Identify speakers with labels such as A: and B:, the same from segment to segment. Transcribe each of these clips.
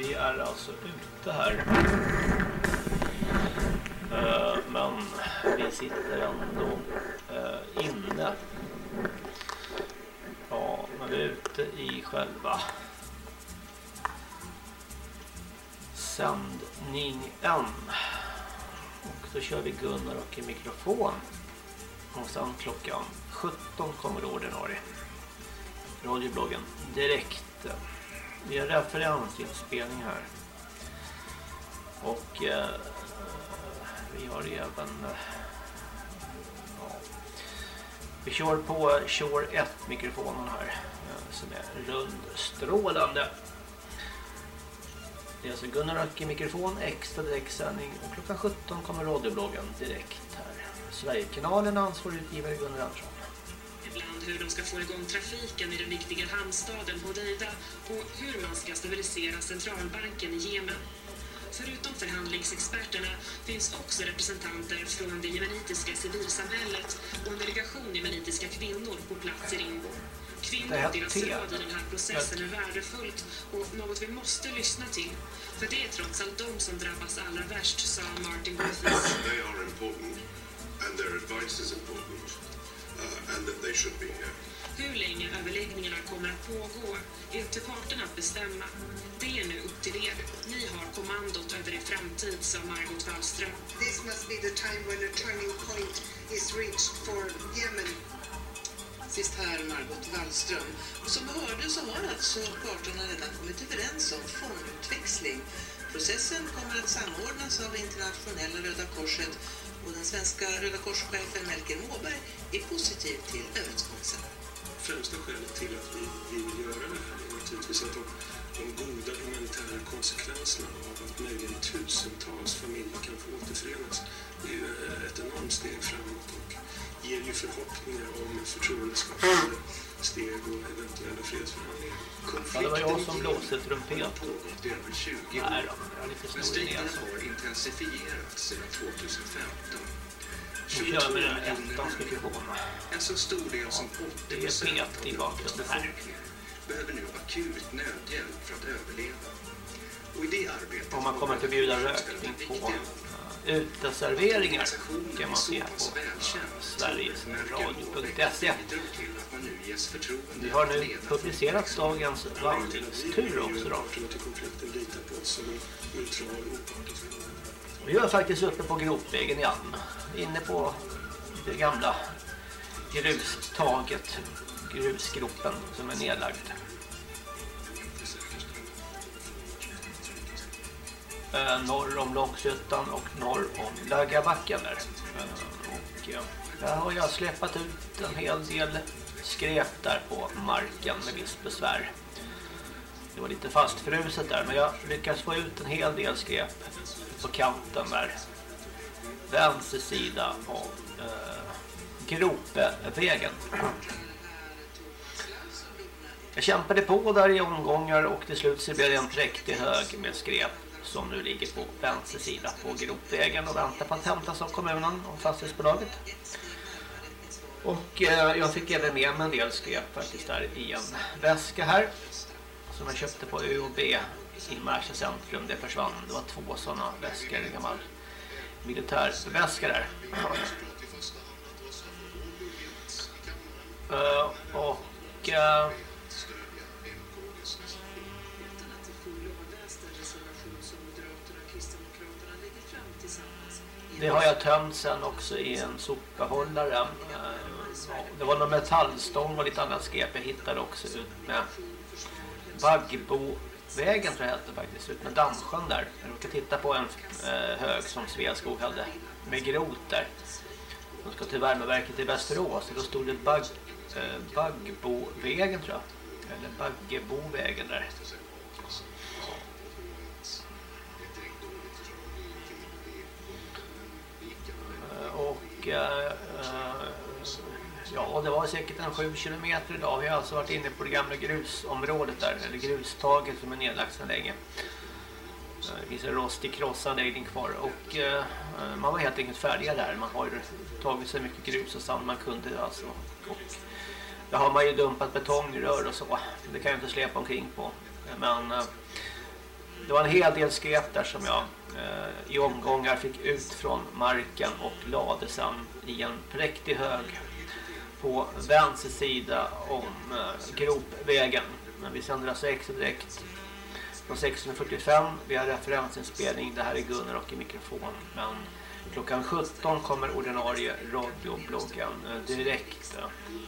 A: Vi är alltså ute här. Men vi sitter ändå inne. Ja, men vi är ute i själva sändningen. Och då kör vi Gunnar och i mikrofon. Och sen klockan 17 kommer det ordinarie. Radiobloggen direkt. Vi har referensinspelning här. Och vi har även vi kör på Shure 1 mikrofonen här som är rundstrålande. Det är alltså Gunnar och i mikrofon, extra direktsändning, och klockan 17 kommer radiobloggen direkt här. Sverigekanalen ansvarig utgivare Gunnar Andersson.
B: Ibland hur de ska få igång trafiken i den viktiga hamnstaden Hodeida och hur man ska stabilisera centralbanken i Jemen. Förutom förhandlingsexperterna finns också representanter från det jemenitiska civilsamhället och en delegation jemenitiska kvinnor på plats i Rimbo. Kvinnor och deras råd i den här processen är värdefullt och något vi måste lyssna till. För det är trots allt de som drabbas allra värst, sa Martin Griffiths.
C: They are important and their advice is important and that they should be here.
B: Hur länge överläggningarna kommer att pågå är upp till parterna att bestämma. Det är nu upp till er. Ni har kommandot över er framtid, sa Margot Wallström.
D: This must be the time when a turning point is reached for Yemen.
E: Sist här Margot Wallström. Och som vi hörde så har alltså parterna redan kommit överens om fondutväxling. Processen kommer att samordnas av internationella Röda Korset och den svenska Röda Korschefen Melker Måberg är positiv till överenskommelsen.
C: Främsta skälet till att vi vill göra det här är naturligtvis att de goda humanitära konsekvenserna av att möjligen tusentals familjer kan få återförenas är ju ett enormt steg framåt och ger ju förhoppningar om förtroendeskapande steg och eventuella fredsförhandlingar.
A: Ja, det var jag som blåste trumpet.
C: Pågått i över 20 år.
A: Nej då, jag är lite
C: Men
A: snurrig ner.
C: striderna har intensifierats sedan 2015.
A: Nu kör vi den ettans mikrofon.
C: En så stor del som 80%
A: det är pet i bakgrunden här.
C: Behöver nu akut nödhjälp för att överleva. Och i det arbetet
A: om man kommer förbjuda rökning på uteserveringar kan man se på Sveriges radio.se. Vi har nu publicerat dagens vandringstur också då. Vi är faktiskt uppe på Gropvägen igen, inne på det gamla grustaget, grusgropen som är nedlagd. Norr om Långshyttan och norr om Laggabacken där. Och där har jag släppt ut en hel del skräp där på marken med viss besvär. Det var lite fastfruset där, men jag lyckas få ut en hel del skräp på kanten där. Vänster sida av Gropevägen. Jag kämpade på där i omgångar och till slut så blev det en präktig hög med skräp som nu ligger på vänster sida på Gropvägen och väntar på att hämtas av kommunen och fastighetsbolaget. Och jag fick även med mig en del skräp faktiskt där i en väska här som jag köpte på ÖoB i Märsta centrum. Det försvann. Det var 2 sådana väskor, en gammal militärväska där. Det har jag tömt sen också i en sopbehållare. Det var någon metallstång och lite annat skräp jag hittade också ut med Baggbovägen tror jag hette faktiskt, ut med Dammsjön där. Jag råkade titta på en hög som Sveaskog hade med grot där. De ska till värmeverket i Västerås och då stod det Baggbovägen tror jag. Eller Baggebovägen där. Och ja, det var säkert en 7 kilometer idag. Vi har alltså varit inne på det gamla grusområdet där, eller grustaget som är nedlagt sedan länge. Det finns en rostig krossanläggning kvar och man var helt enkelt färdiga där. Man har ju tagit så mycket grus och sand man kunde alltså. Och där har man ju dumpat betongrör och så. Det kan jag inte släpa omkring på. Men Det var en hel del skräp där som jag i omgångar fick ut från marken och lade sen i en präktig hög på vänster sida om gropvägen. Men vi sänder alltså extra direkt från 16:45. Vi har referensinspelning. Det här är Gunnar och i mikrofon. Men klockan 17 kommer ordinarie radiobloggen direkt.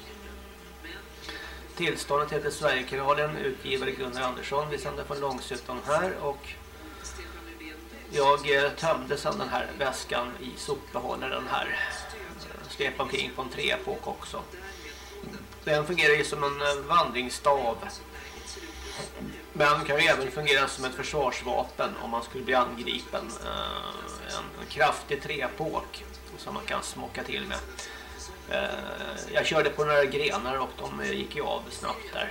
A: Tillståndet heter Sverigekanalen, utgivare Gunnar Andersson. Vi sänder från Långshyttan här och jag tömde sedan den här väskan i sopbehållaren här. Släpp omkring på en trepåk också. Den fungerar ju som en vandringsstav. Men kan ju även fungera som ett försvarsvapen om man skulle bli angripen. En kraftig trepåk som man kan smocka till med. Jag körde på några grenar och de gick ju av snabbt där.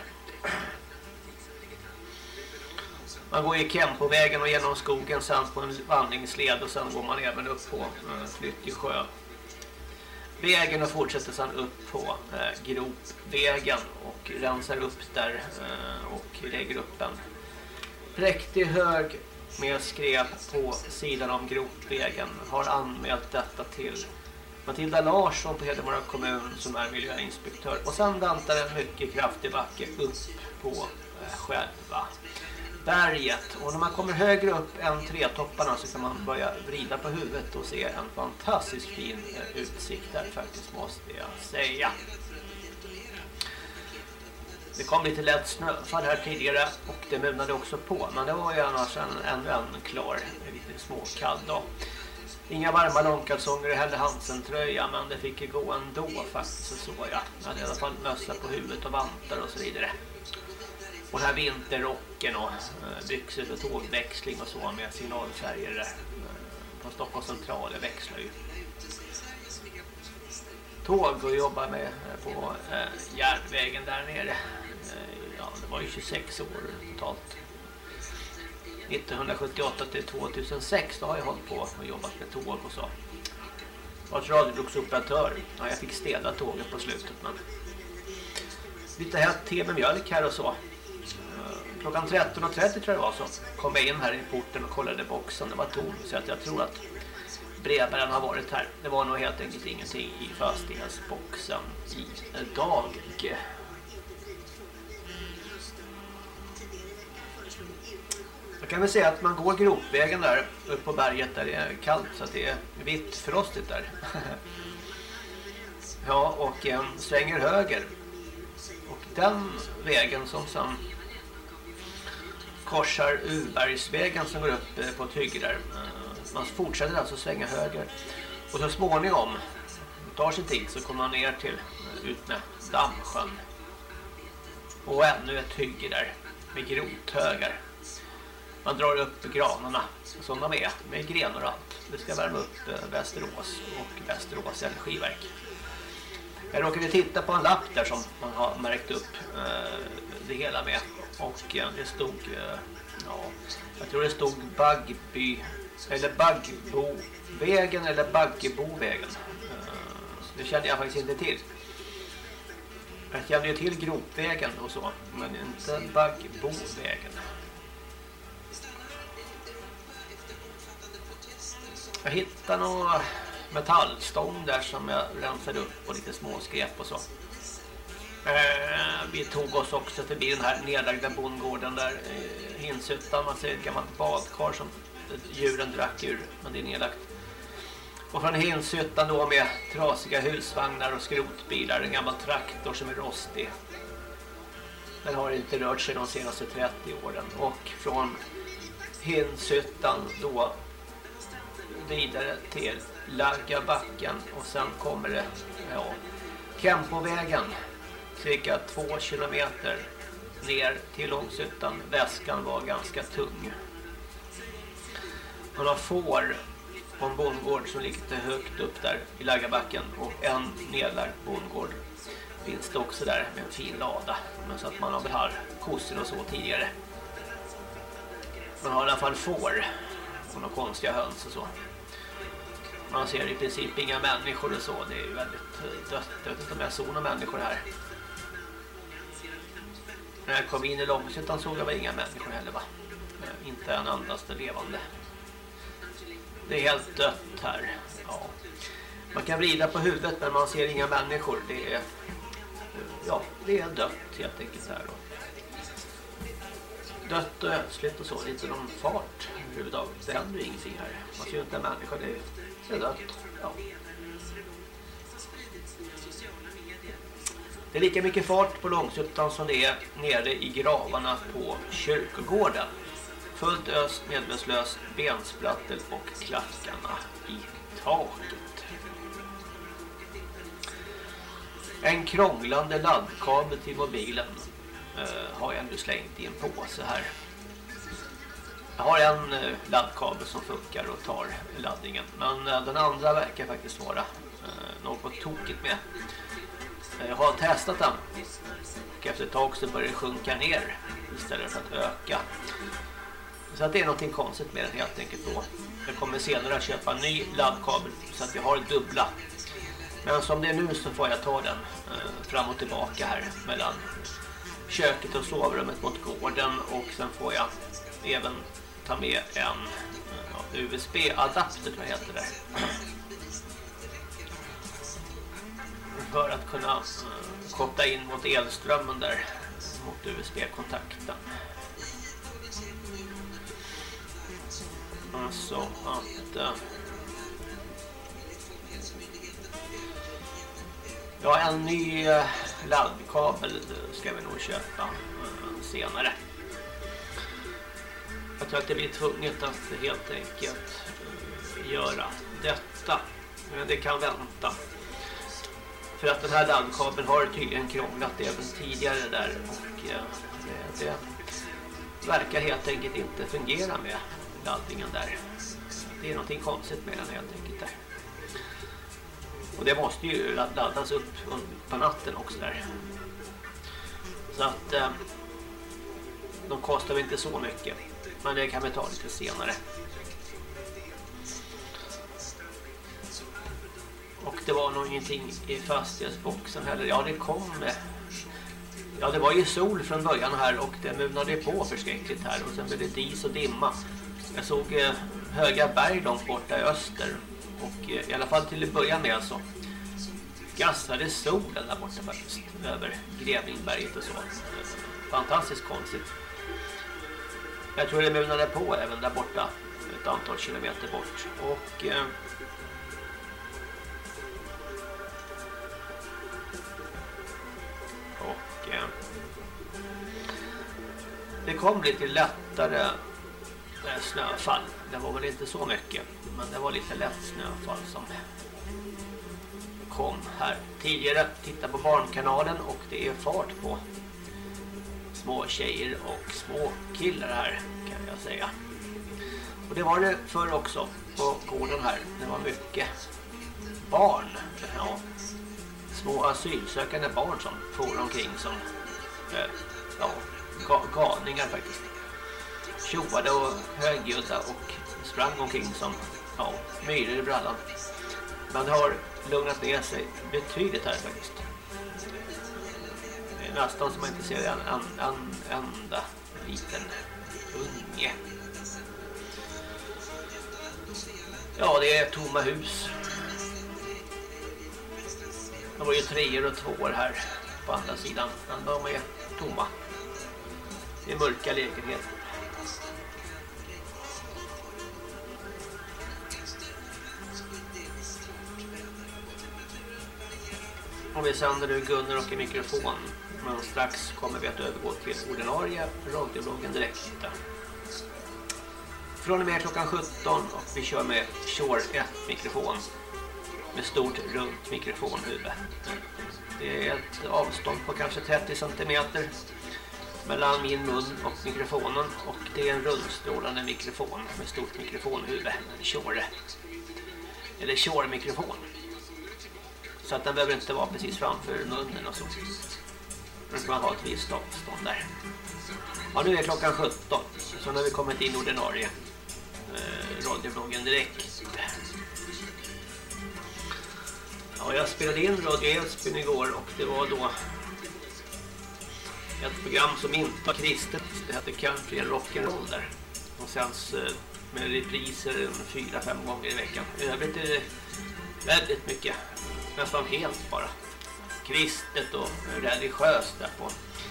A: Man går i Kempovägen och genom skogen sen på en vandringsled och sen går man även upp på Flyttjesjö vägen och fortsätter sen upp på Gropvägen och rensar upp där och lägger upp en präktig hög med skräp på sidan av Gropvägen. Har anmält detta till Matilda Larsson på Hedemora kommun som är miljöinspektör. Och sen väntar en mycket kraftig backe upp på själva berget. Och när man kommer högre upp än tretopparna så kan man börja vrida på huvudet och se en fantastiskt fin utsikt där faktiskt, måste jag säga. Det kom lite lätt snöfall här tidigare och det munade också på. Men det var ju annars en klar, lite småkall dag. Inga varma långkalsonger eller Hansen-tröja, men det fick ju gå ändå faktiskt, så jag hade i alla fall mössa på huvudet och vantar och så vidare. Och den här vinterrocken och byxor för tågväxling och så med signalfärger på Stockholms central växlar ju tåg och jobbar med på järnvägen där nere. Ja, det var ju 26 år totalt. 1978 till 2006 då har jag hållit på och jobbat med tåg och så. Jag var radioboksoperatör. Ja, jag fick städa tåget på slutet, men lite hett te med mjölk här och så. Klockan 13:30 tror jag det var, så kom jag in här i porten och kollade boxen. Det var tom, så att jag tror att brevbäraren har varit här. Det var nog helt enkelt ingenting i fastighetsboxen idag. Jag kan väl säga att man går gropvägen där upp på berget där det är kallt så att det är vitt frostigt där. Ja, och svänger höger. Och den vägen som sen korsar Ubergsvägen som går upp på Tygge där. Man fortsätter alltså svänga höger. Och så småningom, det tar sin tid, så kommer man ner till ut med Dammsjön. Och ännu ett hygge där med grothögar. Man drar upp granarna som de är med grenar och allt. Det ska värma upp Västerås och Västerås energiverk. Jag råkade titta på en lapp där som man har märkt upp det hela med. Och det stod, ja, jag tror det stod Baggby, eller Baggbovägen eller Baggebovägen. Det kände jag faktiskt inte till. Jag kände ju till Gropvägen och så, men inte Baggbovägen. Jag hittade några metallstång där som jag rensade upp och lite småskräp och så. Vi tog oss också förbi den här nedlagda bondgården där Hinshyttan. Man ser ett gammalt badkar som djuren drack ur, men det är nedlagt. Och från Hinshyttan då med trasiga husvagnar och skrotbilar, en gammal traktor som är rostig. Den har inte rört sig de senaste 30 åren. Och från Hinshyttan då vidare till Laggabacken och sen kommer det, ja, Kempovägen cirka 2 kilometer ner till Långshyttan. Väskan var ganska tung. Man har får på en bondgård som ligger lite högt upp där i Laggabacken och en nedlagd bondgård finns det också där med en fin lada, men så att man har väl här kossor och så tidigare. Man har i alla fall får och några konstiga höns och så. Man ser i princip inga människor och så. Det är ju väldigt dött. Jag vet inte om jag såg några människor här. När jag kom in i Långshyttan såg jag väl inga människor heller, va? Inte en endaste levande. Det är helt dött här. Ja. Man kan vrida på huvudet men man ser inga människor. Det är dött helt enkelt här då. Dött och ödsligt och så, inte någon fart överhuvudtaget. Det händer ju ingenting här. Man ser ju inte en människa, det är dött. Ja. Det är lika mycket fart på Långshyttan som det är nere i gravarna på kyrkogården. Fullt ös, medvetslös, bensprattel och klackarna i taket. En krånglande laddkabel till mobilen har jag nu slängt i en påse här. Jag har en laddkabel som funkar och tar laddningen. Men den andra verkar faktiskt vara något tokigt med. Jag har testat den. Och efter ett tag så börjar det sjunka ner istället för att öka. Så att det är något konstigt med den helt enkelt då. Jag kommer senare att köpa en ny laddkabel så att jag har dubbla. Men som det är nu så får jag ta den fram och tillbaka här mellan köket och sovrummet mot gården. Och sen får jag även ta med en USB-adapter, vad heter det. För att kunna koppla in mot elströmmen där, mot USB-kontakten. Alltså att ja, en ny laddkabel ska vi nog köpa senare. Jag tror att det blir tvunget att helt enkelt göra detta. Men det kan vänta. För att den här laddkabeln har tydligen krånglat även tidigare där. Och det verkar helt enkelt inte fungera med laddningen där. Det är någonting konstigt med den helt enkelt där. Och det måste ju laddas upp på natten också där. Så att de kostar väl inte så mycket. Men det kan vi ta lite senare. Och det var nog ingenting i fastighetsboxen heller. Ja, det kom. Ja, det var ju sol från början här och det munade på förskräckligt här. Och sen blev det dis och dimma. Jag såg höga berg långt borta i öster. Och i alla fall till att börja med så gassade solen där borta faktiskt. Över Grevlingberget och så. Fantastiskt konstigt. Jag tror det munade på även där borta. Ett antal kilometer bort. Och det kom lite lättare snöfall. Det var väl inte så mycket, men det var lite lätt snöfall som kom här tidigare. Titta på Barnkanalen och det är fart på små tjejer och små killar här kan jag säga. Och det var det förr också på gården här. Det var mycket barn. Ja, små asylsökande barn som får omkring som galningar faktiskt. Tjoade och högljudda och sprang omkring som myror i brallan. Men det har lugnat ner sig betydligt här faktiskt. Det är nästan som man inte ser en enda liten unge. Ja, det är tomma hus. Det var ju 3 och 2 här på andra sidan. Men de är tomma. Det är mörka lägenheter. Och vi sänder nu Gunnar och en mikrofon. Men strax kommer vi att övergå till ordinarie radiobloggen direkt. Från och med klockan 17 och vi kör med Shure 1-mikrofon. Med stort runt mikrofonhuvud. Det är ett avstånd på kanske 30 cm mellan min mun och mikrofonen. Och det är en rullstrålande mikrofon med stort mikrofonhuvud. Shure. Eller Shure-mikrofon. Så att den behöver inte vara precis framför munnen och så. Den ska man ha ett visst avstånd där. Ja, nu är klockan 17. Så nu har vi kommit in ordinarie radiobloggen direkt. Ja, jag spelade in Radio Edsbyn igår och det var då ett program som inte var kristet. Det hette Country and Rock'n'Roll där. och sänds med repriser 4-5 gånger i veckan. I övrigt är det väldigt mycket, nästan helt bara kristet och religiöst där på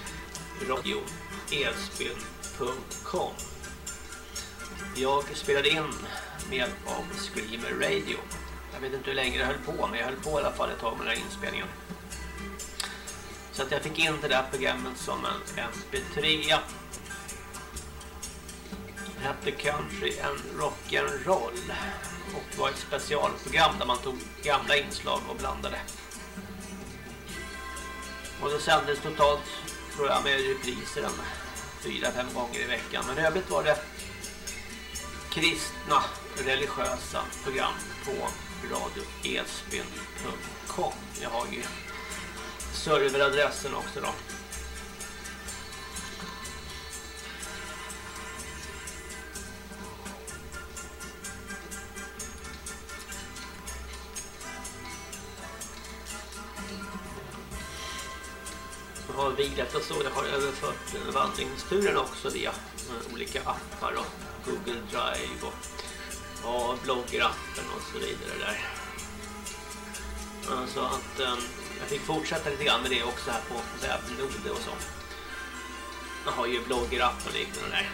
A: radioelspel.com. Jag spelade in med hjälp av Screamer Radio. Jag vet inte hur länge jag höll på, men jag höll på i alla fall ett tag med den här inspelningen. Så att jag fick in det där programmet som en MP3. Det hette Country and Rock'n'Roll och det var ett specialprogram där man tog gamla inslag och blandade. Och då sändes totalt, tror jag, med repriser 4-5 gånger i veckan. Men i övrigt var det kristna, religiösa program på radioelspel.com. Jag har ju serveradressen också då. Jag har vilat och så, jag har överfört vandringsturen också via olika appar och Google Drive och bloggerappen och så vidare där. Så att jag fick fortsätta lite grann med det också här på webbnode och så. Jag har ju bloggerapp och liknande där.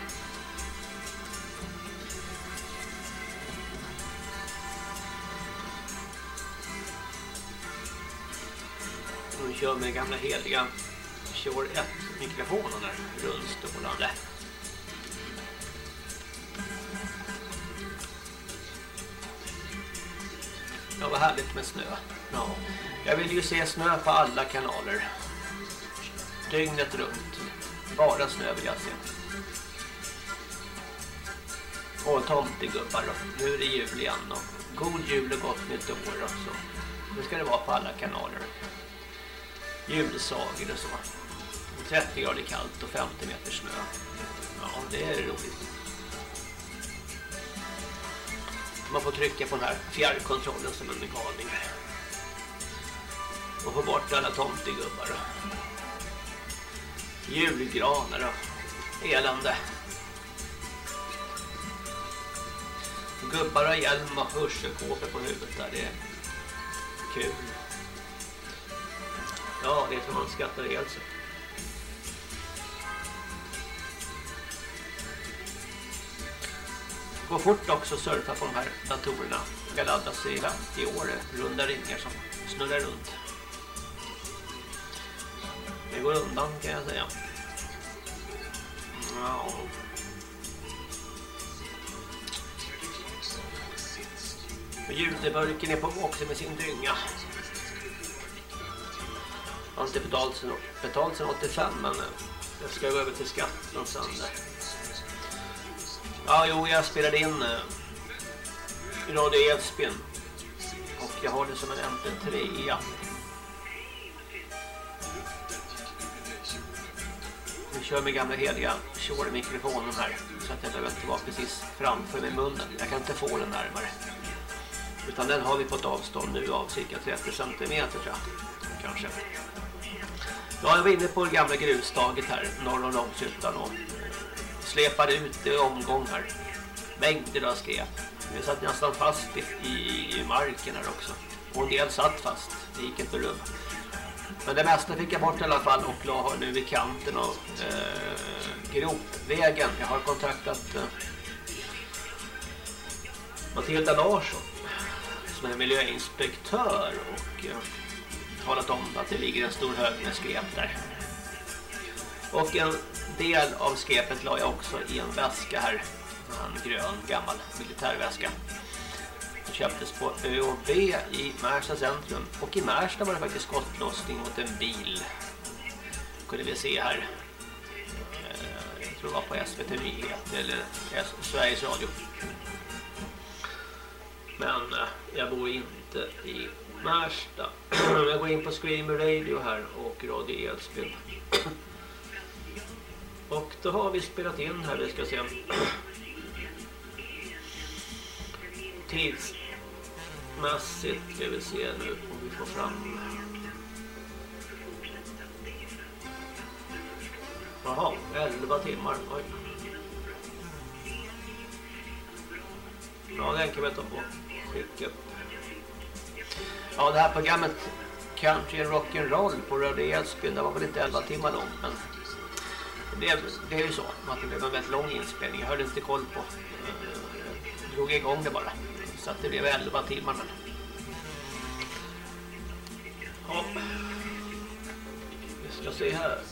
A: Nu kör med gamla heliga Shure 1-mikrofonen där, rullstålande. Ja, vad härligt med snö. Ja. Jag vill ju se snö på alla kanaler. Dygnet runt. Bara snö vill jag se. Och tomtegubbar då. Nu är det jul igen och god jul och gott nytt år också. Det ska det vara på alla kanaler. Julsagor och så. 30 grader kallt och 50 meter snö. Ja, det är roligt. Man får trycka på den här fjärrkontrollen som en galning. Och få bort alla tomtegubbar. Julgranar och elände. Gubbar och hjälm och hörselkåpor på huvudet där. Det är kul. Ja, det är som man skattar ihjäl sig. Går fort också att surfa på de här datorerna. Ska laddas i år. Runda ringar som snurrar runt. Det går undan kan jag säga. Ja. Juteburken är på också med sin dynga. Jag har inte betalt sedan 85, men jag ska gå över till skatten sen där. Ja, jo, jag spelade in Radio Elspel och jag har det som en MP3. Ja. Nu kör med gamla heliga Shure-mikrofonen här så att jag behöver inte vara precis framför med munnen. Jag kan inte få den närmare. Utan den har vi på ett avstånd nu av cirka 30 cm tror jag. Kanske. Ja, jag var inne på det gamla grustaget här norr om Långshyttan och släpade ut i omgångar. Mängder av skräp. Vi satt nästan fast i marken här också. Och en del satt fast. Det gick inte rum. Men det mesta fick jag bort i alla fall och la nu vid kanten av gropvägen. Jag har kontaktat Matilda Larsson som är miljöinspektör och talat om att det ligger en stor hög med skräp där. Och en del av skräpet la jag också i en väska här. En grön gammal militärväska. Den köptes på ÖoB i Märsta centrum. Och i Märsta var det faktiskt skottlossning mot en bil. Kunde vi se här. Jag tror det var på SVT Nyhet eller Sveriges Radio. Men jag bor inte i Märsta. Jag går in på Screamer Radio här och Radio Elspel. Och då har vi spelat in här, vi ska se. Tidsmässigt ska vi se nu om vi får fram. Jaha, 11 timmar. Oj. Ja, den kan vi ta på. Skicka upp. Ja, det här programmet Country Rock'n'Roll på Radio Edsbyn, det var väl inte 11 timmar långt, men det är ju så att det blev en väldigt lång inspelning. Jag hörde inte koll på. Jag drog igång det bara. Så att det blev 11 timmar. Men... Ja. Vi ska se här.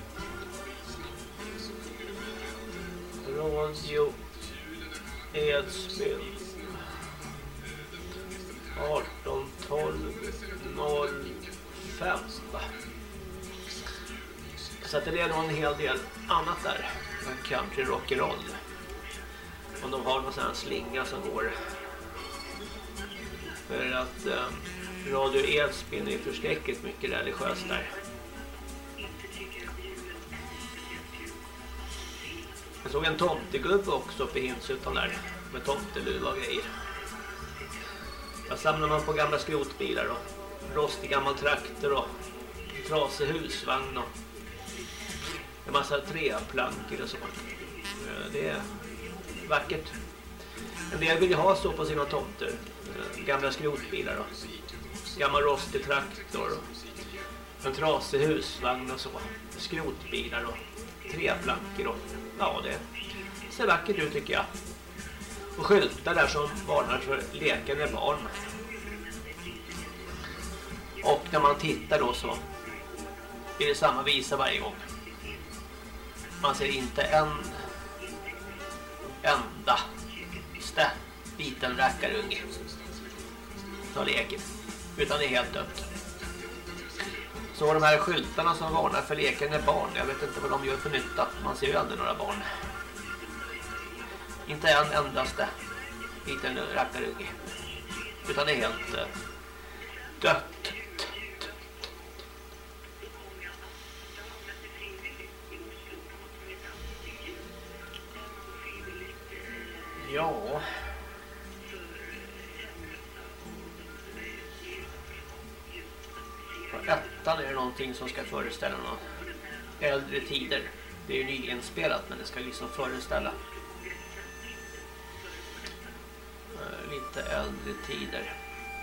A: Radio Edsbyn 18:12:05. Så att det är nog en hel del annat där. Country rock'n'roll. Om de har någon sån här slinga som går. För att Radio Edsbyn är förskräckligt mycket religiöst där. Jag såg en tomtegubbe också uppe i Hinsutan där. Med tomteluva och grejer. Där samlar man på gamla skrotbilar och rostig gammal traktor och trasig husvagn och en massa träplankor och så. Det är vackert. En del vill ju ha så på sina tomter. Gamla skrotbilar och gammal rostig traktor och en trasig husvagn och så. Skrotbilar och träplankor och ja, det ser vackert ut tycker jag. Och skyltar där som varnar för lekande barn. Och när man tittar då så är det samma visa varje gång. Man ser inte en enda liten rackarunge som leker. Utan det är helt dött. Så de här skyltarna som varnar för lekande barn, jag vet inte vad de gör för nytta. Man ser ju aldrig några barn. Inte en endaste liten rackarunge. Utan det är helt dött. Ja. På ettan är det någonting som ska föreställa några äldre tider. Det är ju nyinspelat men det ska liksom föreställa lite äldre tider.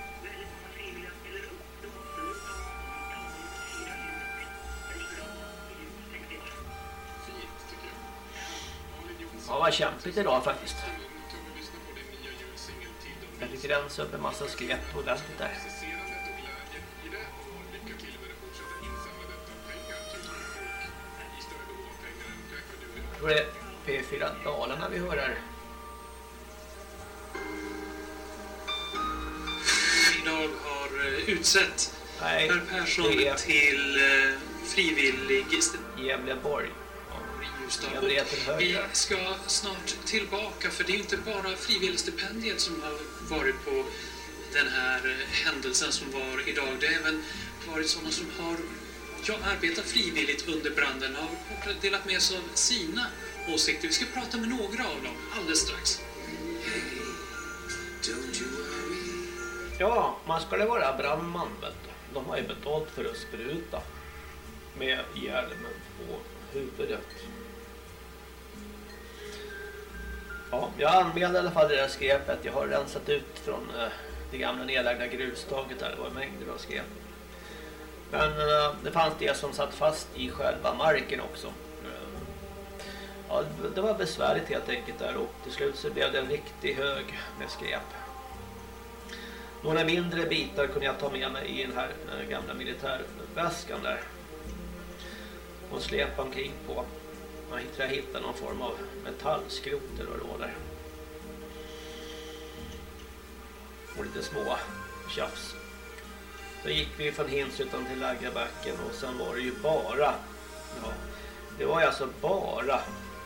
A: Ja, vad kämpigt idag faktiskt. Jag fick rensa upp en massa skräp ordentligt där. Jag tror det är P4 Dalarna vi hör här.
F: Idag har utsett Per Persson till frivillig
A: Gävleborg.
F: Vi ska snart tillbaka, för det är inte bara frivilligstipendiet som har varit på den här händelsen som var idag. Det har även varit sådana som har arbetat frivilligt under branden och har delat med sig av sina åsikter. Vi ska prata med några av dem alldeles strax.
A: Ja, man ska vara brandman, vet du. De har ju betalt för att spruta med hjälmen på huvudet. Ja, jag anmälde i alla fall det där skräpet. Jag har rensat ut från det gamla nedlagda grustaget där. Det var mängder av skräp. Men det fanns det som satt fast i själva marken också. Ja, det var besvärligt helt enkelt där. Och till slut så blev det en riktig hög med skräp. Några mindre bitar kunde jag ta med mig i den här gamla militärväskan där. Och släpa omkring på. Jag hittade någon form av metallskrot eller vad det var där. Och lite små tjafs. Så gick vi från Hinsutan till Laggabacken och sen var det ju bara, ja, det var ju alltså bara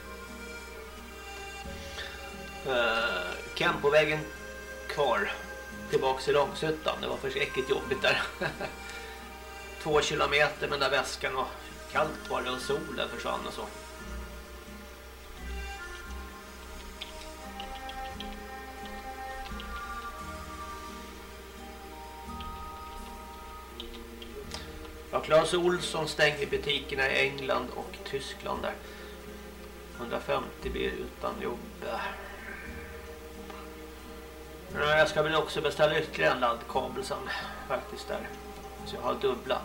A: Kempovägen kvar tillbaks i Långshyttan. Det var förskräckligt jobbigt där. 2 kilometer med den där väskan och kallt var det och solen försvann och så. Ja, Claes Olsson stänger butikerna i England och Tyskland där. 150 blir utan jobb. Jag ska väl också beställa ytterligare en laddkabel sen faktiskt där. Så jag har dubbla.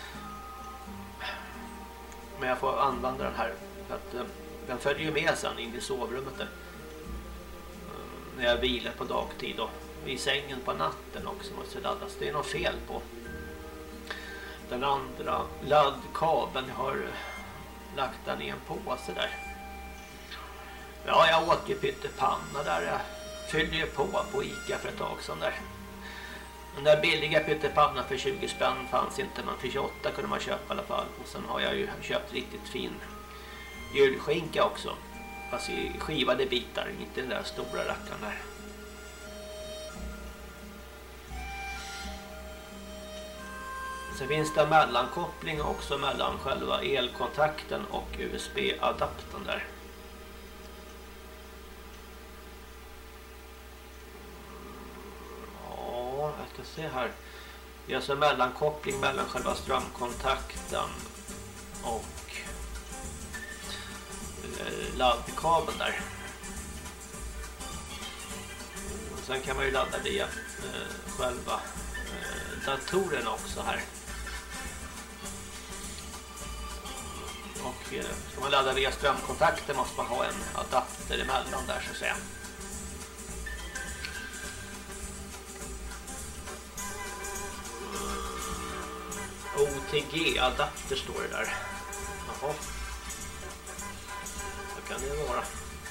A: Men jag får använda den här för att den följer ju med sen in i sovrummet där. När jag vilar på dagtid och i sängen på natten också måste laddas. Det är något fel på den andra laddkabeln. Jag har lagt den i en påse där. Ja, jag åt ju pyttepanna där. Jag fyllde ju på Ica för ett tag sedan där. Den där billiga pyttepannan för 20 spänn fanns inte, men för 28 kunde man köpa i alla fall. Och sen har jag ju köpt riktigt fin julskinka också. Fast i skivade bitar, inte den där stora rackaren där. Sen finns det mellankoppling också mellan själva elkontakten och USB-adaptern där. Ja, jag ska se här. Det är alltså mellankoppling mellan själva strömkontakten och laddkabeln där. Och sen kan man ju ladda via själva datorn också här. Och ska man ladda via strömkontakten måste man ha en adapter emellan där så att säga. OTG-adapter står det där. Jaha. Vad kan det vara?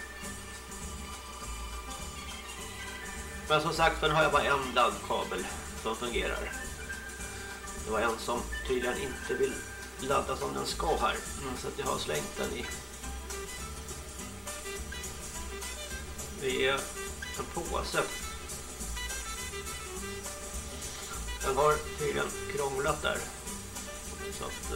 A: Men som sagt, den har jag bara en laddkabel som fungerar. Det var en som tydligen inte vill ladda som den ska här. Så att jag har slängt den i en påse. Den har tydligen krånglat där. Så att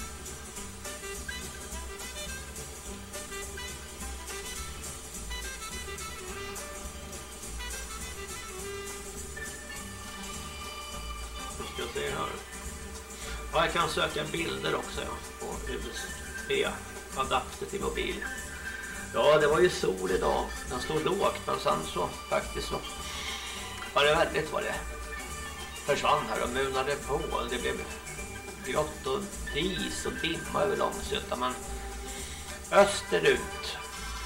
A: ska jag se här. Ja, jag kan söka bilder också på USB-adapter till mobil. Ja, det var ju sol idag. Den stod lågt, men sen så faktiskt så var det väldigt vad det försvann här och munade på. Det blev grått och dis och dimma över Långsötan, men österut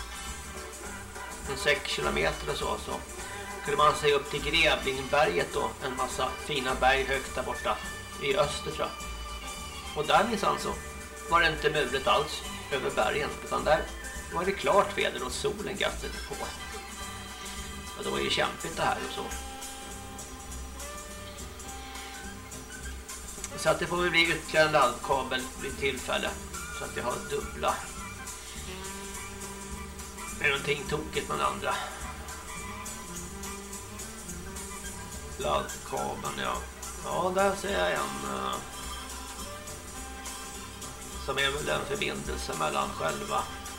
A: 6 kilometer och så kunde man se upp till Grävlingberget då, en massa fina berg högt där borta i öster tror jag. Och där minsann så var det inte mulet alls över bergen, utan där var det klart väder och solen gattade på. Och det var ju kämpigt det här och så. Så att det får väl bli ytterligare en laddkabel vid tillfälle. Så att jag har dubbla. Det är någonting tokigt med den andra. Laddkabeln, ja. Ja, där ser jag en. Som är väl en förbindelse mellan själva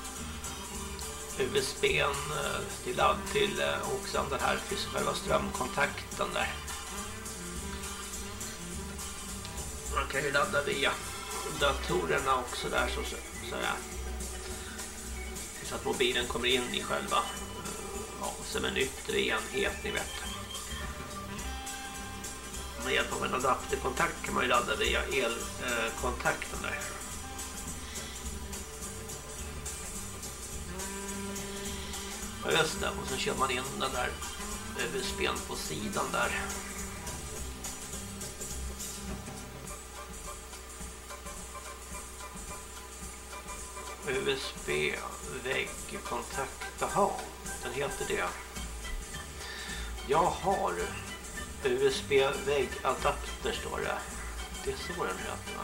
A: USB:n till ladd till och sen den här till själva strömkontakten där. Man kan ju ladda via datorerna också där så att mobilen kommer in i själva som en yttre enhet, ni vet. Med hjälp av en adapterkontakt kan man ju ladda via elkontakten där. Ja, just det, och så kör man in den där USB:n på sidan där. USB-väggkontakt, jaha, den heter det. Jag har USB-väggadapter står det. Det är så den heter, va?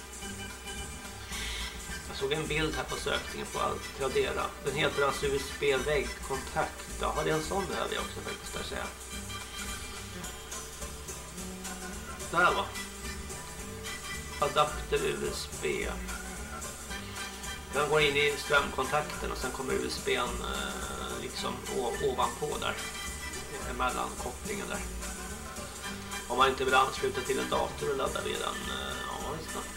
A: Jag såg en bild här på sökningen på Tradera. Den heter alltså USB-väggkontakt. Ja, det är en sån behöver jag också faktiskt där säga. Där va. Adapter USB. Den går in i strömkontakten och sen kommer USB:n liksom ovanpå där. Mellan kopplingen där. Om man inte vill ansluta till en dator och ladda vid den. Ja, just det.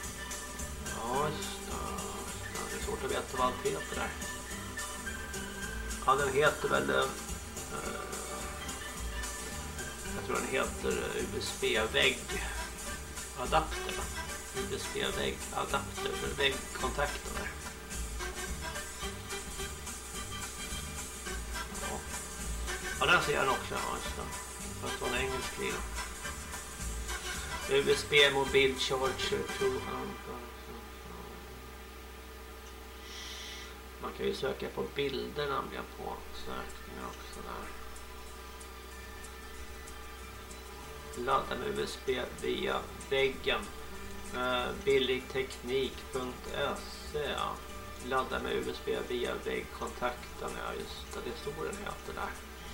A: Ja, just det. Det är svårt att veta vad allt heter där. Ja, den heter väl jag tror den heter USB-väggadapter. USB-väggadapter för väggkontakter där. Ja, den ser jag också. Ja, fast var en engelsk lina. USB mobil charger 200. Man kan ju söka på bilder nämligen på sökningar också där. Ladda med USB via väggen. Billigteknik.se. Ja. Ladda med USB via väggkontakten. Ja, just det står den heter där.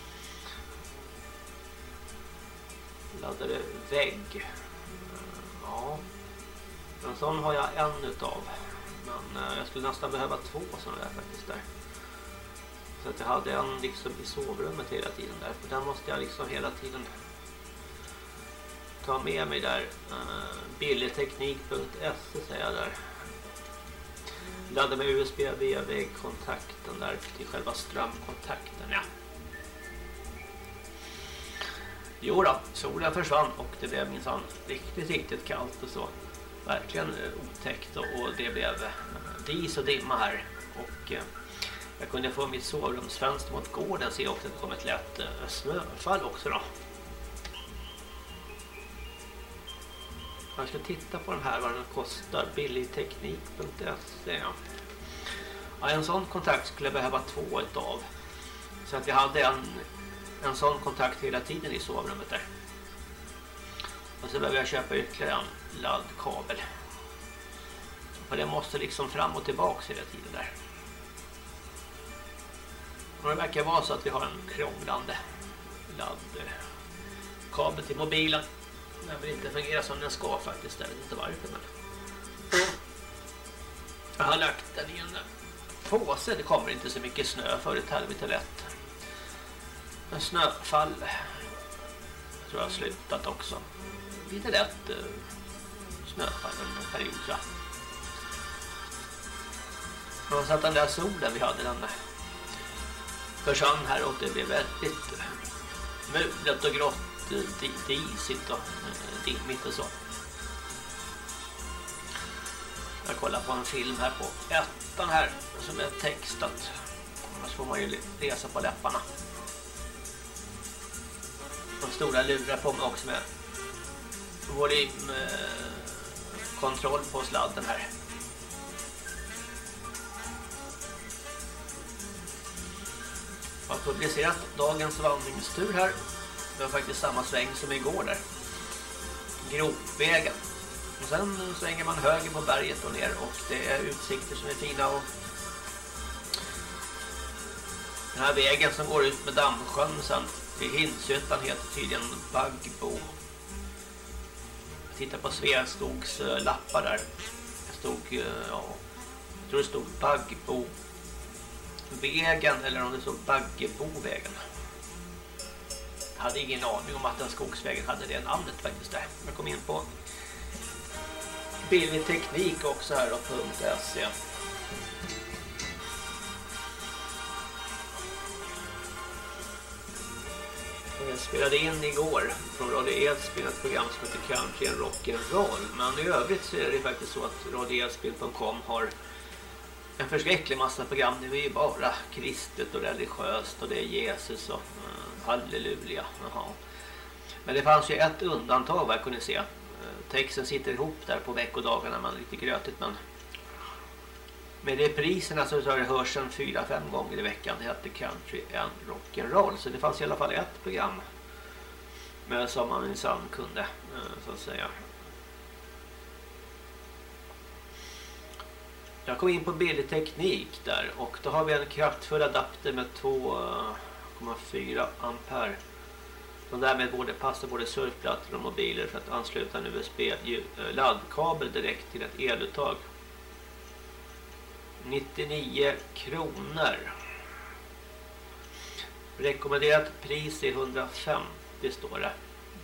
A: Laddade vägg. Ja. En sån har jag en utav. Men jag skulle nästan behöva 2 sådana där faktiskt där. Så att jag hade en liksom i sovrummet hela tiden där. För den måste jag liksom hela tiden ta med mig där. Billigteknik.se säger jag där. Ladda med USB via väggkontakten där till själva strömkontakten, ja. Jo då, solen försvann och det blev minsann riktigt kallt och så. Verkligen otäckt och det blev dis och dimma här. Och jag kunde få mitt sovrumsfönster mot gården, se också att det kom ett lätt snöfall också då. Man ska titta på den här, vad den kostar. Billigteknik.se. Ja, en sån kontakt skulle jag behöva 2 utav. Så att jag hade en sån kontakt hela tiden i sovrummet där. Och så behöver jag köpa ytterligare en laddkabel. För det måste liksom fram och tillbaka hela tiden där. Och det verkar vara så att vi har en krånglande laddkabel till mobilen. Den vill inte fungera som den ska faktiskt. Jag vet inte varför, men jag har lagt den i en påse. Det kommer inte så mycket snö förut här, lite lätt. En snöfall. Jag tror jag har slutat också. Lite lätt snöfall en period, tror jag. Och så att den där solen vi hade, den försvann här och det blev väldigt mulet och grått, disigt och dimmigt och så. Jag kollar på en film här på ettan här som är textat. Annars får man ju läsa på läpparna. De stora lurar på mig också med volymkontroll på sladden här. Jag har publicerat dagens vandringstur här. Det var faktiskt samma sväng som igår där. Gropvägen. Och sen svänger man höger på berget och ner och det är utsikter som är fina. Och den här vägen som går ut med Dammsjön sen till Hinshyttan heter tydligen Bagbo. Jag tittar på Sveaskogs lappar där. Det stod, jag tror det stod Bagbo vägen eller om det stod Baggebovägen. Jag hade ingen aning om att den skogsvägen hade det namnet faktiskt där. Jag kom in på billig teknik också här då, .se. Jag spelade in igår från Radio Edsbyn ett program som heter Country and Rock'n'Roll. Men i övrigt så är det faktiskt så att radioedsbyn.com har en förskräcklig massa program. Det är ju bara kristet och religiöst och det är Jesus och halleluja. Jaha. Men det fanns ju ett undantag vad jag kunde se. Texten sitter ihop där på veckodagarna, men lite grötigt, men med repriserna så har det hörs en 4-5 gånger i veckan. Det heter Country and Rock'n'Roll. Så det fanns i alla fall ett program med som man minsann kunde, så att säga. Jag kom in på billig teknik där och då har vi en kraftfull adapter med 2,4 ampere. Som därmed passar både surfplattor och mobiler för att ansluta en USB-laddkabel direkt till ett eluttag. 99 kronor. Rekommenderat pris är 150 står det.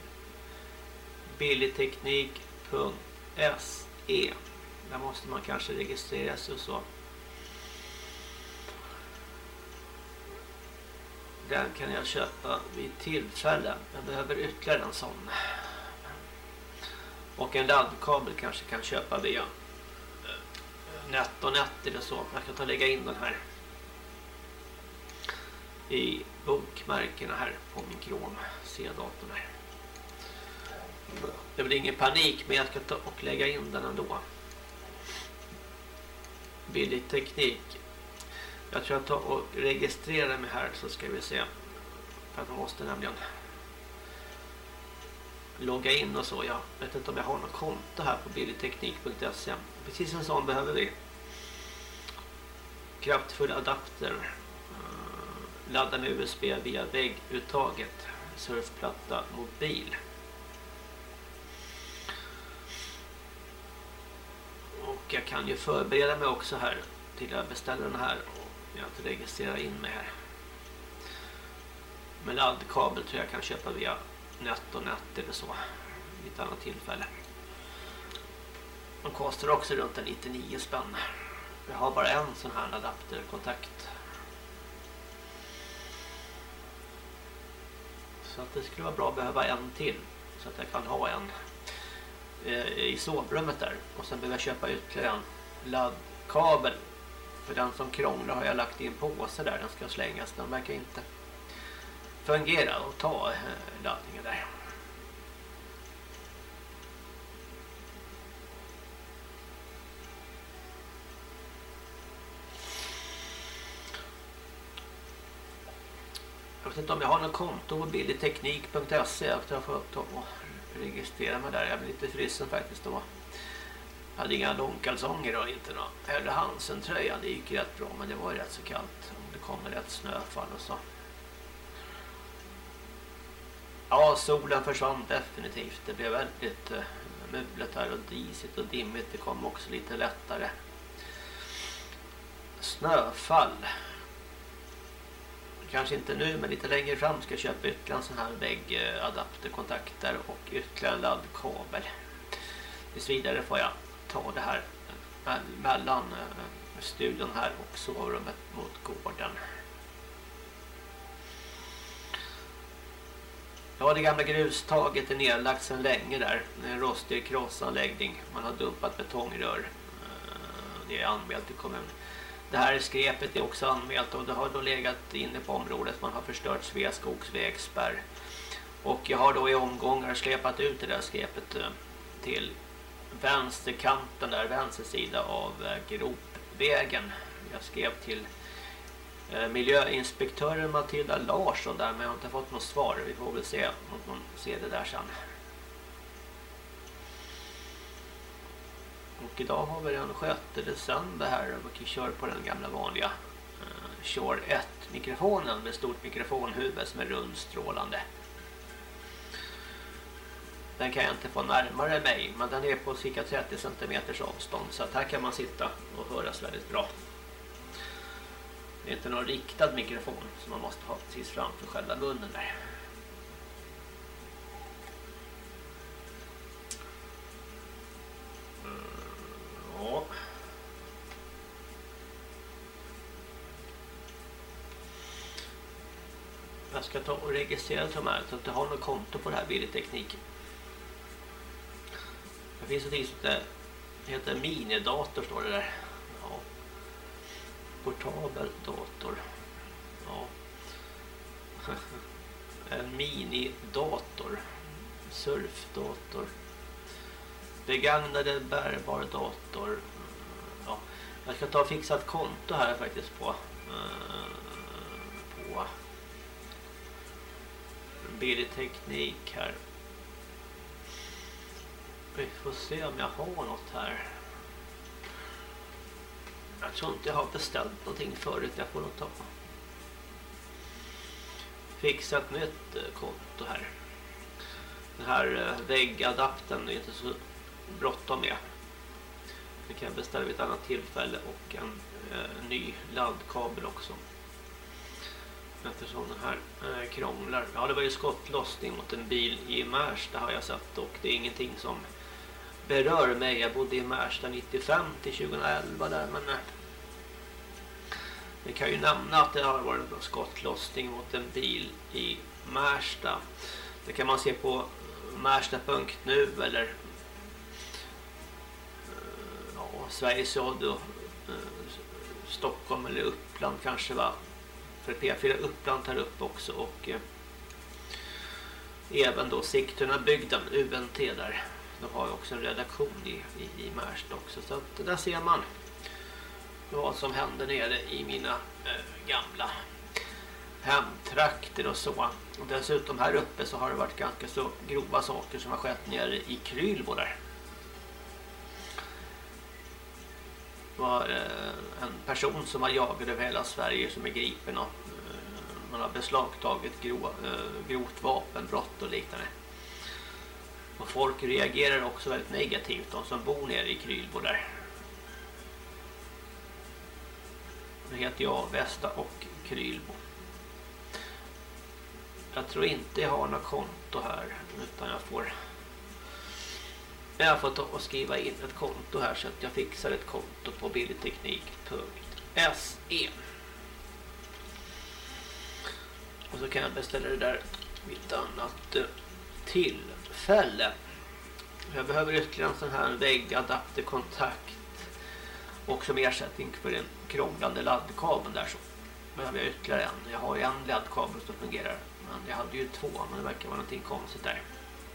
A: Billigteknik.se. Där måste man kanske registrera sig och så. den kan jag köpa vid tillfälle. Jag behöver ytterligare en sån. Och en laddkabel kanske kan köpa via NetOnNet eller så. Jag kan ta och lägga in den här i bokmärkena här på min Chrome C-datorn här. Det blir ingen panik, men jag ska ta och lägga in den ändå. Billig teknik. Jag tror jag tar och registrerar mig här, så ska vi se. För att man måste nämligen logga in och så. Jag vet inte om jag har något konto här på billigteknik.se. Precis en sån behöver vi. Kraftfull adapter. Ladda med USB via vägguttaget. Surfplatta mobil. Och jag kan ju förbereda mig också här till jag beställer den här och jag registrerar in mig här. Men laddkabel tror jag kan köpa via NetOnNet eller så vid ett annat tillfälle. De kostar också runt 99 spänn. Jag har bara en sån här adapterkontakt. Så att det skulle vara bra att behöva en till. Så att jag kan ha en i sovrummet där. Och sen behöver jag köpa ytterligare en laddkabel. För den som krånglar har jag lagt i en påse där. Den ska slängas. Den verkar inte fungera och ta laddningen där. Jag vet inte om jag har något konto på billigteknik.se. Jag får ta och registrera mig där. Jag blir lite frissen faktiskt då. Jag hade inga långkalsonger och inte någon. Eller Hansen-tröjan, det gick rätt bra, men det var rätt så kallt. Det kommer rätt snöfall och så. Ja, solen försvann definitivt. Det blev väldigt mulet här och disigt och dimmigt. Det kom också lite lättare snöfall. Kanske inte nu, men lite längre fram ska jag köpa ytterligare en sån här väggadapterkontakter och ytterligare en laddkabel. Tills vidare får jag ta det här mellan studion här och sovrummet mot gården. Ja, det gamla grustaget är nedlagt sedan länge där. En rostig krossanläggning. Man har dumpat betongrör. Det är anmält till kommunen. Det här skräpet är också anmält och det har då legat inne på området. Man har förstört Sveaskogs vägspärr. Och jag har då i omgångar släpat ut det där skräpet till vänsterkanten där, vänster sida av gropvägen. Jag skrev till miljöinspektören Matilda Larsson där, men jag har inte fått något svar. Vi får väl se om hon ser det där sen. Och idag har vi den 6 december här och vi kör på den gamla vanliga Shure 1-mikrofonen med stort mikrofonhuvud som är rundstrålande. Den kan jag inte få närmare mig, men den är på cirka 30 cm avstånd, så att här kan man sitta och höras väldigt bra. Det är inte någon riktad mikrofon som man måste ha precis framför själva munnen där. Ja. Jag ska ta och registrera de här så att jag har något konto på det här billigtekniken. Det finns ett som heter minidator, står det där. Ja. Portabel dator. Ja. En minidator. Surfdator. Begagnade bärbar dator. Ja. Jag ska ta och fixa ett konto här faktiskt på billigteknik här. Vi får se om jag har något här. Jag tror inte jag har beställt någonting förut. Jag får nog ta. Fixa ett nytt konto här. Den här väggadaptern är inte så bråttom med. Det kan jag beställa vid ett annat tillfälle och en ny laddkabel också. Eftersom den här krånglar. Ja, det var ju skottlossning mot en bil i Märsta har jag sett, och det är ingenting som berör mig. Jag bodde i Märsta 95 till 2011 där, men Vi kan ju nämna att det har varit en skottlossning mot en bil i Märsta. Det kan man se på Märsta.nu eller Sveriges Radio Stockholm eller Uppland kanske, va? För P4 Uppland tar upp också, och även då Sigtuna bygden, UNT där. De har ju också en redaktion i Märsta också, så att där ser man vad som händer nere i mina gamla hemtrakter och så. Och dessutom här uppe så har det varit ganska så grova saker som har skett nere i Krylbo där. Det var en person som har jagat över hela Sverige som är gripen, och man har beslagtagit grovt vapenbrott och liknande. Och folk reagerar också väldigt negativt, de som bor nere i Krylbo där. Det heter jag Västa och Krylbo. Jag tror inte jag har något konto här, utan jag får ta och skriva in ett konto här så att jag fixar ett konto på billigteknik.se. Och så kan jag beställa det där vid ett annat tillfälle. Jag behöver ytterligare en sån här väggadapterkontakt och som ersättning för den krånglande laddkabeln där, så behöver jag ytterligare en. Jag har ju en laddkabel som fungerar, men jag hade ju 2, men det verkar vara någonting konstigt där.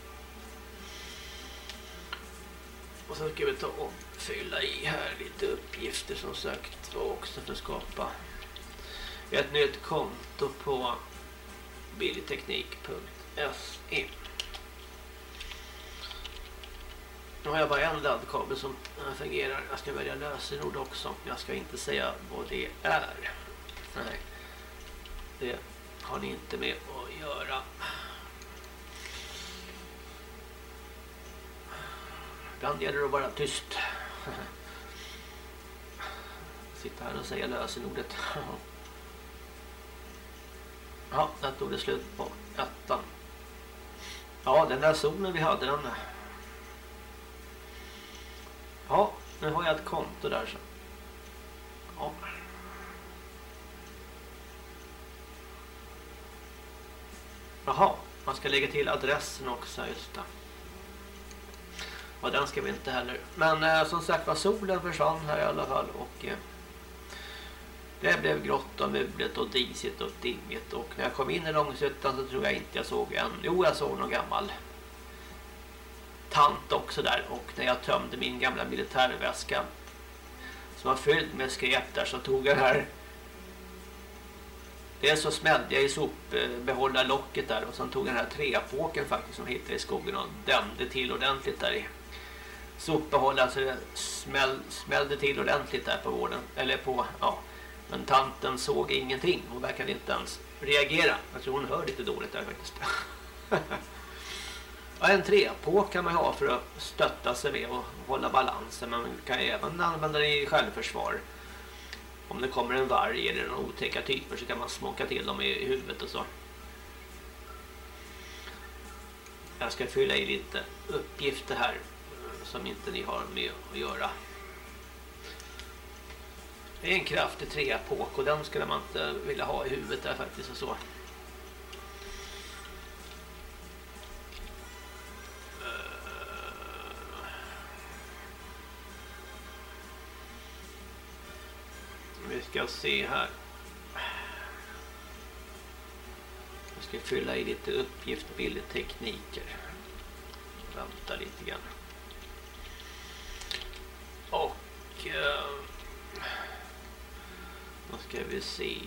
A: Och så ska vi ta och fylla i här lite uppgifter som sagt också för att skapa ett nytt konto på billigteknik.se. Nu har jag bara en laddkabel som fungerar. Jag ska välja lösenord också. Jag ska inte säga vad det är. Nej, det har ni inte med att göra. Ibland gäller det att vara tyst. Sitta här och säga lösenordet. Ja, där tog det slut på 1. Ja, den där zonen vi hade, den. Ja, nu har jag ett konto där så. Ja. Jaha, man ska lägga till adressen också, just det. Ja, den ska vi inte heller. Men som sagt var, solen försvann här i alla fall, och det blev grått och mulet och disigt och dimmigt, och när jag kom in i Långshyttan så tror jag inte jag såg en. Jo, jag såg någon gammal tant också där, och när jag tömde min gamla militärväska som var fylld med skräp där, så tog jag här. Det är så smällde jag i sopbehållarlocket där, och sen tog jag den här träpåken faktiskt som hittade i skogen och dämde till ordentligt där i sopbehållaren, så det smällde till ordentligt där på vården, eller på, ja. Men tanten såg ingenting, hon verkade inte ens reagera. Jag tror hon hör lite dåligt där faktiskt. Ja, en träpåk kan man ha för att stötta sig med och hålla balansen, men man kan även använda det i självförsvar. Om det kommer en varg eller några otäcka typer så kan man smaka till dem i huvudet och så. Jag ska fylla i lite uppgifter här som inte ni har med att göra. Det är en kraftig träpåk, och den skulle man inte vilja ha i huvudet där faktiskt och så. Vi ska se här. Jag ska fylla i lite uppgift, bildtekniker. Vänta lite grann. Och då ska vi se.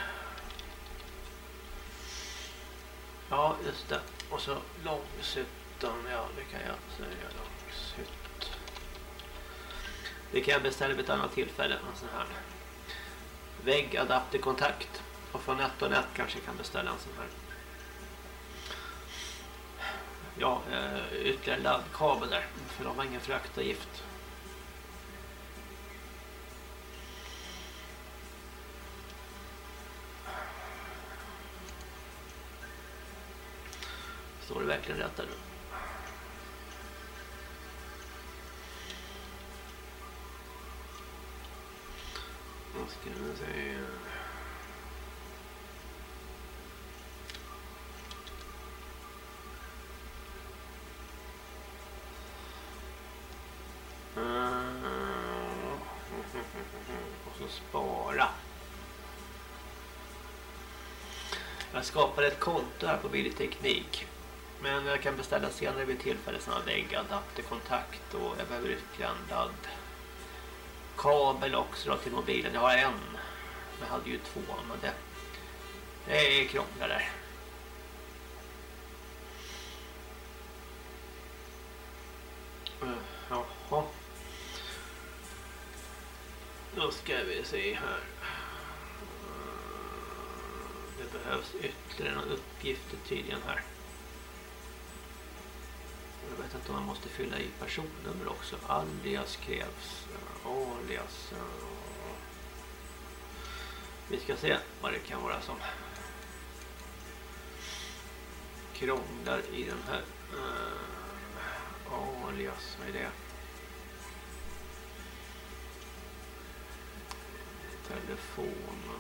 A: Ja, just det. Och så Långshyttan. Ja, det kan jag säga. Långshytt. Det kan jag beställa vid ett annat tillfälle. En sån här väggadapterkontakt. Och från NetOnNet kanske kan beställa en sån här. Ja, ytterligare laddkabel där. För de har ingen fraktavgift. Står det verkligen rätt där nu? ska vi se. Och så spara. Jag skapade ett konto här på Billig Teknik. Men jag kan beställa senare vid tillfälle sådana lägg, adapterkontakt och jag behöver ytterligare en laddkabel också då till mobilen. Jag har en. Jag hade ju två, men det är krånglar där. Jaha. Då ska vi se här. Det behövs ytterligare några uppgifter tydligen här. Jag vet inte om man måste fylla i personnummer också. Alias krävs. Alias. Vi ska se vad det kan vara som krånglar i den här. Alias, vad är det? Telefonen.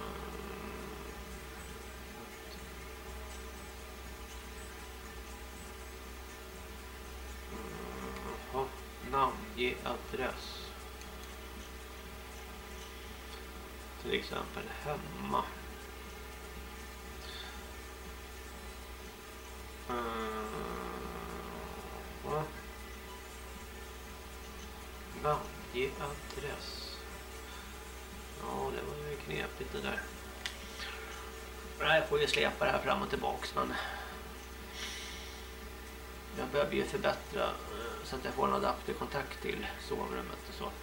A: Namnge adress. Till exempel hemma. Namnge adress. Ja, det var ju knepigt det där. Jag får ju släpa det här fram och tillbaks, men jag behöver ju förbättra så att jag får en adapterkontakt till sovrummet och så.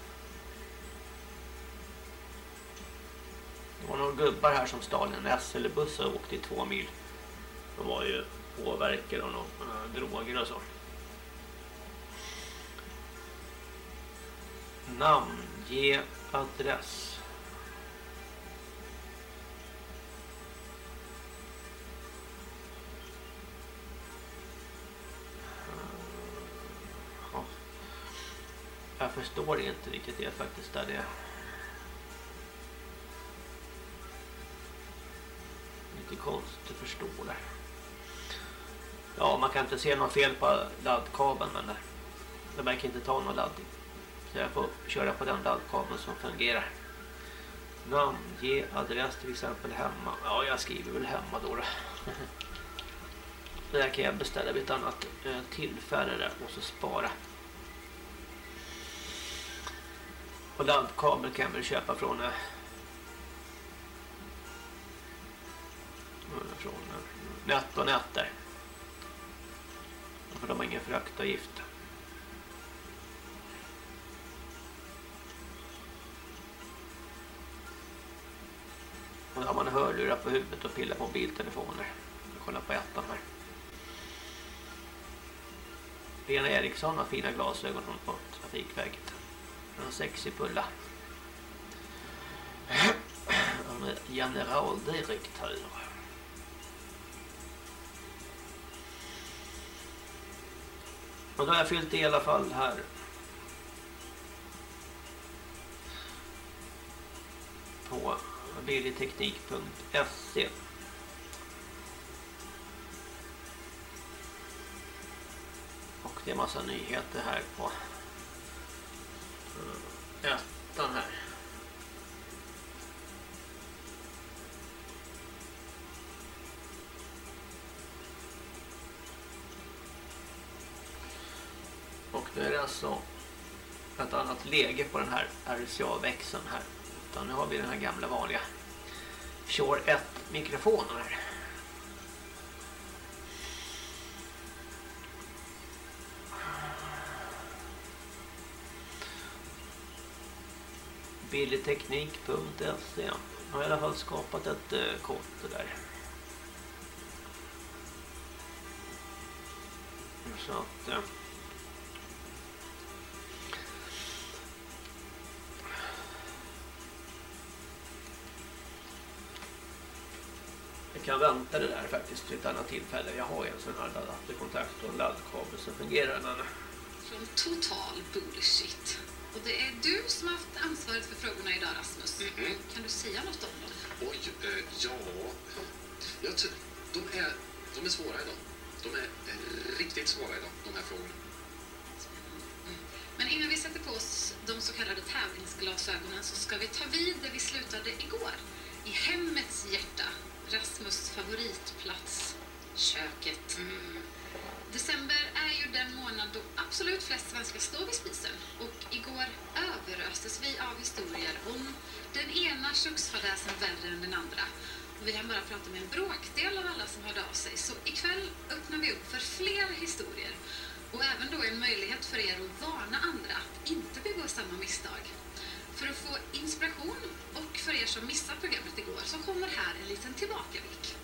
A: Det var några gubbar här som stal en SL-buss och åkte i 2 mil. De var ju påverkade av några droger och så. Namnge adress. Jag förstår inte riktigt det faktiskt där det är. Lite konstigt att förstå det. Ja, man kan inte se något fel på laddkabeln, men det verkar inte ta någon laddning. Så jag får köra på den laddkabeln som fungerar. Namnge adress till exempel hemma. Ja, jag skriver väl hemma då. Det där kan jag beställa vid ett annat tillfälle där och så spara. Och laddkabel kan jag väl köpa från Nät och Nät där. För de har ingen fraktavgift. Och då har man hörlurar på huvudet och pillar på mobiltelefoner. Jag kollar på ettan här. Lena Eriksson har fina glasögon på Trafikverket. En sexig pulla. Han är generaldirektör. Och då har jag fyllt i alla fall här. På billigteknik.se. Och det är massa nyheter här på ettan här. Och nu är det alltså ett annat läge på den här RCA-växeln här. Utan nu har vi den här gamla vanliga Shure 1-mikrofonen här. billigteknik.se. Jag har i alla fall skapat ett konto där. Så att jag kan vänta det där faktiskt till ett annat tillfälle. Jag har en sån här adapterkontakt och en laddkabel så fungerar den.
B: Som total bullshit.
G: Och det är du som har haft ansvaret för frågorna idag, Rasmus. Kan du säga något om dem?
H: Oj, de är svåra idag. De är riktigt svåra idag, de här frågorna.
G: Men innan vi sätter på oss de så kallade tävlingsglasögonen så ska vi ta vid där vi slutade igår. I hemmets hjärta, Rasmus favoritplats, köket. December är ju den månad då absolut flest svenskar står vid spisen. Och igår överöstes vi av historier om den ena köksfadäsen värre än den andra. Och vi har bara pratat med en bråkdel av alla som hörde av sig. Så ikväll öppnar vi upp för fler historier. Och även då en möjlighet för er att varna andra att inte begå samma misstag. För att få inspiration och för er som missade programmet igår så kommer här en liten tillbakablick.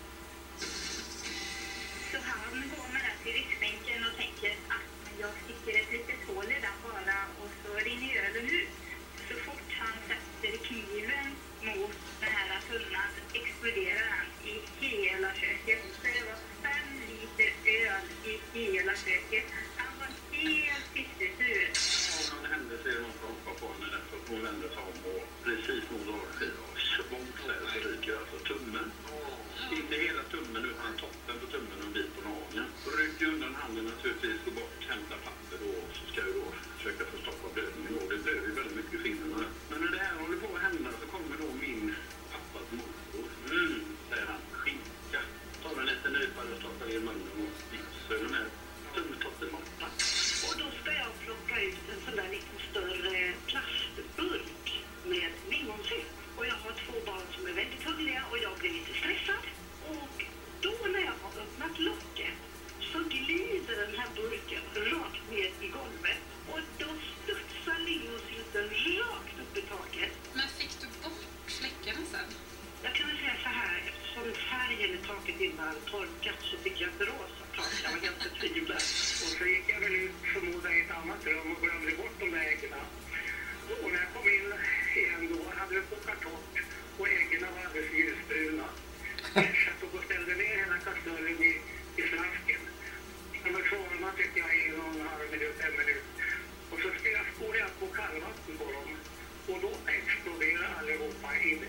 I: Så han går med där till riksbänken och tänker att jag sticker ett litet hål i den bara och så rinner ölen ut. Så fort han sätter kniven mot den här tunnan exploderar han i hela köket. Så det var 5 liter öl i hela köket. Han var helt pissesur.
C: Om det hände så är det någon som hoppar på henne därför att hon vänder sig om och precis mot dragskiva och svångt så ryker alltså tummen. Inte hela tummen utan toppen på tummen och en bit på nageln. Så rycker undan handen naturligtvis, går bort, hämtar papper då och så ska jag då försöka få stoppa blödningen. Och det blöder ju väldigt mycket i fingrarna. Men när det här håller på att hända så kommer då min pappas morbror. Säger han, skinka. Tar en liten nypa och stoppar i munnen och så är den här tummentoppen borta.
I: Och då ska jag plocka ut en sån där lite större plastburk med lingonsylt. Och jag har 2 barn som är väldigt hungriga och jag blir lite stressad. Och då när jag har öppnat locket så glider den här burken rakt ner i golvet. Och då studsar lingonsylten rakt upp i taket.
G: Men fick du bort fläckarna sen?
I: Jag kan väl säga så här, eftersom färgen i taket inte hade torkat så fick jag ett rosa tak. Jag var helt förtvivlad. Och så gick jag väl ut förmodligen i ett annat rum och glömde bort de där äggen. Och när jag kom in igen då hade det kokat torrt och äggen var alldeles ljusbruna. Jag satt och ställde ner hela kastrullen i flasken. De var kvarna tyckte jag i någon halv minut, 1 minut. Och så spolade jag på kallvatten på dem. Och då exploderade allihopa in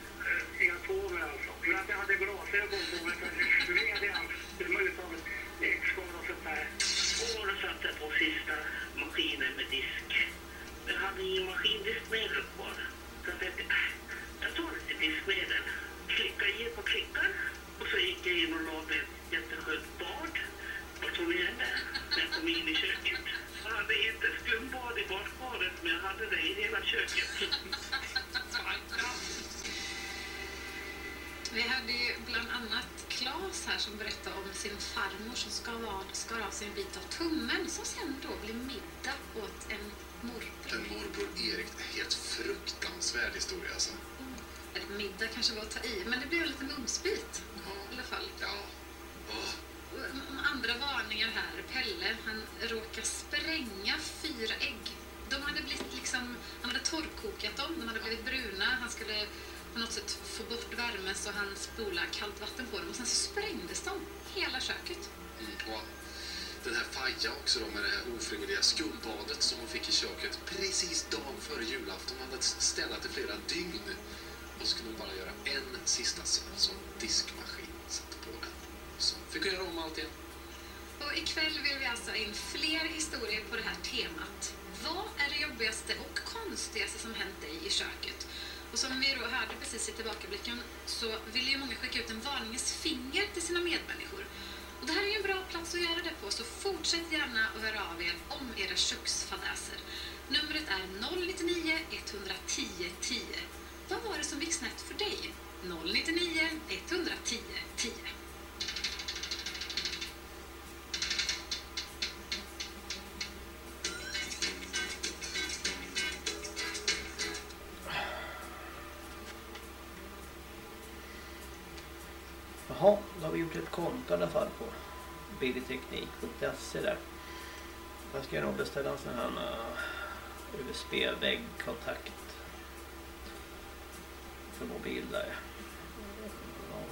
I: i atomer alltså. För att jag hade glasögon på mig så det sved i ansiktet utav äggskal och sånt där. Och då satte jag på sista maskinen med disk. Jag hade ingen maskindiskmedel kvar. Så jag tog lite diskmedel. Klickade i på klickan. Och så gick jag in och la mig ett jätteskönt bad. Och tog ner det när jag kom in i köket. Jag hade inte skumbad i badkaret men jag hade det i hela köket.
G: Vi hade ju bland annat Claes här som berättade om sin farmor som skar av sig en bit av tummen som sen då blev middag åt en morbror.
H: En morbror Erik, helt fruktansvärd historia alltså.
G: Eller middag kanske var att ta i, men det blev en liten mumsbit i alla fall.
H: Ja.
G: Andra varningar här. Pelle, han råkade spränga 4 ägg. De hade blivit liksom, han hade torrkokat dem, de hade blivit bruna. Han skulle på något sätt få bort värmen så han spolade kallt vatten på dem. Och sen så sprängdes de hela köket.
H: Och den här Faja också då med det här ofrivilliga skumbadet som hon fick i köket precis dagen före julafton. Han hade städat i flera dygn. Och så kunde hon bara göra en sista som diskmaskin satte på den. Så fick jag göra om allt igen.
G: Och ikväll vill vi alltså in fler historier på det här temat. Vad är det jobbigaste och konstigaste som hänt dig i köket? Och som vi då hörde precis i tillbakablicken så vill ju många skicka ut en varningens finger till sina medmänniskor. Och det här är ju en bra plats att göra det på, så fortsätt gärna att höra av er om era köksfadäser. Numret är 099 110 10. Vad var det som gick snett för dig? 099 110 10.
A: Jaha, då har vi gjort ett konto i alla fall på billigteknik.se där. Jag ska nog beställa en sån här USB-väggkontakt för mobil där. Ja.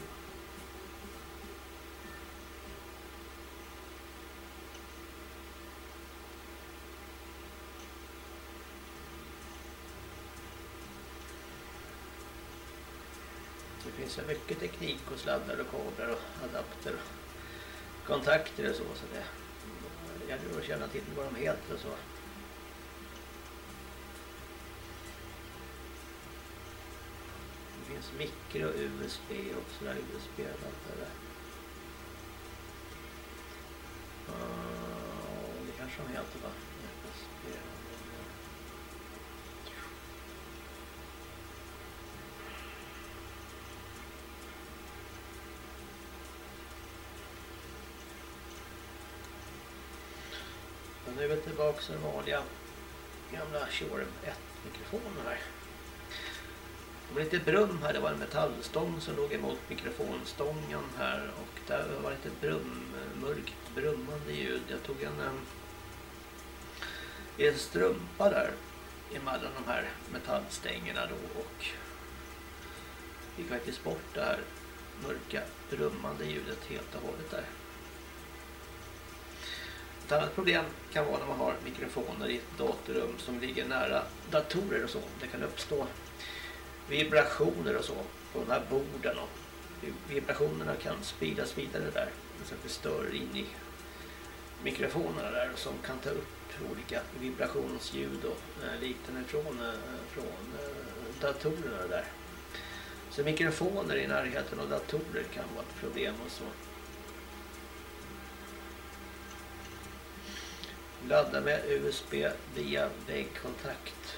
A: Det finns ju mycket teknik och sladdar och kablar och adapter och kontakter och så det gäller att känna till vad de heter och så. Det finns mikro, USB och sådär USB-laddare. Det kanske de heter va? USB. Och nu är vi tillbaka till den vanliga gamla Shure M1-mikrofonen här. Det var lite brum här, det var en metallstång som låg emot mikrofonstången här och där var lite mörkt brummande ljud. Jag tog en strumpa där emellan de här metallstängerna då och fick faktiskt bort det här mörka brummande ljudet helt och hållet där. Ett annat problem kan vara när man har mikrofoner i ett datorrum som ligger nära datorer och så. Det kan uppstå vibrationer och så på de här borden och vibrationerna kan spridas vidare där så att det stör in i mikrofonerna där som kan ta upp olika vibrationsljud och liknande från datorerna där. Så mikrofoner i närheten av datorer kan vara ett problem och så. Ladda med USB via väggkontakt.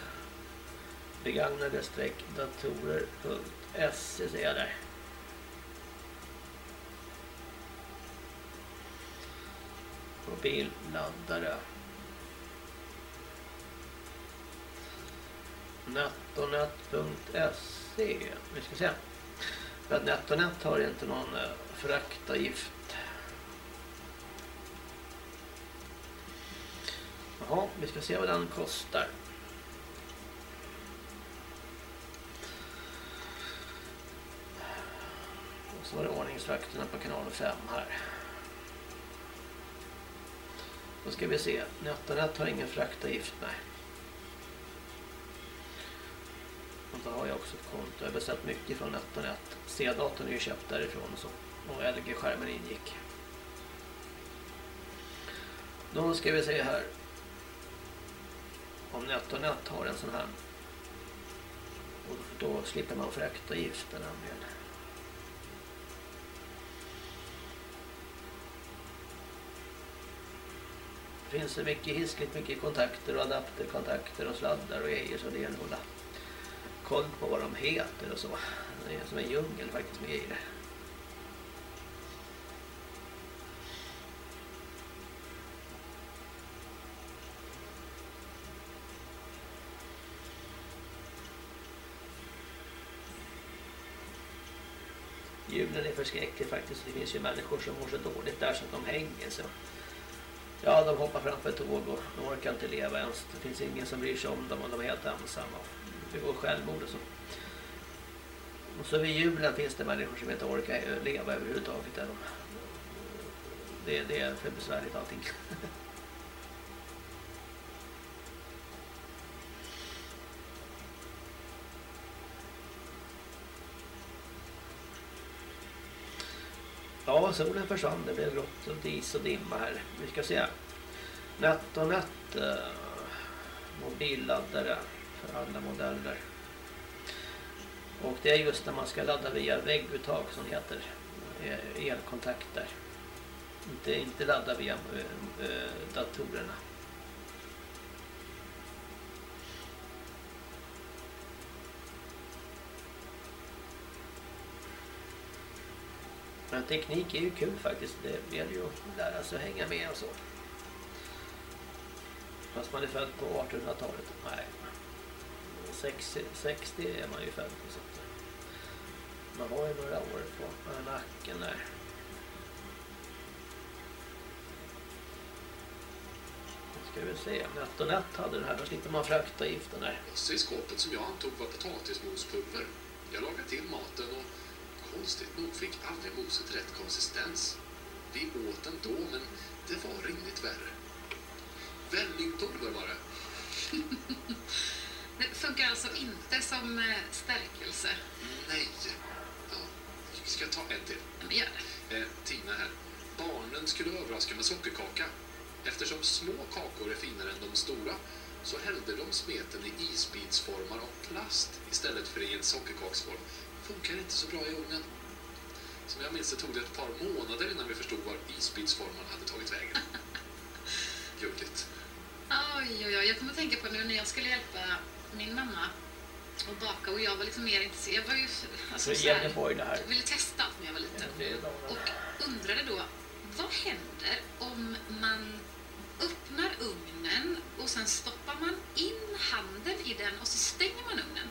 A: Begagnade-datorer.se säger jag där. Mobilladdare. Netonet.se. Vi ska se. För att Netonet har inte någon fraktavgift. Jaha, vi ska se vad den kostar. Och så var det ordningsvakterna på kanal 5 här. Då ska vi se. Netonet har ingen fraktavgift, nej. Och så har jag också ett konto. Jag har beställt mycket från Netonet. C-datorn är ju köpt därifrån och så. Och LG-skärmen ingick. Då ska vi se här. Om Netonet har en sån här. Och då slipper man fraktavgiften nämligen. Det finns så mycket hiskligt mycket kontakter och adapterkontakter och sladdar och grejer så det gäller att hålla koll på vad de heter och så. Det är som en djungel faktiskt med grejer. Julen är förskräcklig faktiskt. Det finns ju människor som mår så dåligt där så att de hänger så. Ja, de hoppar framför tåg och de orkar inte leva ens. Det finns ingen som bryr sig om dem och de är helt ensamma. Det går självmord och så. Och så vid julen finns det människor som inte orkar leva överhuvudtaget. Det är för besvärligt allting. Ja, solen försvann. Det blev grått och dis och dimma här. Vi ska se. Netonet mobilladdare för alla modeller. Och det är just när man ska ladda via vägguttag som heter elkontakter. Inte ladda via datorerna. Men teknik är ju kul faktiskt. Det gäller ju att lära sig att hänga med och så. Fast man är född på 1800-talet. Nej. 60 är man ju född på. Så man har ju några år på nacken där. Nu ska vi se. Netonet hade den här. Då slipper man fraktavgiften där.
H: I skåpet som jag antog var potatismospulver. Jag lagade till maten och konstigt nog fick aldrig moset rätt konsistens. Vi åt den då, men det var rimligt värre. Vällingpulver var det.
G: Det funkar alltså inte som stärkelse?
H: Nej. Ja, ska jag ta en till.
G: Men gör det.
H: Tina här. Barnen skulle överraska med sockerkaka. Eftersom små kakor är finare än de stora så hällde de smeten i isbitsformar av plast istället för i en sockerkaksform. Funkar inte så bra i ugnen. Som jag minns det tog det ett par månader innan vi förstod var isbitsformarna hade tagit vägen. Gulligt.
G: Oj. Jag kommer att tänka på nu när jag skulle hjälpa min mamma och baka och jag var liksom mer intresserad. Jag var ju alltså,
A: jag
G: ville testa allt när jag var liten. Och undrade då, vad händer om man öppnar ugnen och sen stoppar man in handen i den och så stänger man ugnen?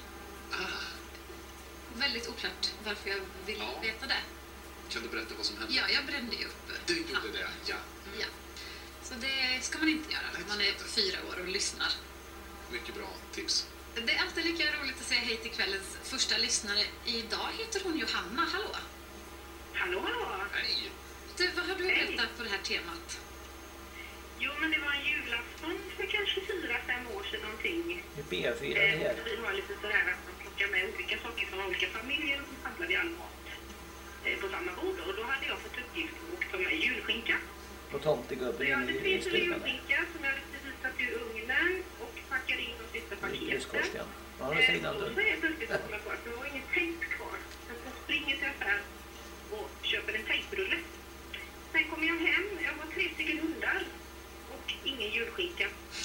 G: Väldigt oklart varför jag vill veta det.
H: Kan du berätta vad som hände?
G: Ja, jag brände ju upp.
H: Du gjorde det, ja.
G: Så det ska man inte göra när man är 4 år och lyssnar.
H: Mycket bra tips.
G: Det är alltid lika roligt att säga hej till kvällens första lyssnare. Idag heter hon Johanna. Hallå?
I: Hallå.
H: Hej.
G: Du, vad har du berättat på det här temat?
I: Jo, men det var en julafton för kanske 4-5 år sedan någonting.
A: Det är B4 det här.
I: Vi var lite sådär att man plockar med olika saker från olika familjer och så samlar vi all mat på samma bord. Och då hade jag fått uppgift att ta med julskinka.
A: På tomtegubben
I: jag hade
A: i
I: 3 kilo
A: stugan.
I: julskinka som jag hade precis satt ur ugnen och packade in de sista paketen.
A: Ja,
I: Och så är det plötsligt att komma på att det var inget tejp kvar. Så springer till affären och köper en tejprulle. Sen kom jag hem, jag var 3 stycken hundar och ingen julskinka.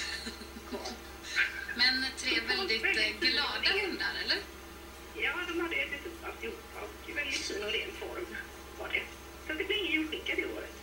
G: Men 3 väldigt glada hundar, eller?
I: Ja, de hade ätit upp alltihopa och i väldigt fin och ren form var det. Så det blev ingen julskinka det året.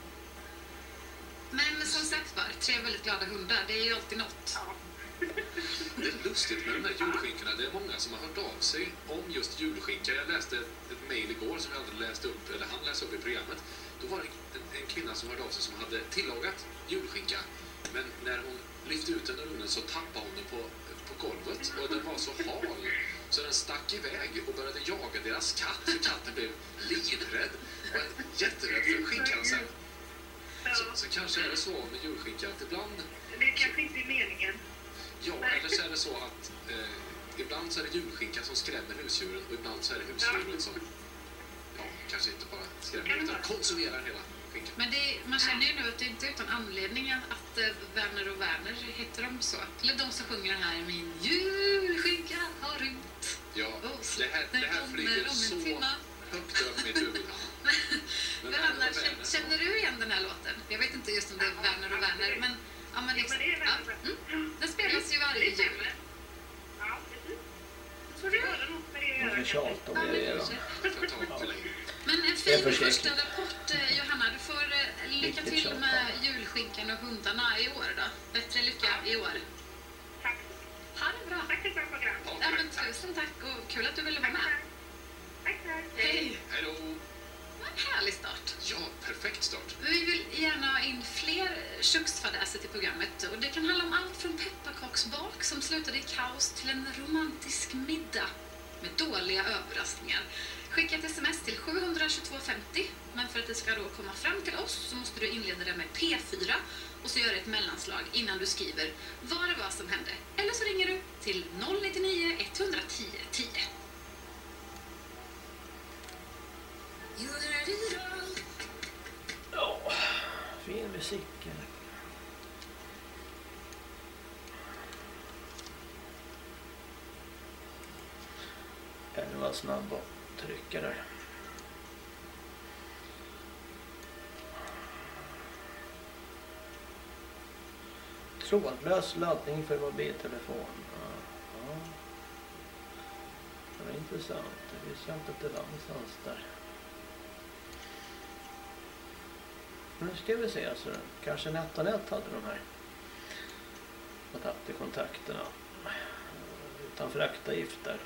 G: Men som sagt var, 3 väldigt glada hundar, det är ju alltid något.
I: Ja.
H: Det är lustigt med de här julskinkorna. Det är många som har hört av sig om just julskinka. Jag läste ett mejl igår som jag aldrig läste upp, eller han läste upp i programmet. Då var det en kvinna som hörde av sig som hade tillagat julskinka. Men när hon lyfte ut den ur ugnen så tappade hon den på golvet. Och den var så hal så den stack iväg och började jaga deras katt. För katten blev livrädd och jätterädd för skinkan sen. Så kanske är det så med julskinka att ibland...
I: Det kanske inte är meningen.
H: Ja, eller så är det så att ibland så är det julskinka som skrämmer husdjuren och ibland så är det husdjuren som kanske inte bara skrämmer utan konsumerar hela skinkan.
G: Men man känner ju nu att det inte är utan anledning att Werner och Werner heter de så. Eller de som sjunger den här min julskinka har rymt.
H: Ja, det här flyger så högt upp mitt huvud.
G: Men Hanna, känner du igen den här låten? Jag vet inte just om det är Werner och Werner, men ja, men liksom, den spelas ju varje jul.
I: Ja, precis. Får du höra något med det att göra?
A: Man kan tjata om det redan.
G: Men en fin första rapport, Johanna. Du får lycka till med julskinkan och hundarna i år då. Bättre lycka i år.
I: Tack.
G: Ha det bra.
I: Tack för ett bra program.
G: Ja, men tusen tack och kul att du ville vara med.
I: Tack.
G: Hej.
H: Hej då.
G: En härlig start.
H: Ja, perfekt start.
G: Vi vill gärna ha in fler köksfadäser till programmet. Och det kan handla om allt från pepparkaksbak som slutade i kaos till en romantisk middag med dåliga överraskningar. Skicka ett sms till 72250. Men för att det ska då komma fram till oss så måste du inleda det med P4 och så gör ett mellanslag innan du skriver vad det var som hände. Eller så ringer du till 099 110 10.
A: Ja, fin musik. Eller var snabb och trycka där. Trådlös laddning för mobiltelefon. Ja. Det var intressant. Det visste jag inte att det var någonstans där. Nu ska vi se, alltså, kanske NetOnNet hade de här kontakterna utan fraktavgift där.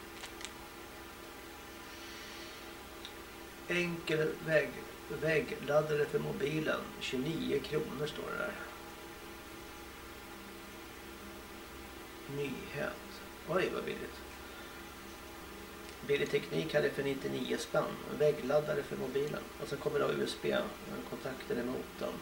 A: Enkel väggladdare för mobilen, 29 kronor står det där. Nyhet. Oj, vad billigt. Billig teknik hade för 99 spänn. Väggladdare för mobilen. Och så kommer då USB-kontakter emot dem.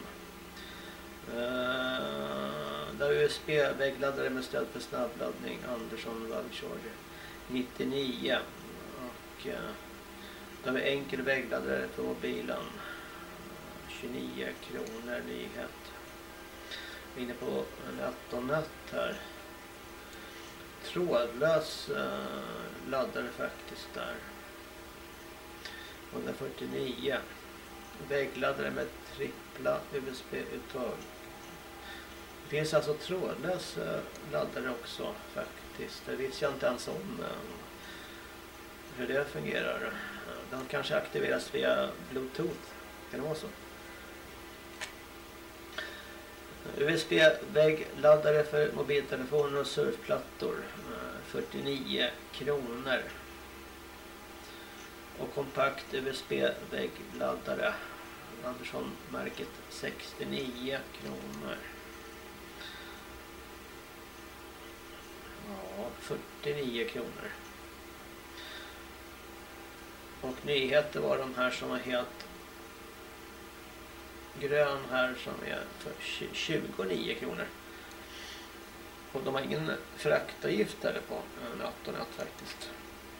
A: Där USB-väggladdare med stöd för snabbladdning. Andersson Valve Charger 99. Och Då har vi enkel vägladdare för mobilen. 29 kronor nyhet. Vi är inne på NetOnNet här. Trådlös laddare faktiskt där. 149. Vägladdare med trippla USB-uttag. Det finns alltså trådlös laddare också faktiskt. Det vet jag inte ens om hur det fungerar. Den kanske aktiveras via Bluetooth. Kan det vara så? USB-väggladdare för mobiltelefoner och surfplattor. 49 kronor. Och kompakt USB-väggladdare. Andersson-märket 69 kronor. Ja, 49 kronor. Och nyheter var de här som var helt grön här som är för 29 kronor. Och de har ingen fraktavgift där på NetOnNet faktiskt.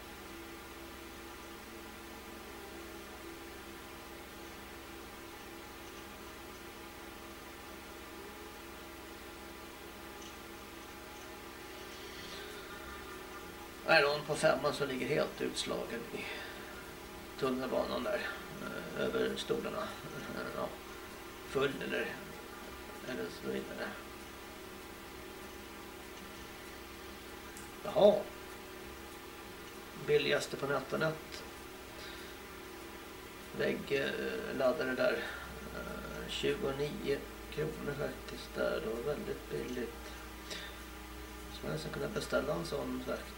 A: Är någon på 5:an som ligger helt utslagen i tunnelbanan där över stolarna. Ja, full eller så vidare. Jaha. Billigaste på NetOnNet. Väggladdare där. 29 kronor faktiskt där. Det var väldigt billigt. Så man ska kunna beställa en sån faktiskt.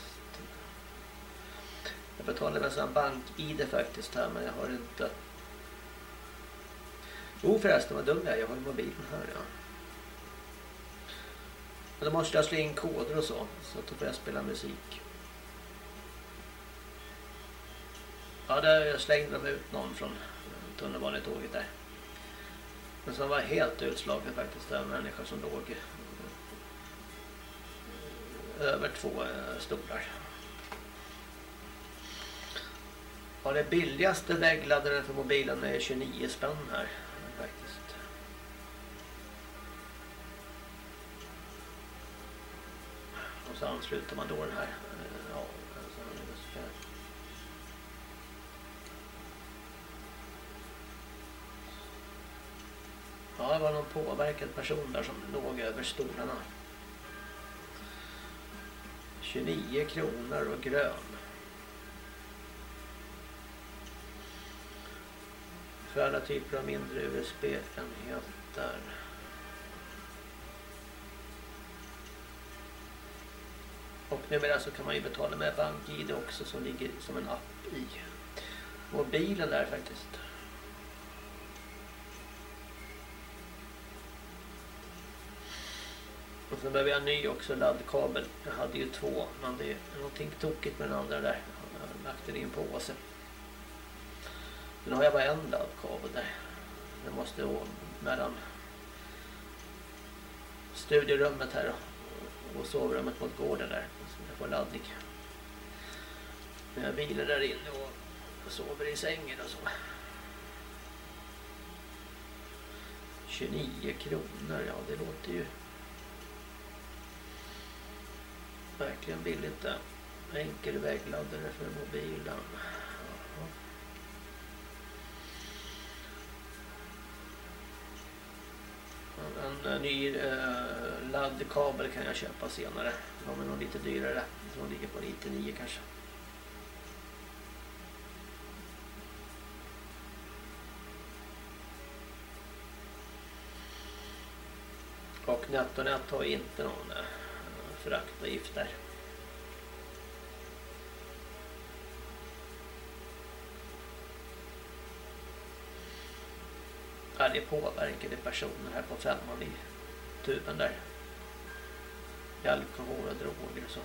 A: Jag betalar med en bank-ID faktiskt här, men jag har inte. Förresten, vad dum jag är. Jag har ju mobilen här, ja. Men då måste jag slå in koder och så att då får jag spela musik. Ja, där slängde de ut någon från tunnelbanetåget där. Men som var helt utslagen faktiskt, där människor som låg över 2 stolar. Ja, det billigaste väggladdaren för mobilen är 29 spänn här faktiskt. Och så ansluter man då den här. Ja, ja, det var någon påverkad person där som låg över stolarna. 29 kronor och grön. För alla typer av mindre USB-enheter. Och numera så kan man ju betala med BankID också som ligger som en app i mobilen där faktiskt. Och så behöver jag en ny också laddkabel. Jag hade ju 2, men det är någonting tokigt med den andra där. Jag lagt den in på påse. Nu har jag bara en laddkabel där. Det måste gå mellan studierummet här och sovrummet mot gården där. Så jag får laddning. Jag vilar där inne och sover i sängen och så. 29 kronor, ja det låter ju verkligen billigt där. Enkel väggladdare för mobilen. En ny laddkabel kan jag köpa senare. De är nog lite dyrare. De ligger på 99 kanske. Och NetOnNet har inte någon fraktavgift där. Ja, det påverkade personer här på 5:an i tuben där. I alkohol och droger och så.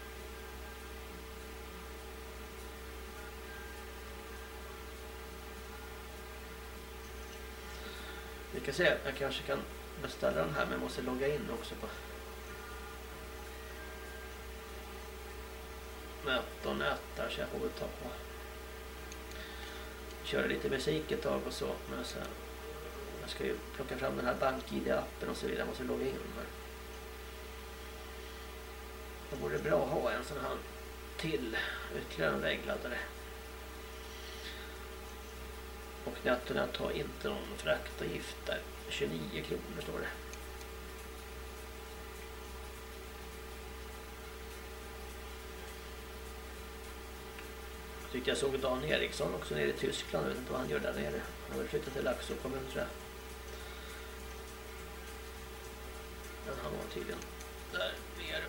A: Vi kan se, jag kanske kan beställa den här, men jag måste logga in också på NetOnNet där, så jag får väl ta på köra lite musik ett tag och så. Men sen, jag ska ju plocka fram den här BankID-appen och så vidare. Jag måste logga in där. Det vore bra att ha en sån här till ytterligare en väggladdare. Och NetOnNet har inte någon fraktavgift där. 29 kronor står det. Jag tyckte jag såg Dan Eriksson också nere i Tyskland. Jag vet inte vad han gör där nere. Han har väl flyttat till Laxå kommun, tror jag. Men han var tydligen där nere.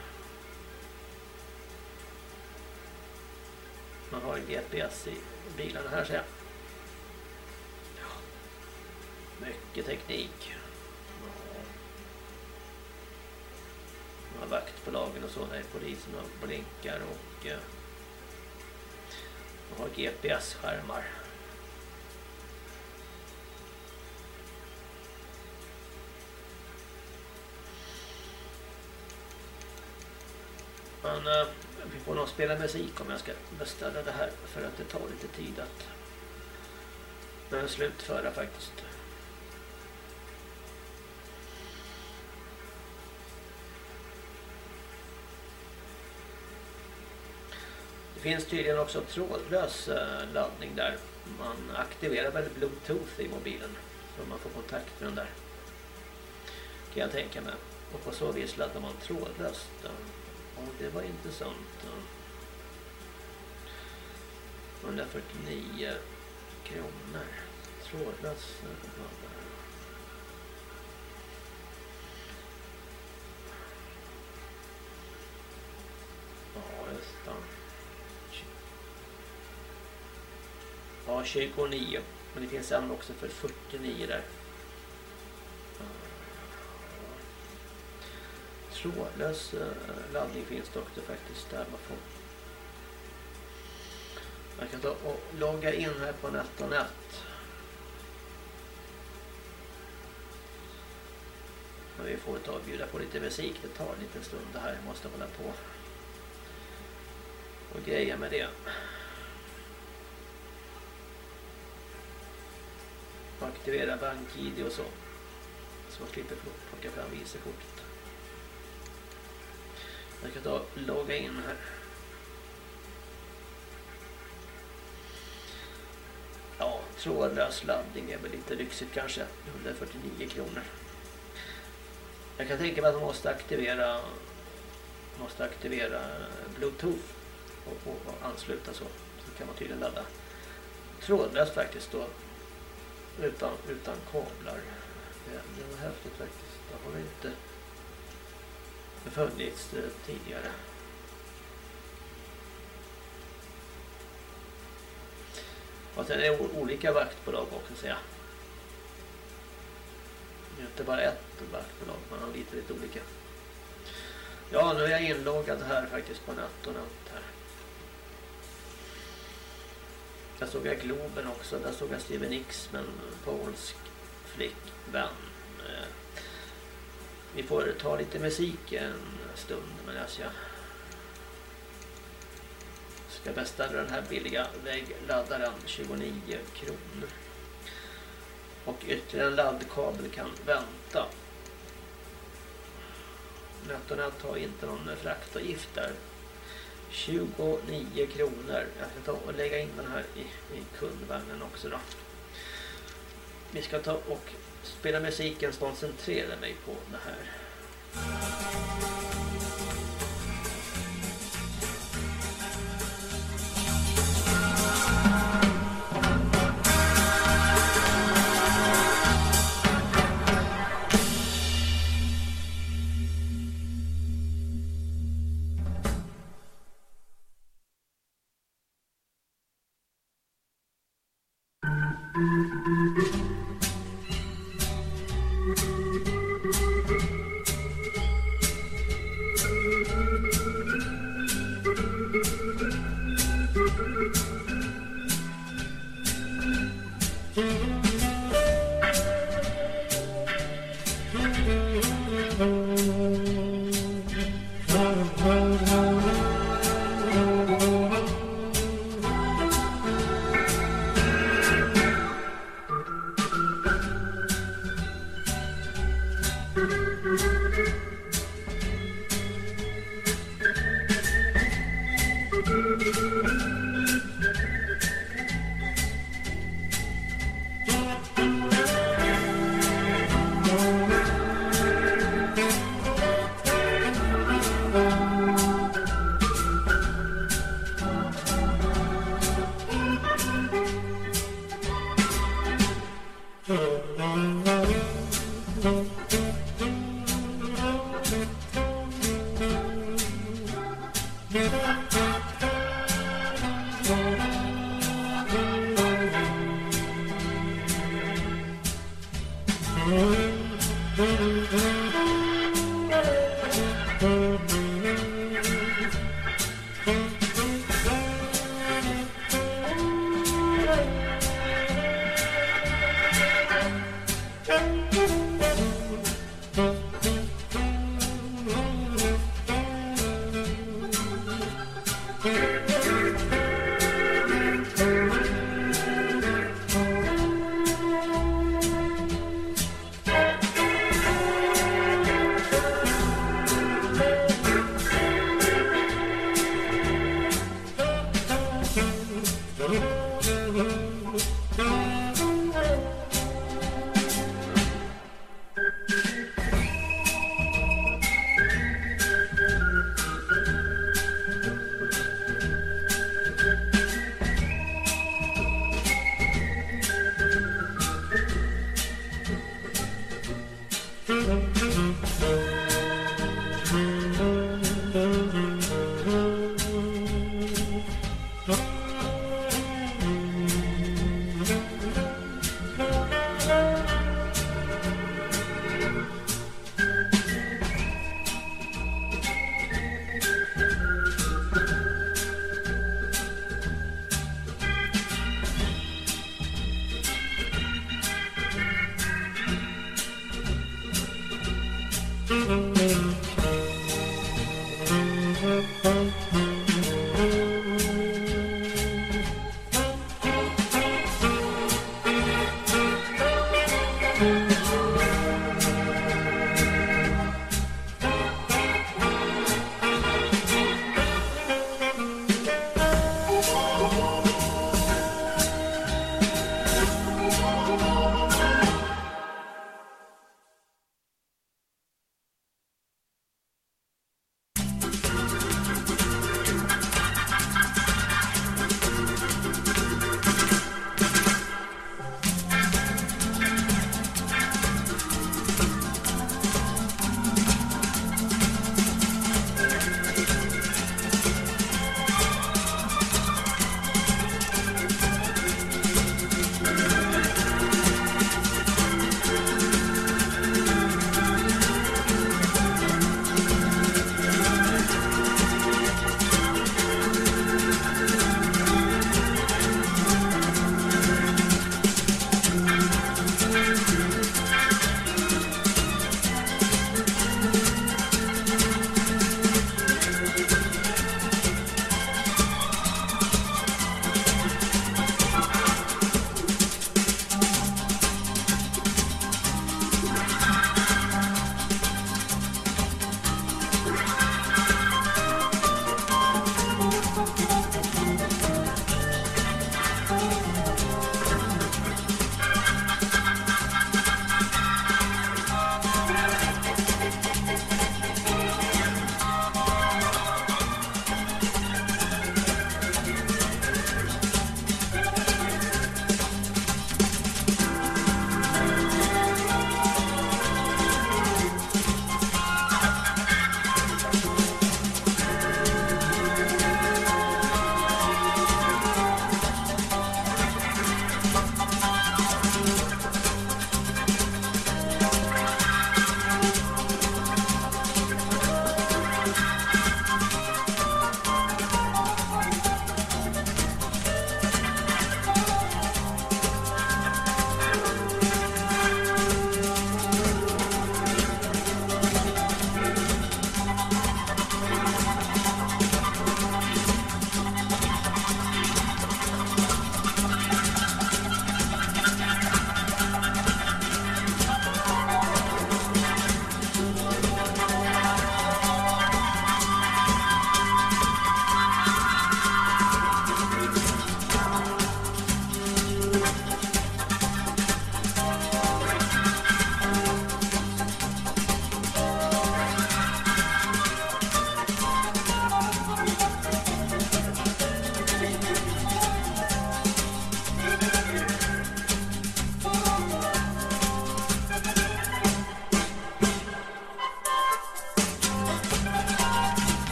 A: Man har GPS i bilarna här, ser jag. Ja. Mycket teknik. Man har vaktbolagen och så där, polisen och blinkar och man har GPS-skärmar. Men vi får nog spela musik om jag ska beställa det här, för att det tar lite tid att slutföra faktiskt. Det finns tydligen också trådlös laddning där. Man aktiverar väl Bluetooth i mobilen så man får kontakt med den där. Kan jag tänka mig. Och på så vis laddar man trådlöst. Och det var intressant. 149 kronor. Trådlös laddare. Ja, just det. Ja, 29. Men det finns en också för 49 där. Trådlös laddning finns det också faktiskt där man får. Man kan ta och logga in här på NetOnNet. Men vi får ta och bjuda på lite musik. Det tar en liten stund det här. Jag måste hålla på och greja med det. Aktivera BankID och så. Så man slipper plocka fram visekortet. Jag kan ta och logga in här. Ja, trådlös laddning är väl lite lyxigt kanske. 149 kronor. Jag kan tänka mig att man måste aktivera Bluetooth och ansluta så kan man tydligen ladda trådlöst faktiskt då. Utan kablar. Det var häftigt faktiskt. Det har inte funnits tidigare. Och sen är det olika vaktbolag också, säger jag. Det är inte bara ett vaktbolag, man har lite olika. Ja, nu är jag inloggad här faktiskt på NetOnNet här. Där såg jag Globen också, där såg jag Steven Nicks, men polsk flickvän. Vi får ta lite musik en stund, men jag ska beställa den här billiga väggladdaren, 29 kronor. Och ytterligare en laddkabel kan vänta. NetOnNet har inte någon fraktavgift där. 29 kronor. Jag ska ta och lägga in den här i kundvagnen också då. Vi ska ta och spela musiken, koncentrera mig på det här.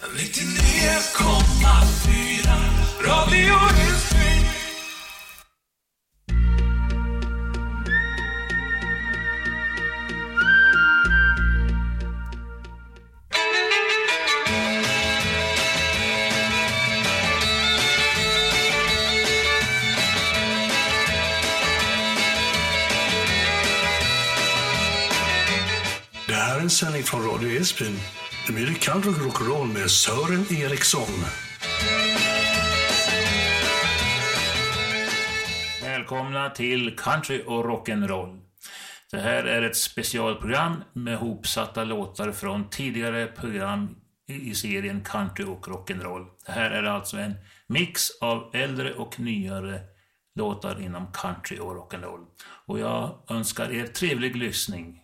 J: 99,4 Radio Edsbyn.
K: Det här är en sändning från Radio Edsbyn. Det blir country rock'n'roll med Sören Eriksson.
L: Välkomna till Country och Rock'n'Roll. Det här är ett specialprogram med hopsatta låtar från tidigare program i serien Country och Rock'n'Roll. Det här är alltså en mix av äldre och nyare låtar inom country och rock'n'roll. Och jag önskar er trevlig lyssning.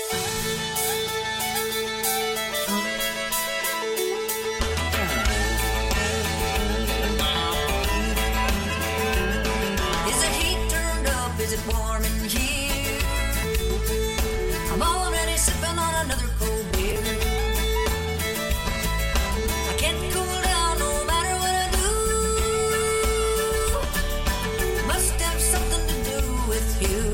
M: Is it warm in here? I'm already sipping on another cold beer. I can't cool down no matter what I do. Must have something to do with you.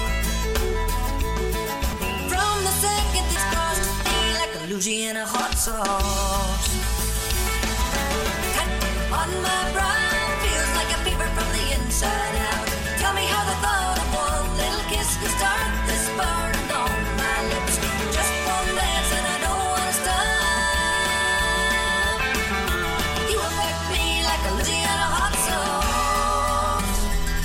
M: From the second it's crossed me like a Louisiana hot sauce. Cut on my brow feels like a fever from the inside out. Tell me how the thought of one little kiss can start this burn on my lips. Just one dance and I don't want to stop. You affect me like a Louisiana hot sauce.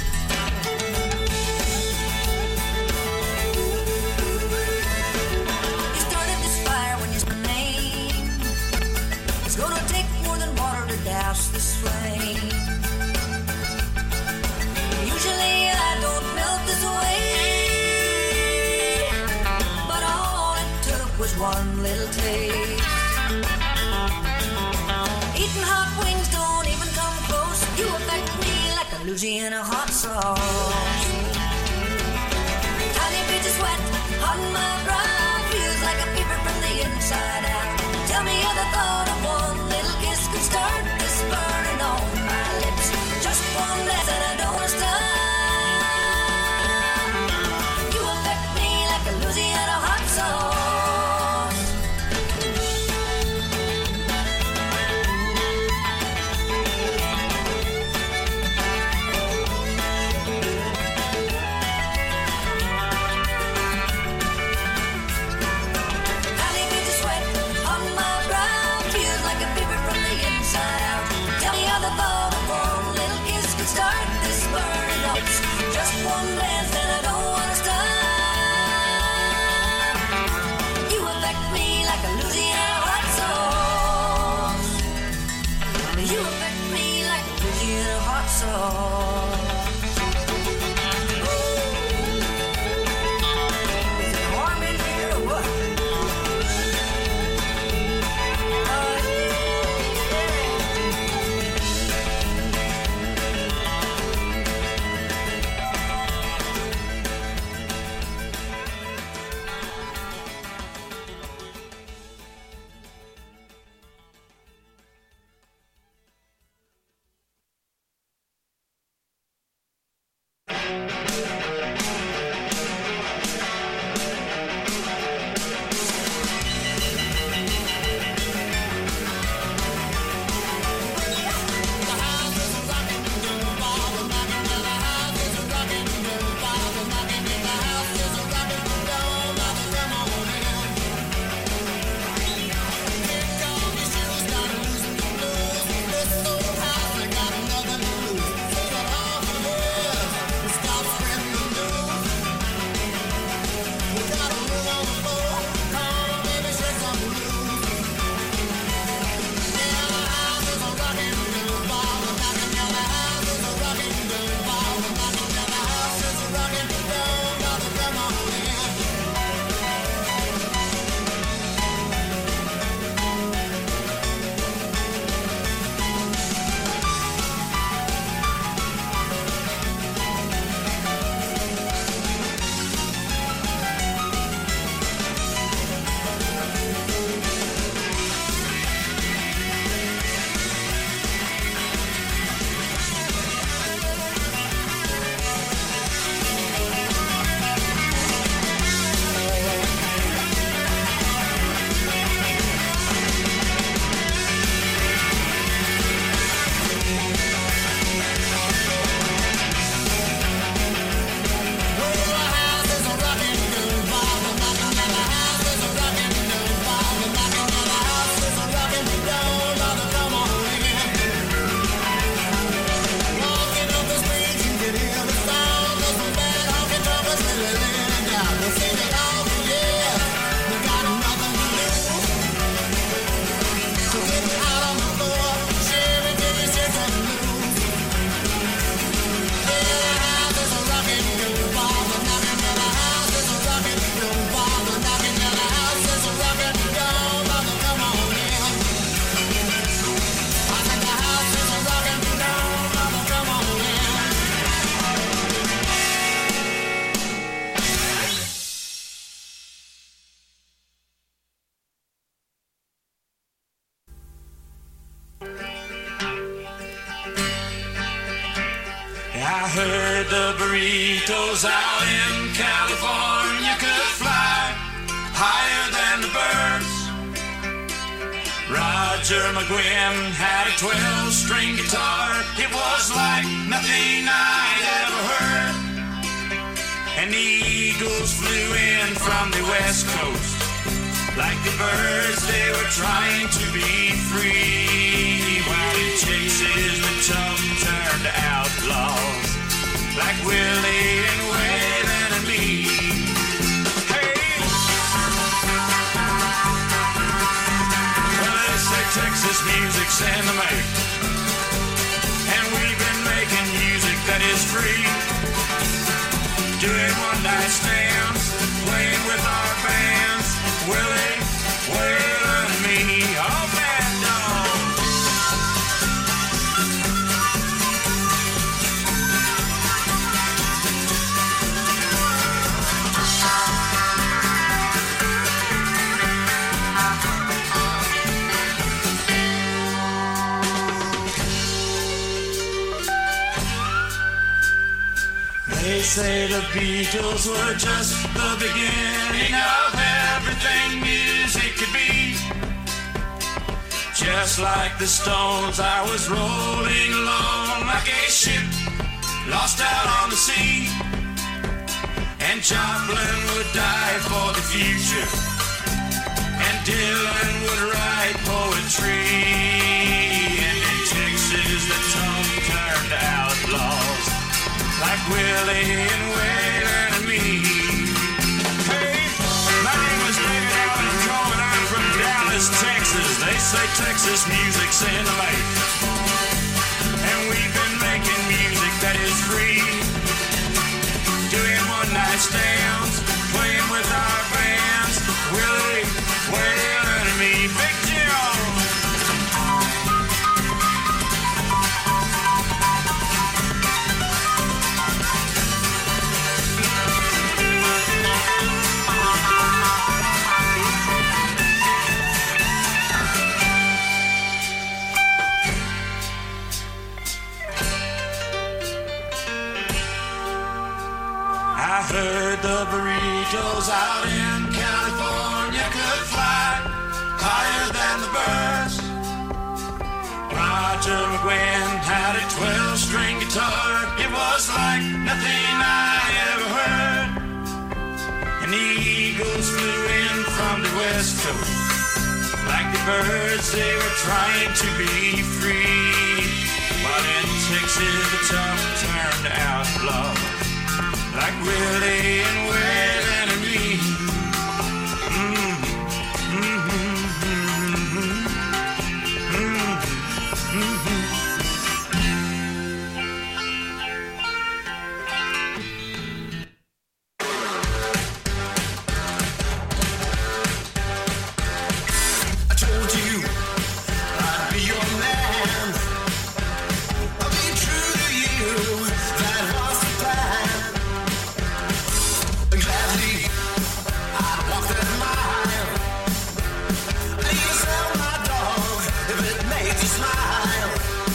M: You started this fire when you said my name. It's gonna take more than water to douse this flame. Usually I don't melt this way, but all it took was one little taste. Eating hot wings don't even come close. You affect me like a Louisiana hot sauce. Tiny beads of sweat on my brow feels like a fever from the inside out. Tell me how the thought of one little kiss could start this burning on my lips. Just one less and I don't want to stop. Louisiana hot sauce.
J: I heard the burritos out in California could fly higher than the birds. Roger McGuinn had a 12-string guitar. It was like nothing I'd ever heard. And the eagles flew in from the west coast. Like the birds, they were trying to be free. While in Texas, the tough turned outlaws. Like Willie and Waylon and me. Hey! Well, they say Texas music's in the make. And we've been making music that is free. Doing one-night stands, playing with our bands. Willie, Waylon and me, all bad dogs. They say the Beatles were just the beginning of everything music could be. Just like the Stones, I was rolling along like a ship lost out on the sea. And Joplin would die for the future, and Dylan would write poetry. And in Texas, the tongue-turned outlaws like Willie and Waylon and me. Hey, my name is David Allen Cohen. I'm from Dallas, Texas. They say Texas music's in the lake. And we've been making music that is free. Doing one-night stands, playing with our bands. Willie, Waylon and me. Big Jim. I heard the burritos out in California could fly higher than the birds. Roger McGuinn had a 12-string guitar. It was like nothing I ever heard. And the eagles flew in from the west coast. Like the birds, they were trying to be free. While in Texas, the tough turned outlaws. Like Willie and Waylon and me. I told you I'd be your man. I'll be true to you. That was the plan. Gladly, I'd walk that mile. And you sell my dog if it made you smile.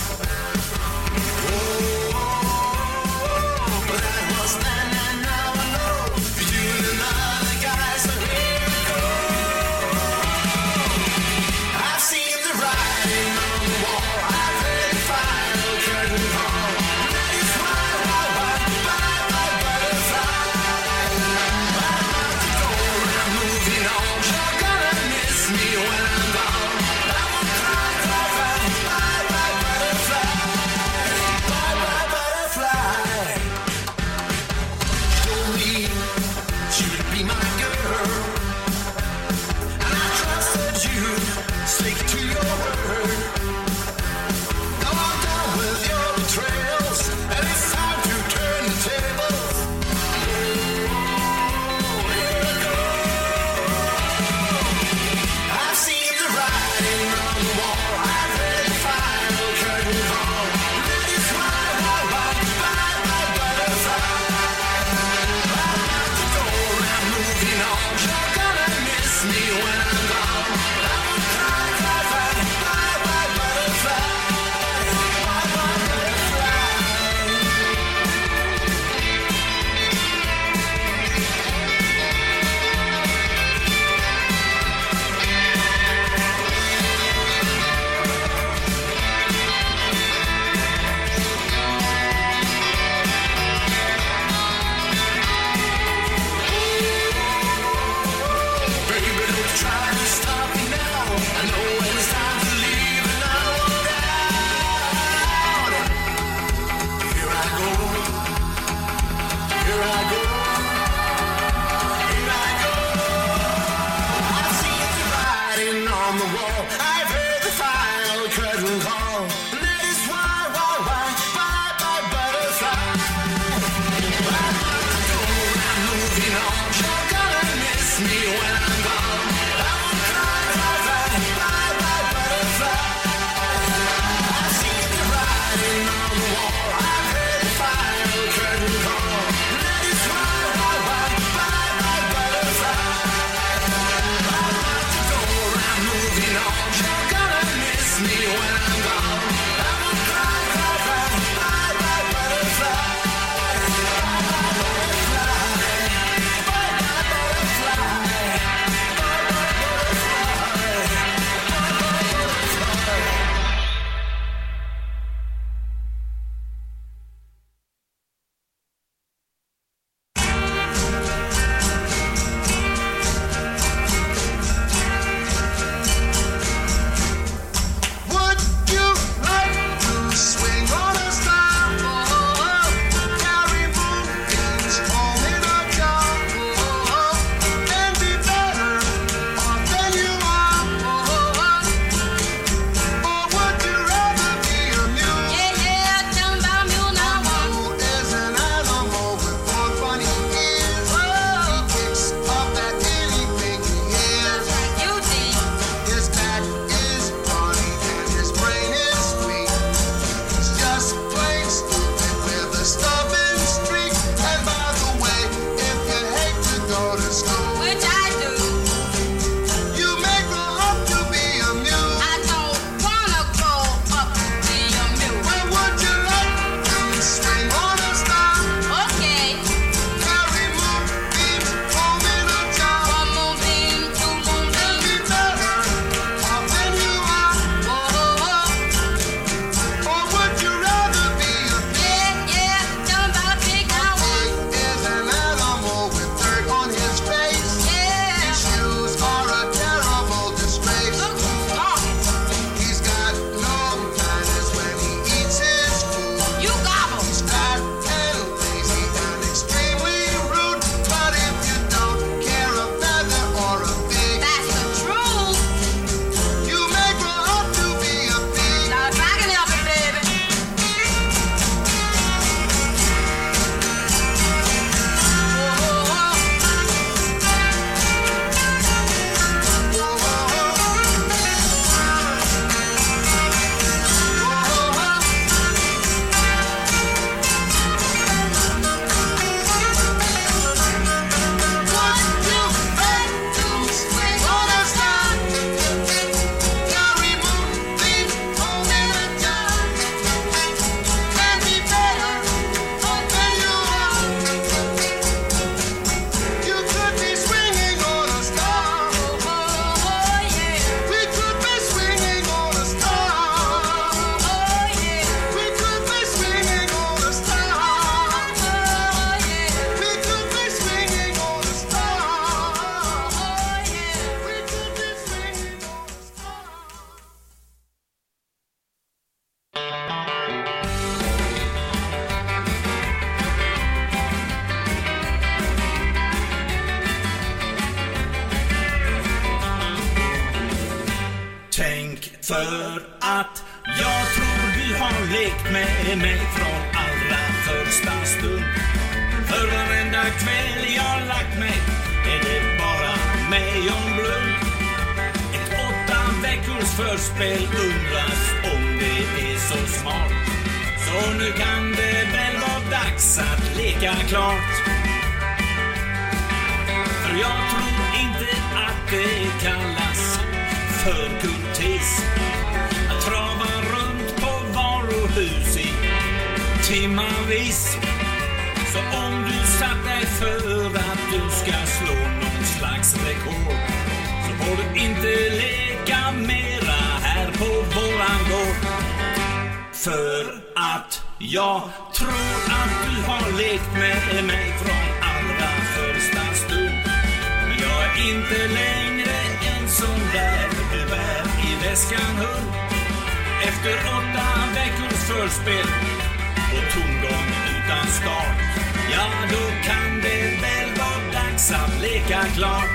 J: Oh, but that was then, and now I know you and other guys. So here we go. I've seen the writing on the wall. I've heard the final curtain call. Now you smile, bye, butterfly. Moving on, you're gonna miss me when I'm gone. I won't cry, curtain call. That is why, bye, butterfly. Bye, I'm moving on. You're gonna miss me when I'm gone. I won't cry, bye, butterfly. I see the writing on the wall. I've heard the final curtain call. That is why, bye, butterfly. I'm out the door, I'm moving on. You're gonna miss me when I'm gone. I won't cry, bye, butterfly. Would you like to swing on a star? Carry moonbeams home in a jar, and be better off than you are? Or would you rather be a mule?
M: Tell 'em about mule now.
J: Mule is an animal with four funny ears. He kicks up at anything he hears.
M: You did.
J: His back is funny and his brain is weak. He's just plain stupid with a stubborn streak. And by the way, if you hate to go to school,
M: Which I do.
J: you may grow up to be a mule.
M: I don't wanna grow up to be a mule.
J: Well, would you like to swing on a star?
M: Okay.
J: Carry moonbeams home in a jar,
M: One moonbeam, two
J: and
M: moonbeams.
J: be better off than you are? Or would you rather be a
M: Tell 'em about a pig now.
J: pig? Is an animal with dirt on his face. His shoes are a terrible disgrace. He's got no manners when he eats his food.
M: You gobble.
J: He's fat and lazy and extremely rude. But if you don't care a feather or a pig,
M: That's the truth.
J: you may grow up to be a pig.
M: Now if I can help it, baby.
J: Would you like to swing on a star? Carry moonbeams home in a jar, and be better off than you are? You could be swinging on a star. We could be swinging on a star. We could be swinging on a star. We could be swinging on a star. We could be swinging on a star.
N: Tänk för att jag tror du har lekt med mig från allra första stund. För varenda kväll jag lagt mig är det bara mig om Blund. Ett 8 veckors förspel undras om det är så smart. Så nu kan det väl vara dags att leka klart. För jag tror inte att det kallas för kurtis att trava runt på varuhus i timmavis. Så om du satt dig för att du ska slå någon slags rekord, så får du inte leka mera här på våran gård. För att jag tror att du har lekt med mig från allra första stund. Men jag är inte längre en sån där du bär i väskan hund. Efter 8 veckors förspel och tomgång utan start, ja då kan det väl vara dags att leka klart.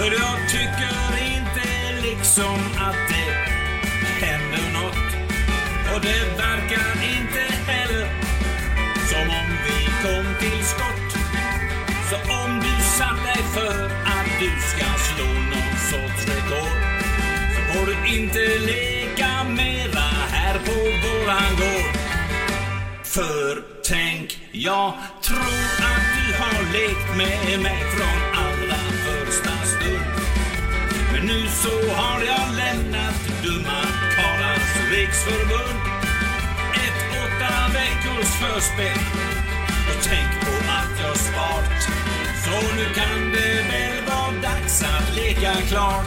N: För jag tycker inte liksom att det händer något. Och det verkar inte heller som om vi kom till skott. Så om du satt dig för att du ska slå någon sorts rekord, så får du inte leka mera här på våran gård. För tänk, jag tror att du har lekt med mig från allra första stund. Men nu så har jag lämnat Dumma Karlars Riksförbund. Ett 8 veckors förspel, och tänk på att jag spart. Så nu kan det väl vara dags att leka klart.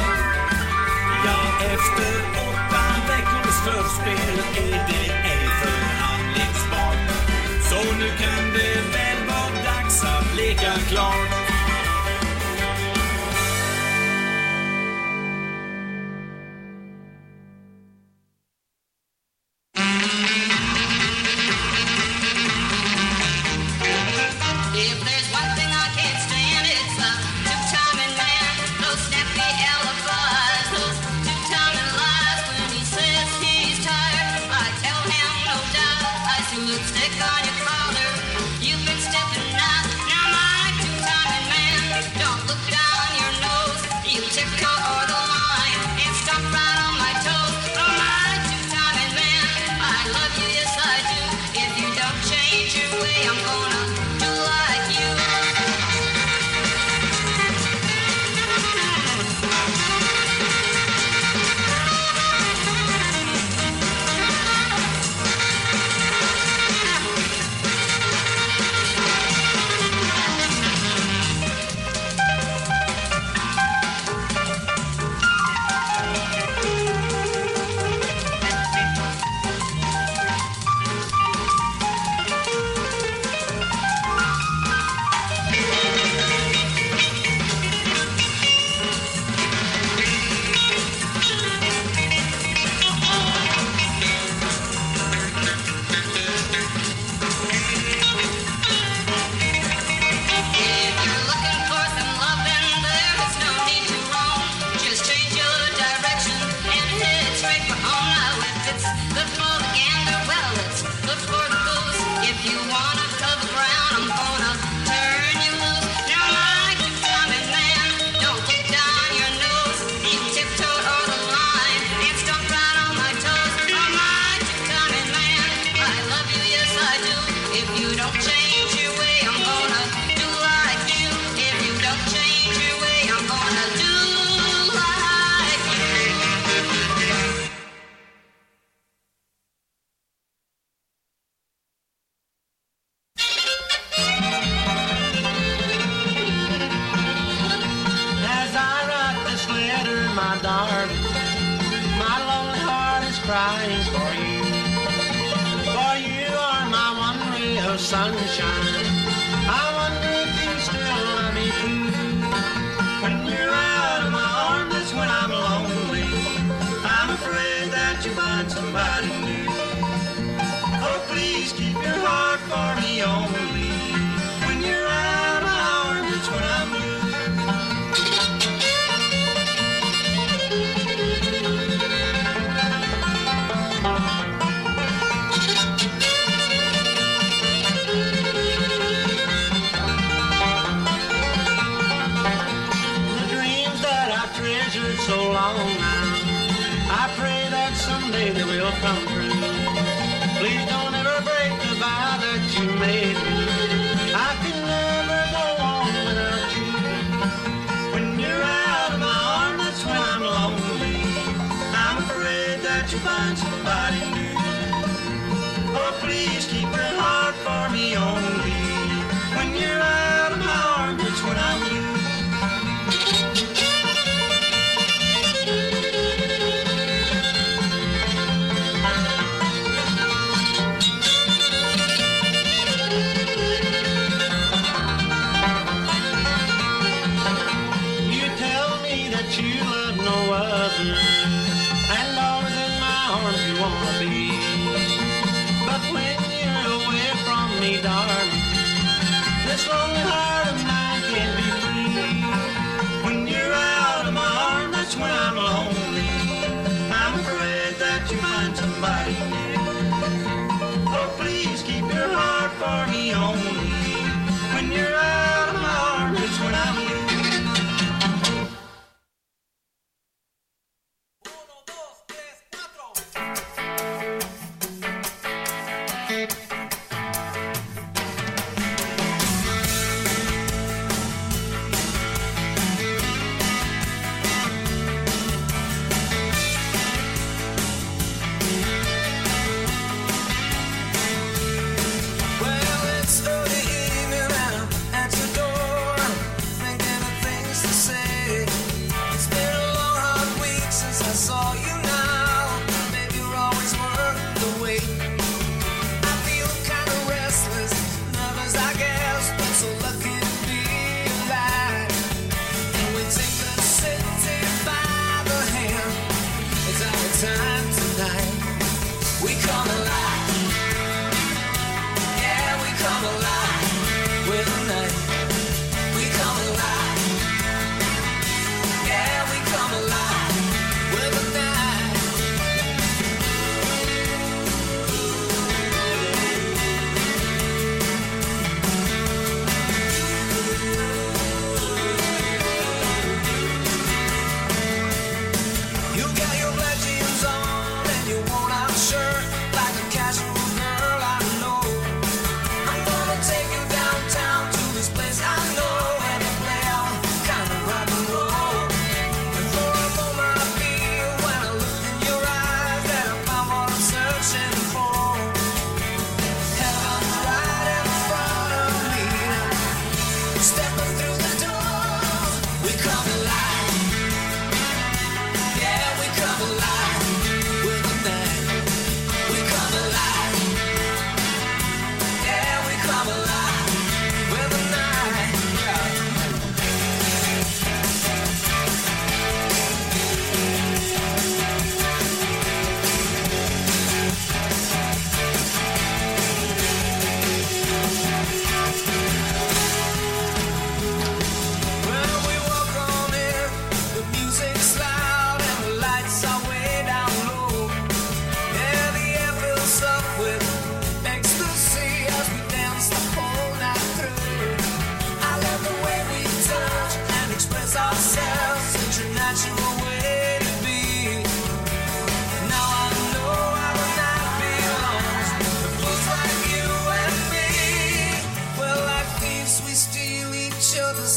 N: Ja, efter 8 veckors förspel är det ej förhandlingsbart. Så nu kan det väl vara dags att leka klart.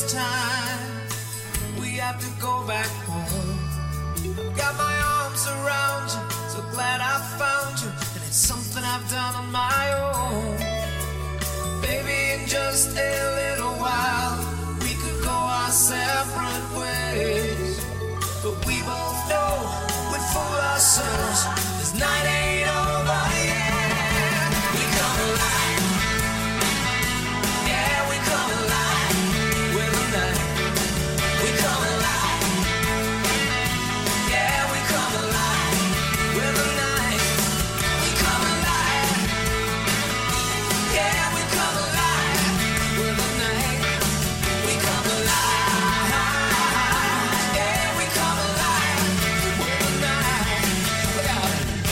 O: this time we have to go back home. I've got my arms around you, so glad I found you, and it's something I've done on my own. Baby, in just a little while we could go our separate ways, but we both know we'd fool ourselves. This night ain't over yet. We come alive. Yeah, we come alive with the night. We come alive. Yeah, we come alive with the night. We come alive. Yeah, we come alive with the night. We come alive. Yeah, we come alive with the night. Look out.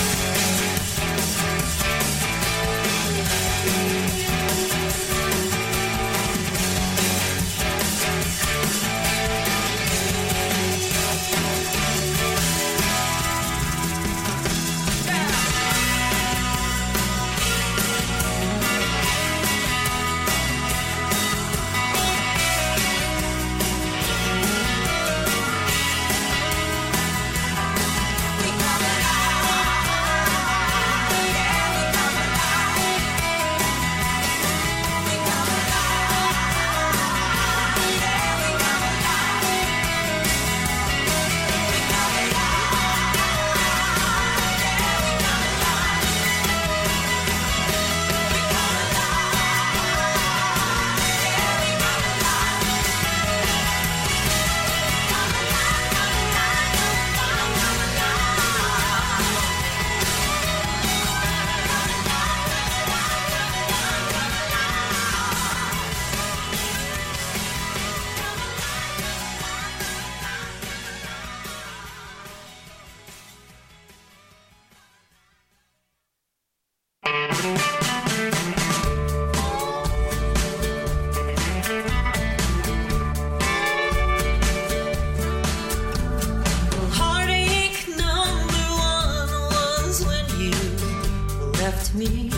O: Heartache number one was when you left me.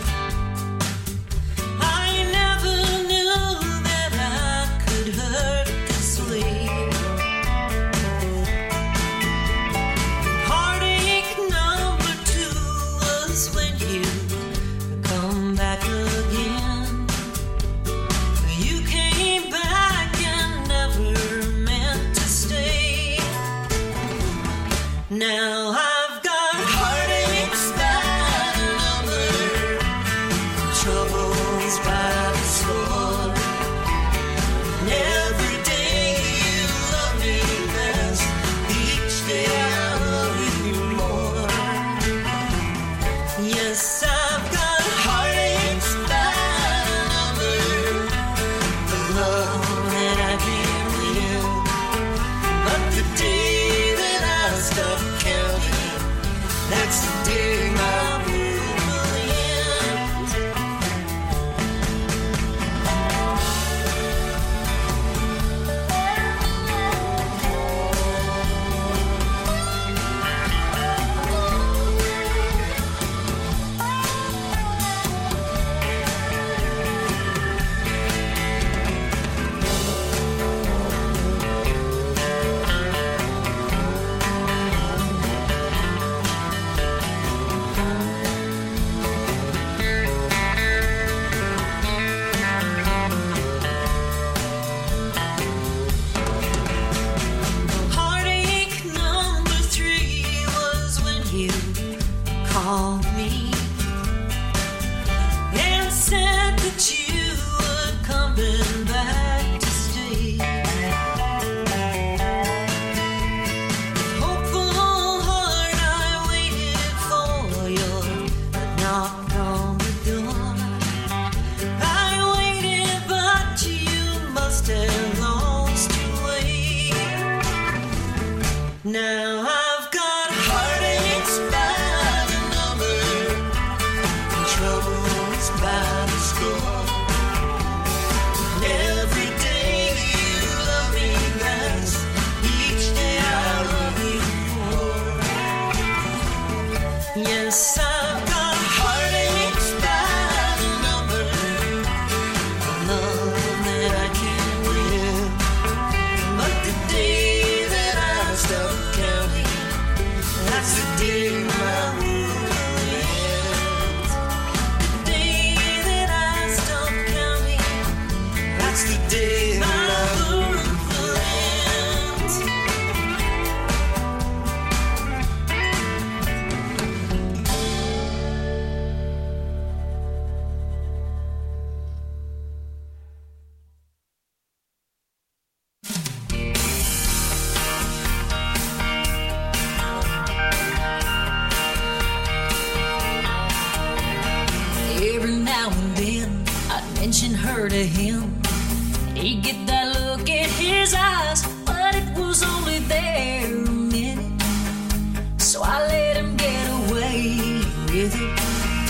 O: I never knew that I could hurt this way. Heartache number two was when you come back again. You came back and never meant to stay. Now I've got heartaches by the number, troubles by the score. And every day you love me less, each day I love you more. Yes, I've got heartaches by the number, the love that I can't live. But the day that I stop counting, that's the day my world will end. Heartache number three was when you called me and said that you were coming back to stay. Hopeful heart, I waited for your knock on the door. I waited, but you must have lost your way. Now I've got heartaches by the number, troubles by the score. And every day you love me less, each day I love you more. Yes, I've got heartaches by the number, the love that I can't live. that's the day that I learned the land.
M: Every now and then I'd mention her to him. He'd get that look in his eyes, but it was only there a minute. So I let him get away with it.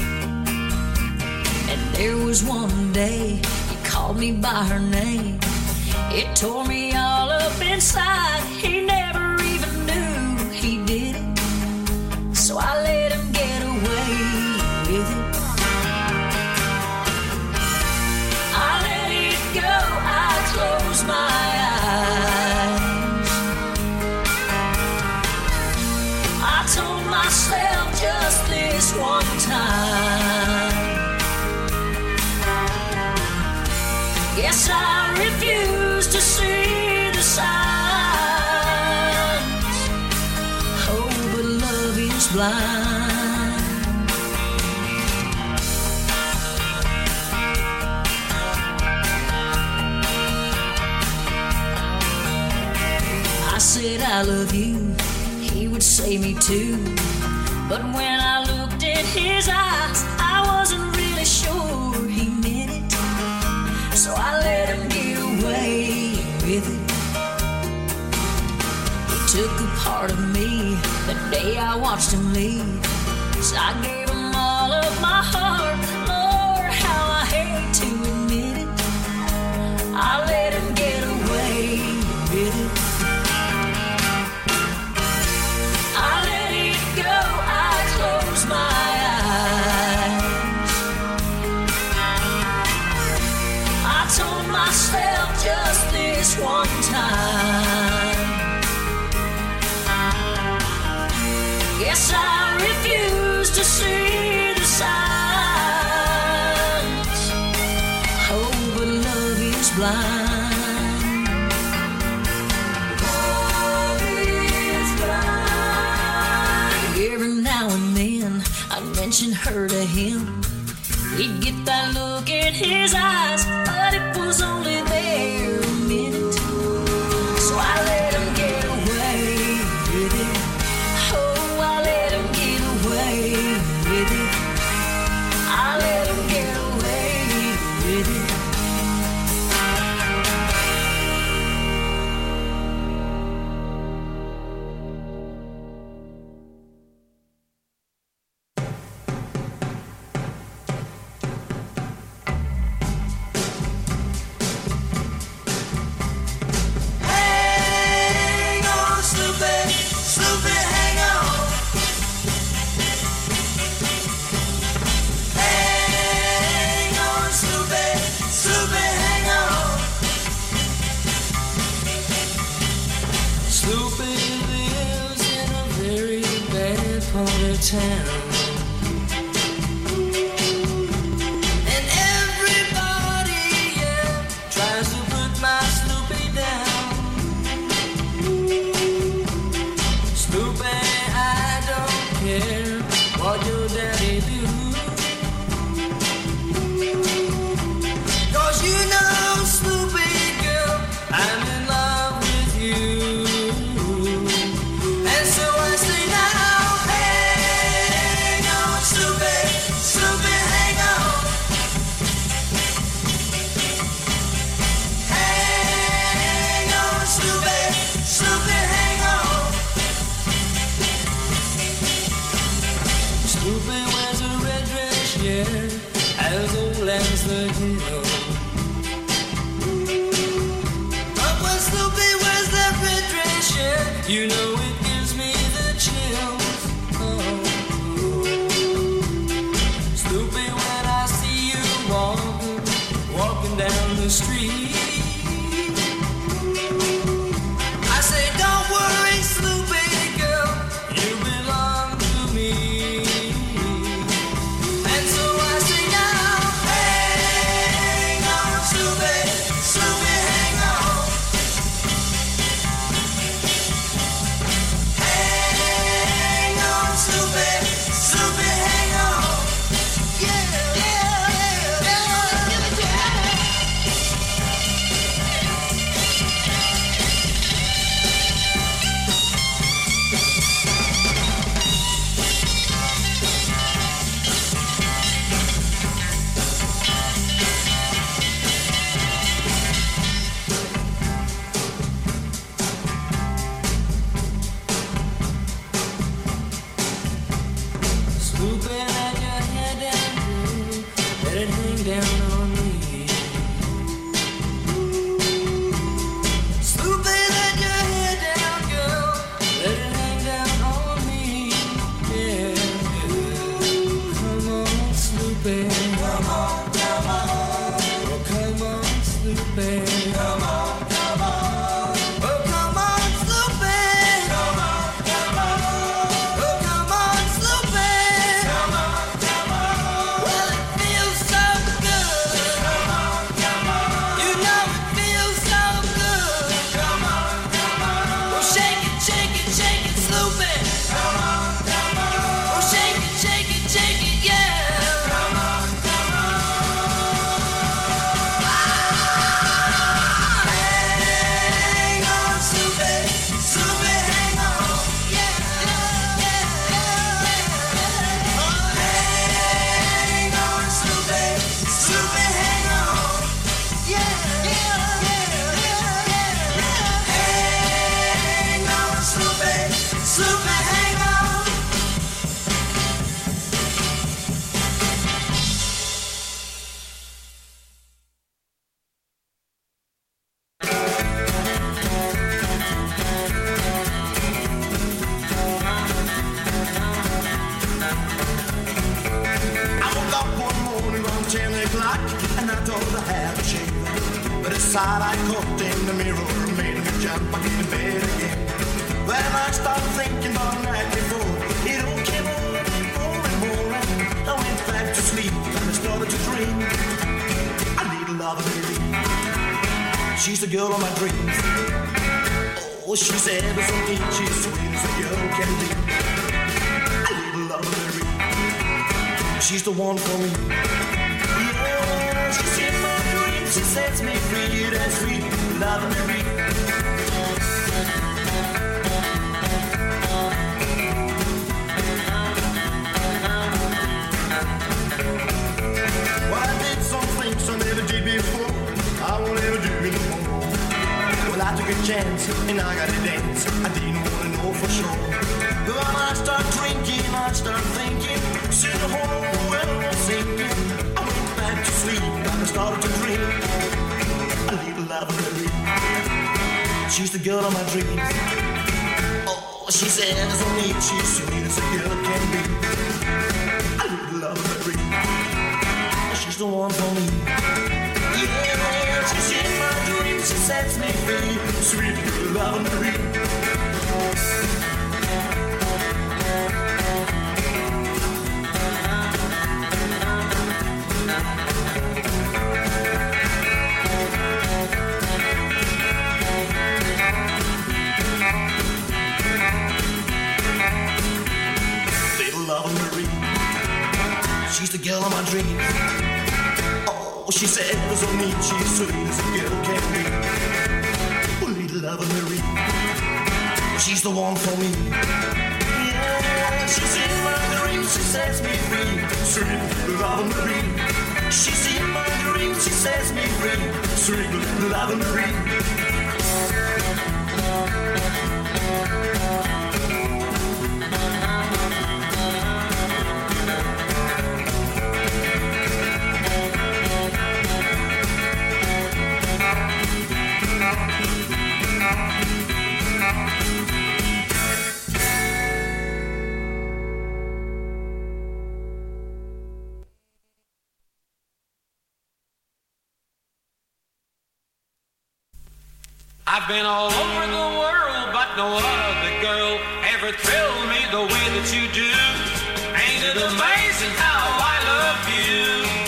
M: And there was one day he called me by her name. It tore me all up inside. He never even knew he did it. So I let him get away with it. I let it go, I close my eyes. I told myself just this one time. Guess I refuse to see the signs. Oh, but love is blind. I said I love you, he would say me too. But when I looked in his eyes, I wasn't really sure he meant it. So I let him get away with it. He took a part of me the day I watched him leave. So I gave him all of my heart. Lord, how I hate to admit it. I let him get away with it. I let it go, I close my eyes. I told myself just this one time. Yes, I refuse to see the signs. Oh, but love is blind. Every now and then I'd mention her to him. He'd get that look in his eyes, but it was only there a minute. So I let him get away with it. Oh, I let him get away with it. I let him get away with it.
O: Hang on, Snoopy, Snoopy, hang on. Hang on, Snoopy, Snoopy, hang on. Snoopy lives in a very bad part of town. And everybody, yeah, tries to put my Snoopy down. Snoopy, I don't care what your daddy do. 'Cause you know, Snoopy girl, I'm in love with you. And so I say now, hang on, Snoopy, Snoopy, hang on. Hang on, Snoopy, Snoopy, hang on. Snoopy wears a red dress, yeah, as old as the hill. But when Snoopy wears that red dress, yeah, you know it gives me the chills. Oh. Snoopy, when I see you walking down the street, I say, don't worry, Snoopy girl, you belong to me. And so I say now, hang on, Snoopy, down on me. Sloopy, let your head down, girl. Let it hang down on me. Yeah. Come on, Sloopy. Come on, come on. Oh, come on, Sloopy. Come on, come on. Oh, come on, Sloopy. Come on, come on. Oh, come on, Sloopy. Come on, come on. Well, it feels so good. Come on, come on. You know it feels so good. Come on, come on. Oh, shake it, Sloopy. Come on, come on. Oh, shake it, yeah. Come on, come on. Hang on, Sloopy. Sloopy, hang on. Yeah, yeah, yeah. Hang on, Sloopy. Sloopy, hang on. Yeah, yeah, yeah, yeah. Hang on, Sloopy. Sloopy, hang on.
P: I woke up one morning around 10 o'clock and I thought I had a shave. But the sight I caught in the mirror made me jump back in bed again. When I started thinking about the night before, it all came on more and more. I went back to sleep and I started to dream. I need a lover, baby. She's the girl of my dreams. Oh, she's ever so neat, she's sweet as a girl can be. I need a lover, baby. She's the one for me. Yeah, she's in my dreams. She sets me free. That's sweet, love Mary. Well, I did some things I never did before. I won't ever do it no more. Well, I took a chance and I got to dance. I didn't want to know for sure. But when I start drinking, I start thinking. See the whole world was sinking. I went back to sleep and I started to dream. A little love Mary. She's the girl of my dreams. Oh, she's ever so neat, she's sweet as a girl can be. A little love Mary. She's the one for me. Yeah, she's in my dreams, she sets me free. Sweet little love Mary. She's the girl of my dreams. Oh, she said it was so neat, she's sweet as a girl can be. Oh, little lover Marie, she's the one for me. Yeah, she's in my dreams, she sets me free. Sweet little lover Marie. She's in my dreams, she sets me free. Sweet little lover Marie.
J: I've been all over the world, but no other girl ever thrilled me the way that you do. Ain't it amazing how I love you?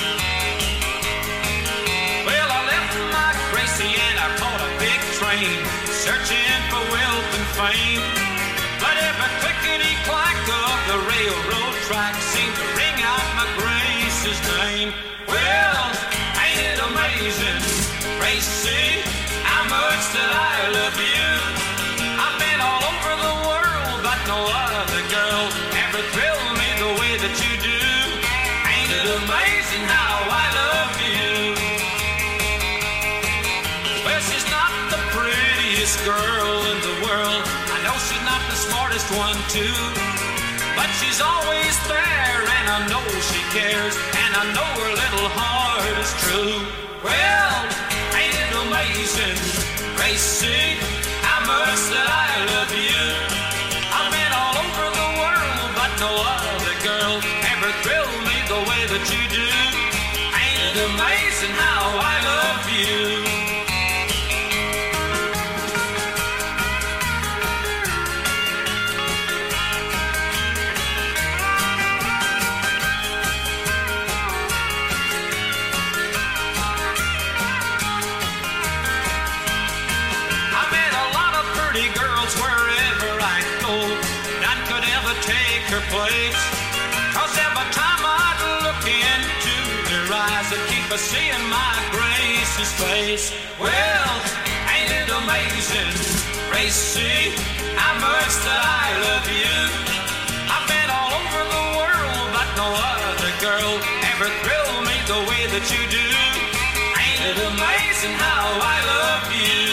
J: Well, I left my Gracie and I caught a big train, searching for wealth and fame. But every clickety-clack of the railroad track seemed to ring out my Gracie's name. Well, ain't it amazing, Gracie, how much that I love you? I've been all over the world, but no other girl ever thrilled me the way that you do. Ain't it amazing how I love you? Well, she's not the prettiest girl in the world. I know she's not the smartest one too.
N: but she's always there, and I know she cares, and I know her little heart is true. Well, ain't it amazing, Gracie, how much that I love you? I've been all over the world, but no other girl ever thrilled me the way that you do. Ain't it amazing how I love you? Take her place, 'cause every time I'd look into their eyes, I'd keep a seeing my Gracie's face. Well, ain't it amazing, Gracie, how much that I love you? I've been all over the world, but no other girl ever thrilled me the way that you do. Ain't it amazing how I love you?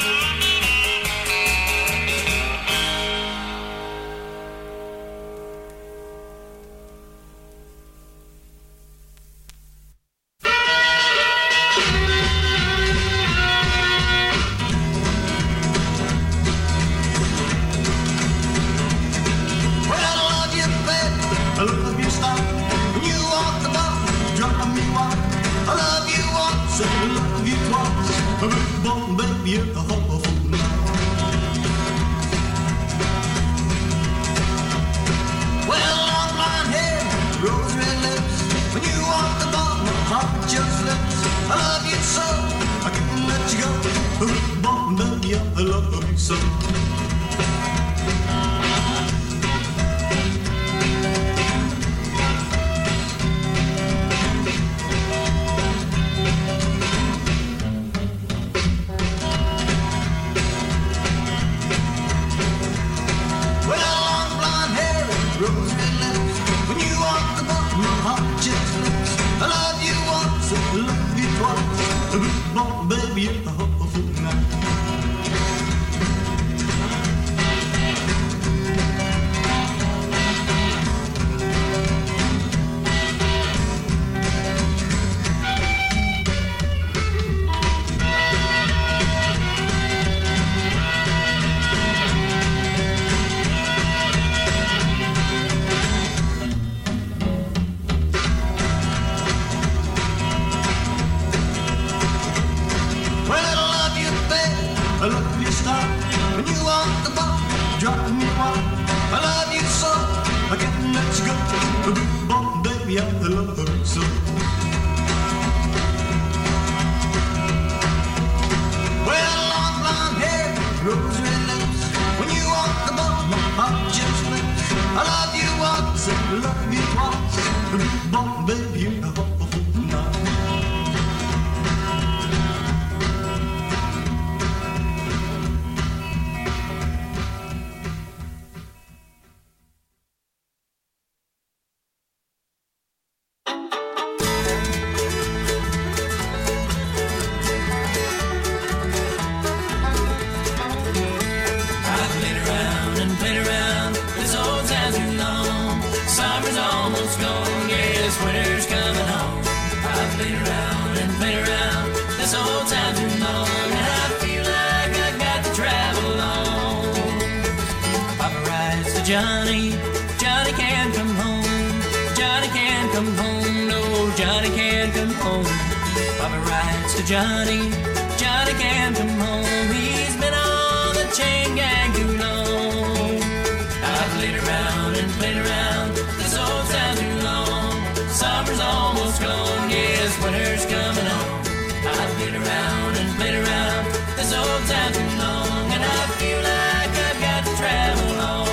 O: Johnny, Johnny can't come home. Johnny can't come home. No, Johnny can't come home. Papa writes to Johnny, Johnny can't come home. He's been on the chain gang too long. I've played around and played around this old town too long. Summer's almost gone, yes, winter's coming on. I've played around and played around this old town too long, and I feel like I've got to travel on.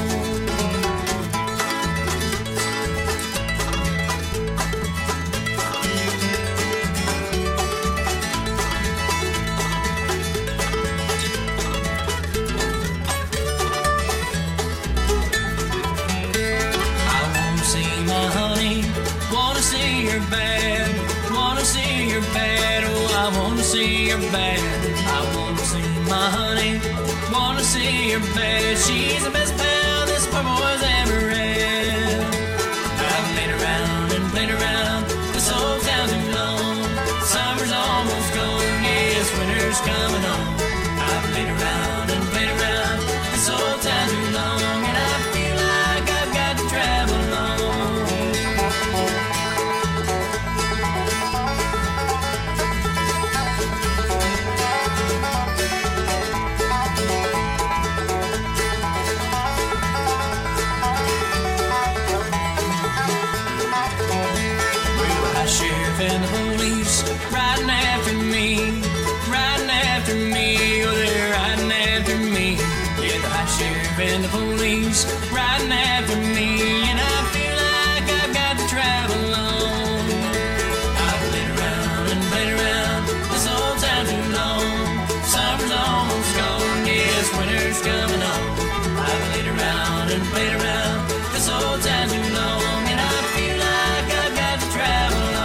O: Bad, wanna see her bad, oh I wanna see her bad. I wanna see my honey, wanna see her bad. She's the best pal this poor boy's ever had.
N: played around this old town too long. Summer's almost gone, yes, winter's coming on. I've played around and played around this old town too long, and I feel like I've got to travel on. Sheriff and the police riding after me, oh, they're riding after me. Yeah, the high sheriff and the police riding after me, and I feel like I've got to travel on. I've played around and played around this old town too long. Summer's almost gone, yes, winter's coming on. I've played around and played around this old town too long, and I feel like I've got to travel on.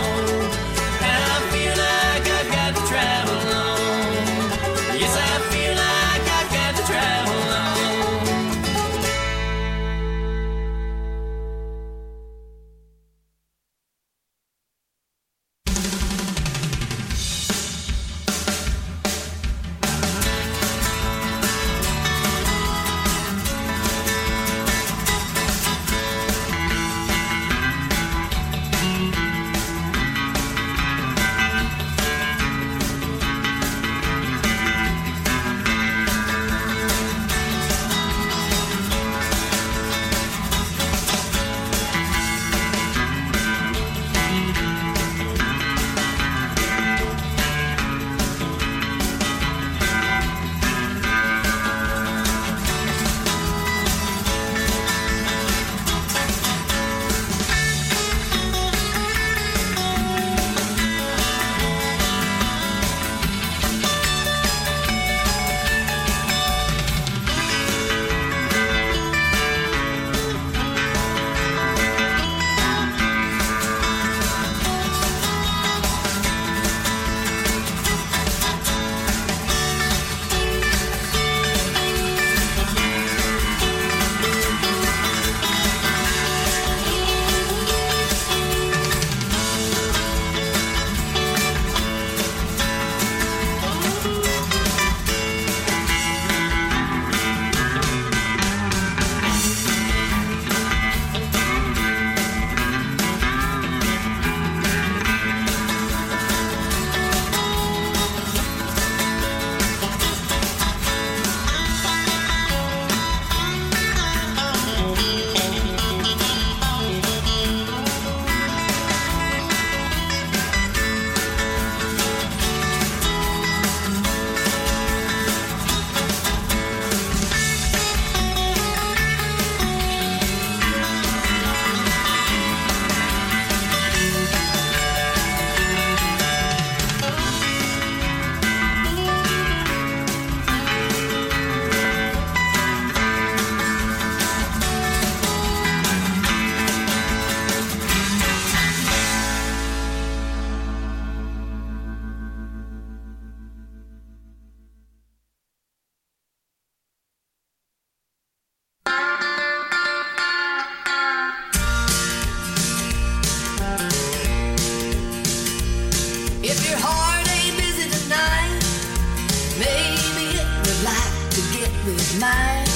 M: mine.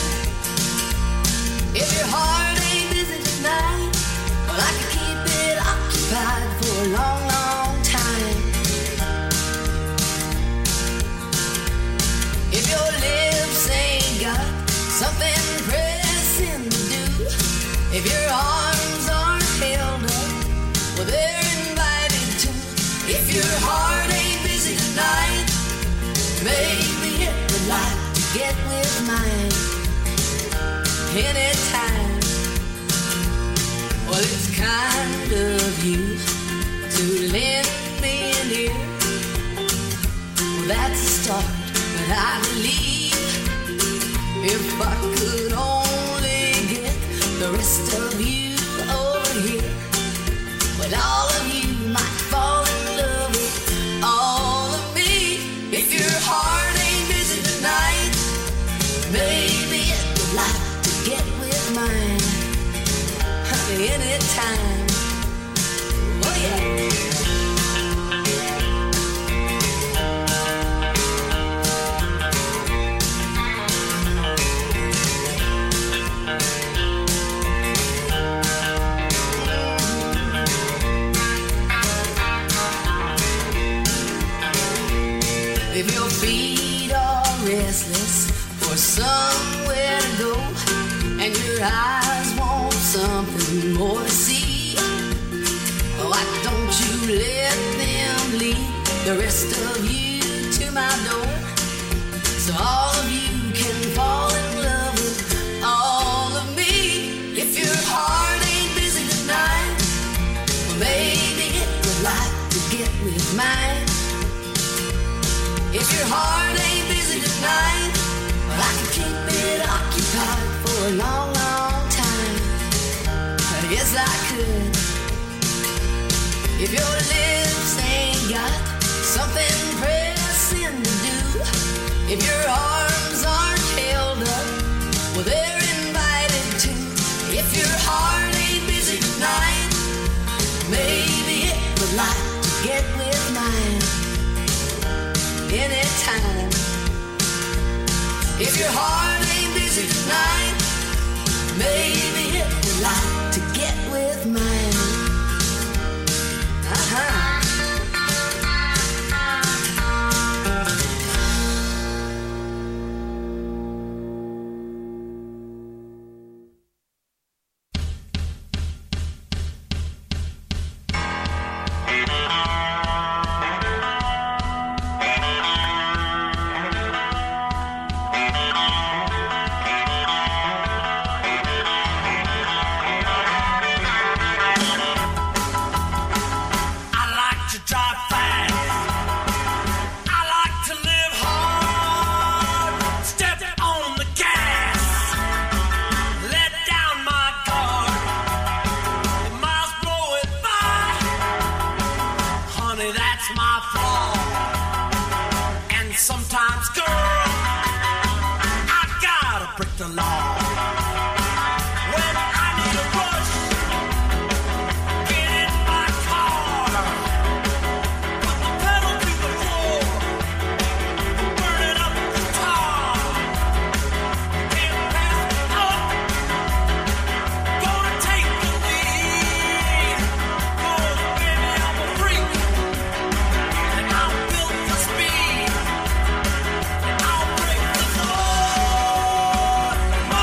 M: If your heart ain't busy tonight, well, I could keep it occupied for a long, long time. If your lips ain't got something pressing to do, if your arms aren't held up, well, they're invited to. If your heart ain't busy tonight, maybe it would like to get with mine anytime. Well, it's kind of you to lend me an ear. Well, that's a start, but I believe if I could only get the rest of you over here, well, all of you might fall in love with all of me. If your heart ain't busy tonight, maybe it would like to get with mine anytime. If your feet are restless for somewhere to go, and your eyes want something more to see, why don't you let them lead the rest of you to my door, so all of you can fall in love with all of me. If your heart ain't busy tonight, well, maybe it would like to get with mine. If your heart ain't busy tonight, well, I can keep it occupied for a long, long time. Yes, I could. If your lips ain't got something pressing to do, if your arms aren't held up, well, they're invited to. If your heart ain't busy tonight, maybe it would like to get with mine anytime. If your heart ain't busy tonight, maybe it would like to get with mine. Uh-huh.
O: Speed. I'll break the law.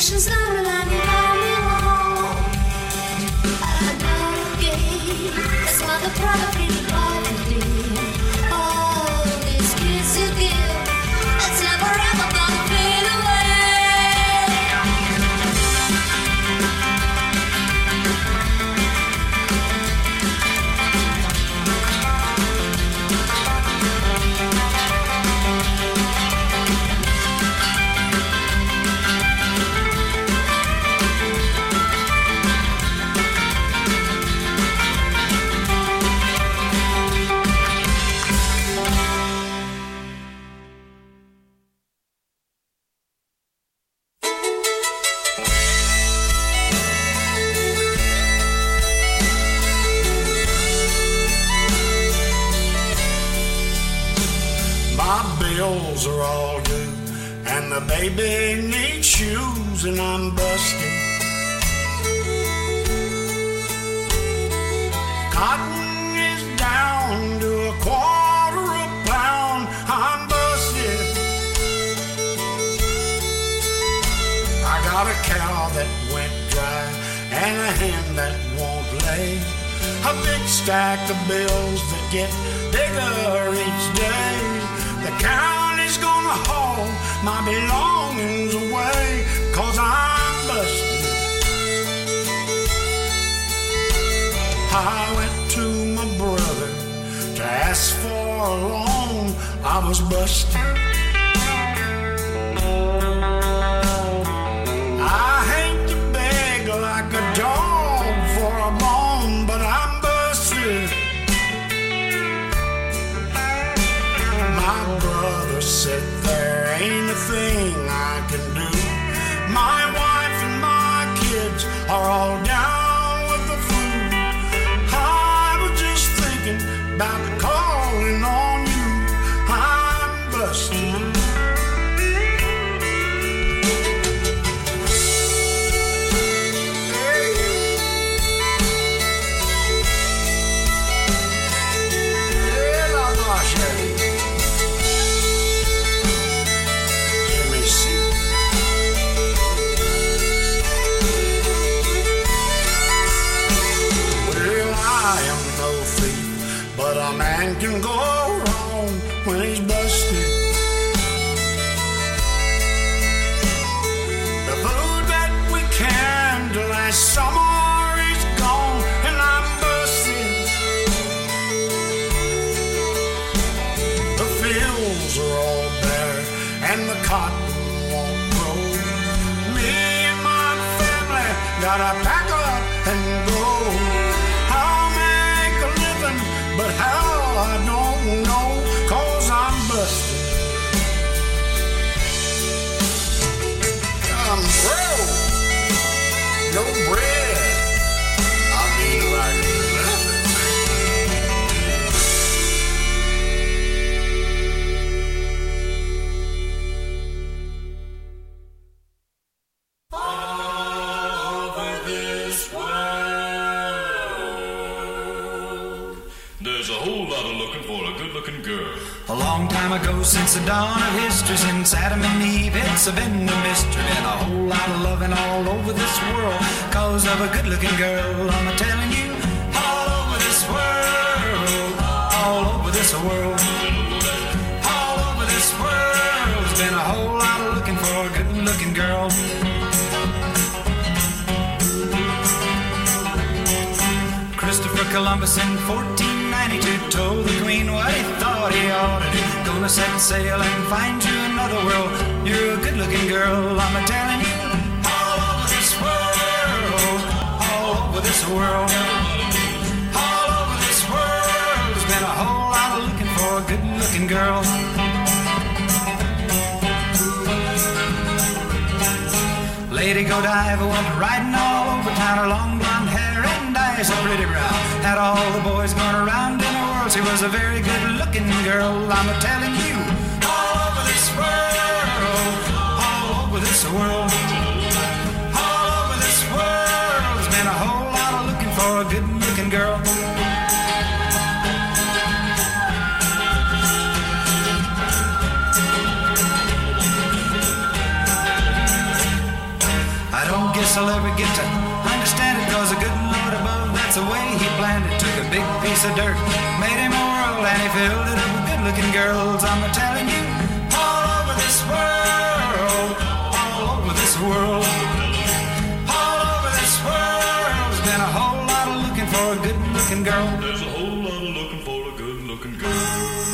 M: Expectations never let me home. Again, that's why the property poverty. All these kids you give, it's never ever gonna fade away.
P: Are all due, and the baby needs shoes, and I'm busted. Cotton is down to a quarter a pound. I'm busted. I got a cow that went dry and a hen that won't lay. A big stack of bills that get bigger each day. The county's gonna haul my belongings away, 'cause I'm busted. I went to my brother to ask for a loan. I was busted. I hate to beg like a dog for a bone, but I'm busted. My brother said there ain't a thing I can do. My wife and my kids are all down with the flu. I was just thinking about calling on you. I'm busted. But a man can go wrong when he's busted. The food that we canned last summer is gone, and I'm busted. The fields are all bare, and the cotton won't grow. Me and my family gotta pack up and go. But how, I don't know, 'cause I'm busted. I'm broke, no bread. I mean like nothing.
J: Over this world, there's a whole lot of looking for a good-looking girl.
O: A long time ago, since the dawn of history, since Adam and Eve, it's been a mystery and a whole lot of loving all over this world. 'Cause of a good-looking girl, I'm telling you, all over this world, all over this world, all over this world, there's been a whole lot of looking for a good-looking girl. Christopher Columbus in 1492 told the Queen what he thought he ought to do. Gonna set sail and find you another world. You're a good-looking girl, I'm telling you. All over this world, all over this world, all over this world, there's been a whole lot of looking for a good-looking girl. Lady Godiva went riding all over town, her long blonde hair and eyes so pretty brown. Had all the boys going around in the world. She was a very good-looking girl, I'm telling you. All over this world, all over this world, all over this world, there's been a whole lot of looking for a good-looking girl. get to understand it, cause the good Lord above, that's the way he planned it. Took a big piece of dirt, made him a world, and he filled it up with good looking girls. I'm telling you, all over this world, all over this world, all over this world, there's been a whole lot of looking for a good looking girl. There's a whole lot of looking for a good looking girl.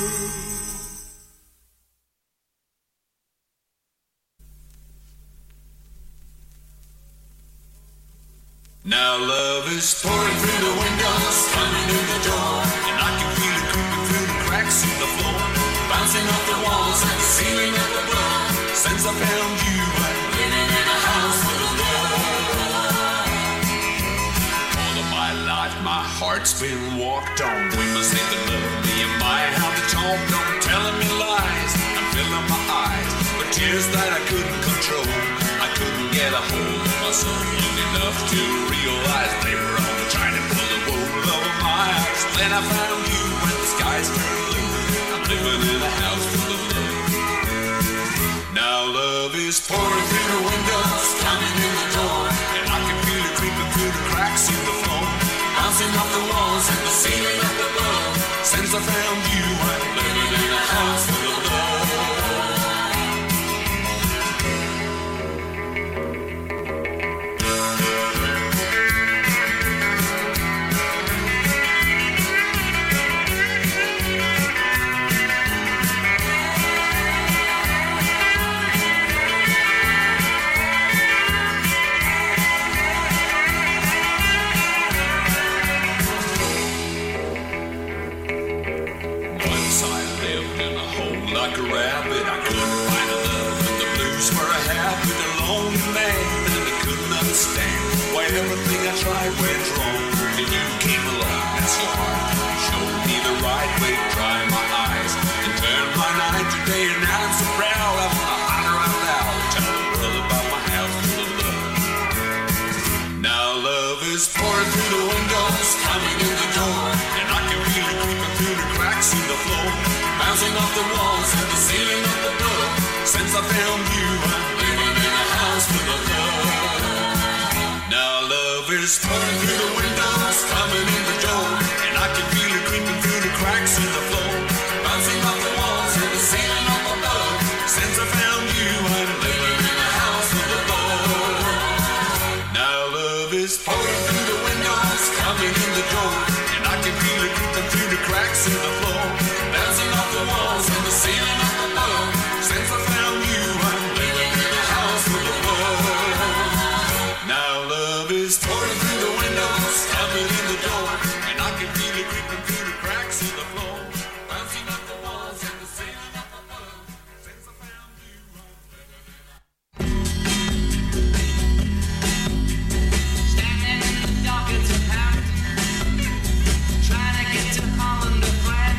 J: Now love is pouring through the windows, coming in the door, and I can feel it creeping through the cracks in the floor, bouncing off the walls and the ceiling of the door. Since I found you, I'm living in a house full of love. All of my life, my heart's been walked on. Women say they love me and my how to talk, don't telling me lies. I'm filling my eyes with tears that I couldn't control. I couldn't get a hold of my soul long enough to realize they were all trying to pull the wool over my eyes. Then I found you when the skies turned blue. I'm living in a house full of love. Now love is pouring through the windows, coming in the door, and I can feel it creeping through the cracks in the floor, bouncing off the walls and the ceiling up above. Since I found you, I'm living in a house full of love. Like a rabbit, I couldn't find a love, and the blues were a habit. A lonely man, and I couldn't understand why everything I tried went wrong. And you came along, that's your heart. You showed me the right way to dry my eyes and turn my night to day. And now I'm so proud, I wanna holler out loud, tell the world about my house full of love. Now love is pouring through the windows, coming in the door, and I can feel it creeping through the cracks in the floor, bouncing off the walls and the ceiling of the door. Since I found you, I'm living in a house full of love. Now love is pouring through the windows, coming in the door, and I can feel it creeping through the cracks in the floor, bouncing off the walls and the ceiling up above. Since I found you, I'm living in a house full of love. Now love is pouring through the windows, coming in the door, and I can feel it creeping through the cracks in the floor, bouncing off the walls and the ceiling up above. Since I found you, I'm living in a house full of love. Now love is pouring through the windows, coming in the door, and I can feel it creeping through the cracks in the floor, bouncing off the walls and the ceiling up above. Since I found you, I'm living in a...
O: Standing in the dock, it's a pack, trying to get to Holland or France.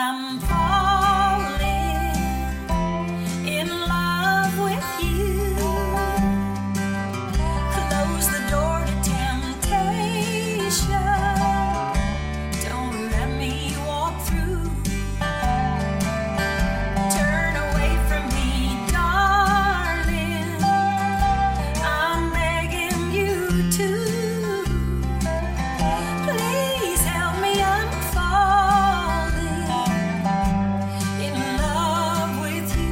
M: I'm falling in love with you. Close the door to temptation. Don't let me walk through. Turn away from me, darling. I'm begging you to. Please help me, I'm falling in love with you.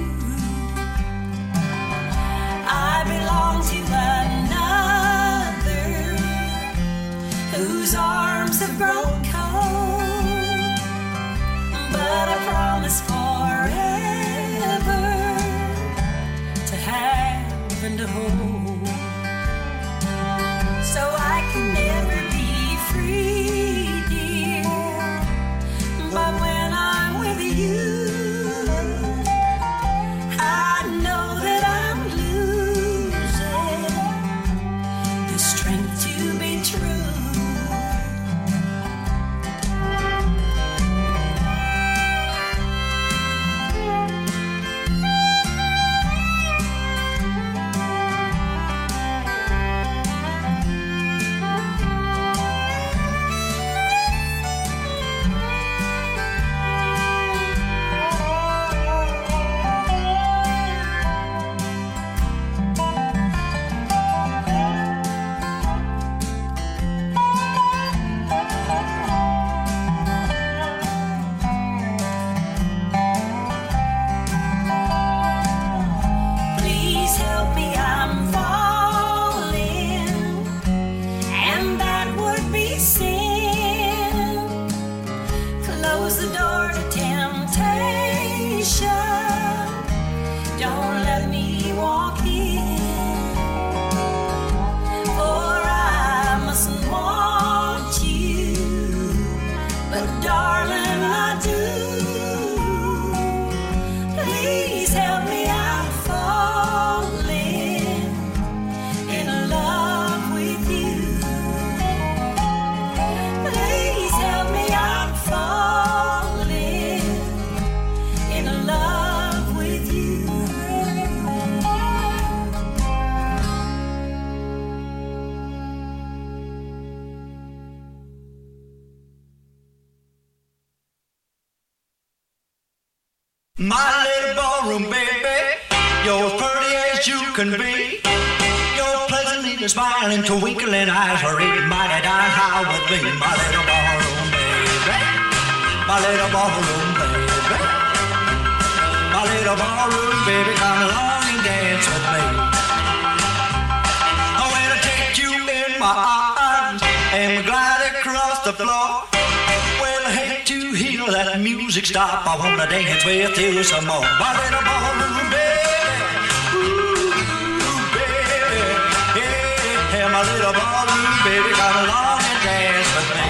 M: I belong to another whose arms have grown cold, but I promise forever to have and to hold, so I can never be free, dear. But when I'm with you, I know that I'm losing the strength to be true. Please help me, I'm falling, and that would be sin. Close the door to temptation. Don't let me walk in, for I mustn't want you, but darling, I do. Please help me, I'm falling in love with you. Please help me, I'm falling in love with you.
P: My little ballroom baby, you're as pretty as you can be. Your pleasantly smiling, twinkling eyes were even mighty darn how it be. My little ballroom baby, my little ballroom baby, my little ballroom baby, come along and dance with me. I want to take you in my arms and we glide across the floor. Well, I hate to hear that music stop. I wanna dance with you some more. My little ballroom baby, ooh baby, yeah, my little ballroom baby, come along and dance with me.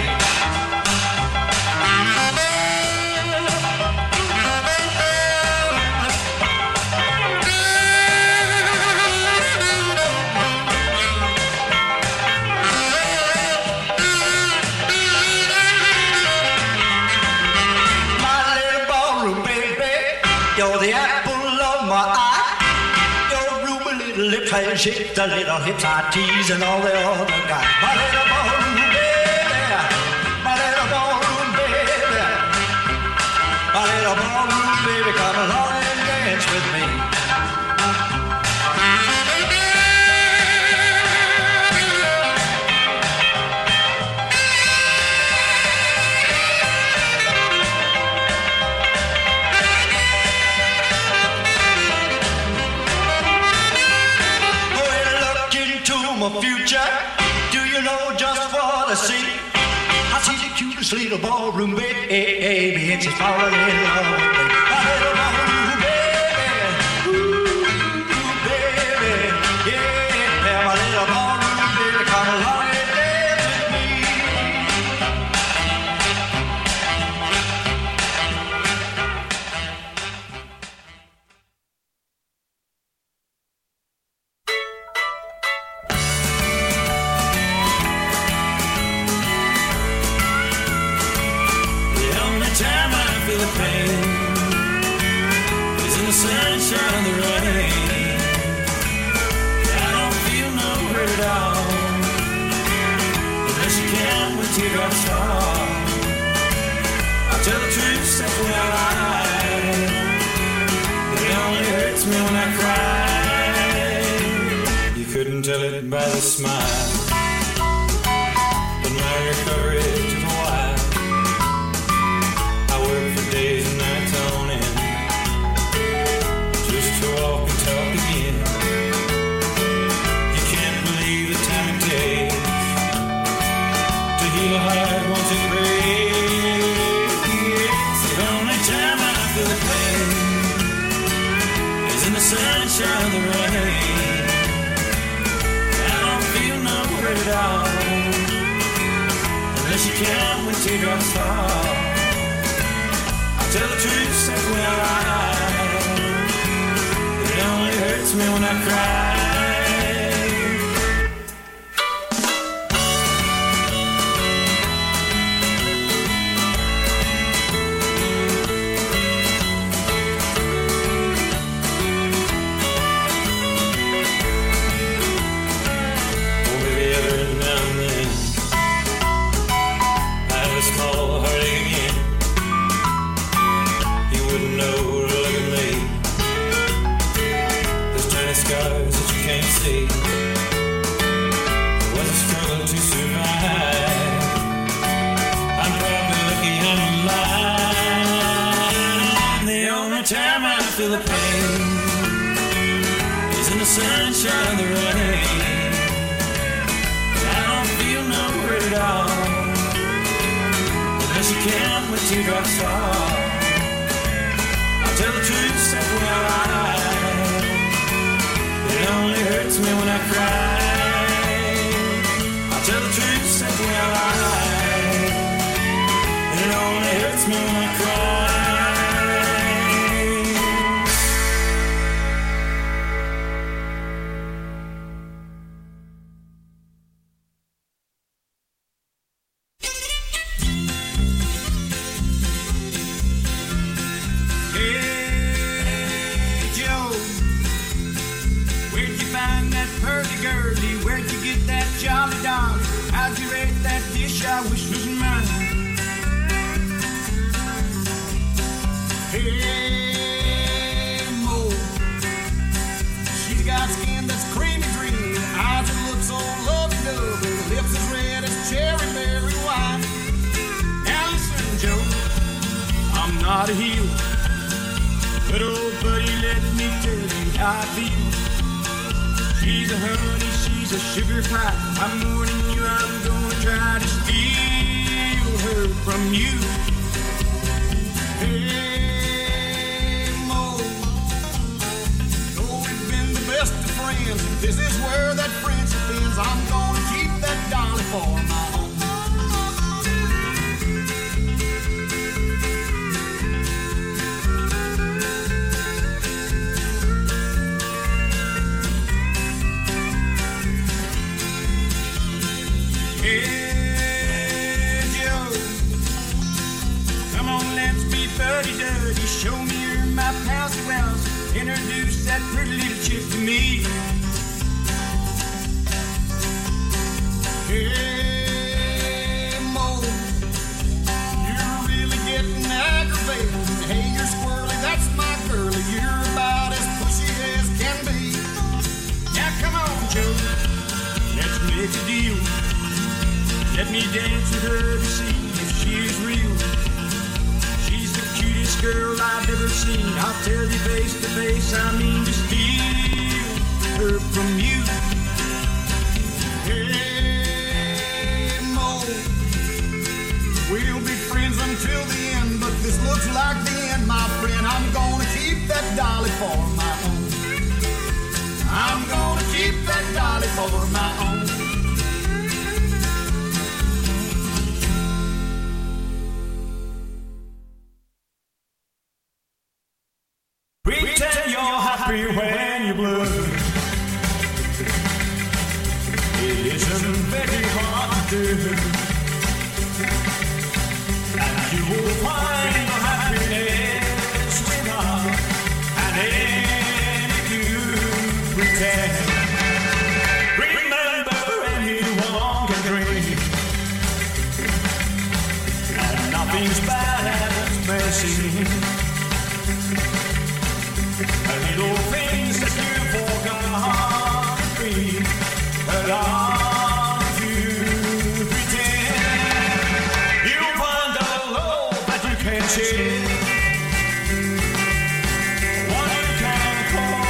P: You're the apple of my eye. Your ruby little lips and shake the little hips I tease and all the other guys. My little ballroom baby, my little ballroom baby, my little ballroom baby, come along and dance with me. My future, do you know just what I see? I see the cutest little ballroom baby, and she's falling in love with me. My little ballroom baby, ooh baby, yeah, my little ballroom baby, come along and dance with me.
N: The only time I feel the pain the rain. I don't feel no hurt at all, unless you count when teardrops fall. I'll tell the truth, step when I lie, but it only hurts me when I cry. You couldn't tell it by the smile, but my recovery took a while. I worked for days and nights on end, just to walk and talk again. You can't believe the time it takes to heal a heart once it breaks. The only time I feel the pain is in the sunshine of the rain. I don't feel no hurt at all, unless you count when teardrops fall. I'll tell the truth, step when I lie, but it only hurts me when I cry. Feel the pain is in the sunshine of the rain. I don't feel no hurt at all, unless you count when teardrops fall. I'll tell the truth, step when I lie, but it only hurts me when I cry. I'll tell the truth, step when I lie, but it only hurts me when I cry. I wish was mine. Hey, Mo, she's got skin that's creamy green, eyes that look so lovey-dovey, lips as red as cherry berry wine. Now listen, Joe, I'm not a heel, but old buddy, let me tell you how I feel. She's a honey, she's a sugar pie. I'm warning you, I'm gonna try to steal her from you. Hey, Mo, though we've been the best of friends, this is where that friendship ends. I'm gonna keep that dolly for my own. Hey, Joe, come on, let's be fuddy-duddy. Show me you're my pals wells. Introduce that pretty little chick to me. Hey, Mo, you're really getting aggravated. Hey, you're squirrely, that's my girlie. You're about as pushy as can be. Now come on, Joe, let's make a deal. Let me dance with her to see if she is real. She's the cutest girl I've ever seen. I'll tell you face to face, I mean to steal her from you. Hey, Mo, we'll be friends until the end, but this looks like the end, my friend. I'm gonna keep that dolly for my own. I'm gonna keep that dolly for my own. Pretend you're happy when you're blue. It isn't very hard to do, and you will find the happiness without an
P: pretend. Remember, anyone can dream, and nothing's bad as may seem. Little things that you forgot to be, but aren't you pretend? You'll find a love that you can share, one you can call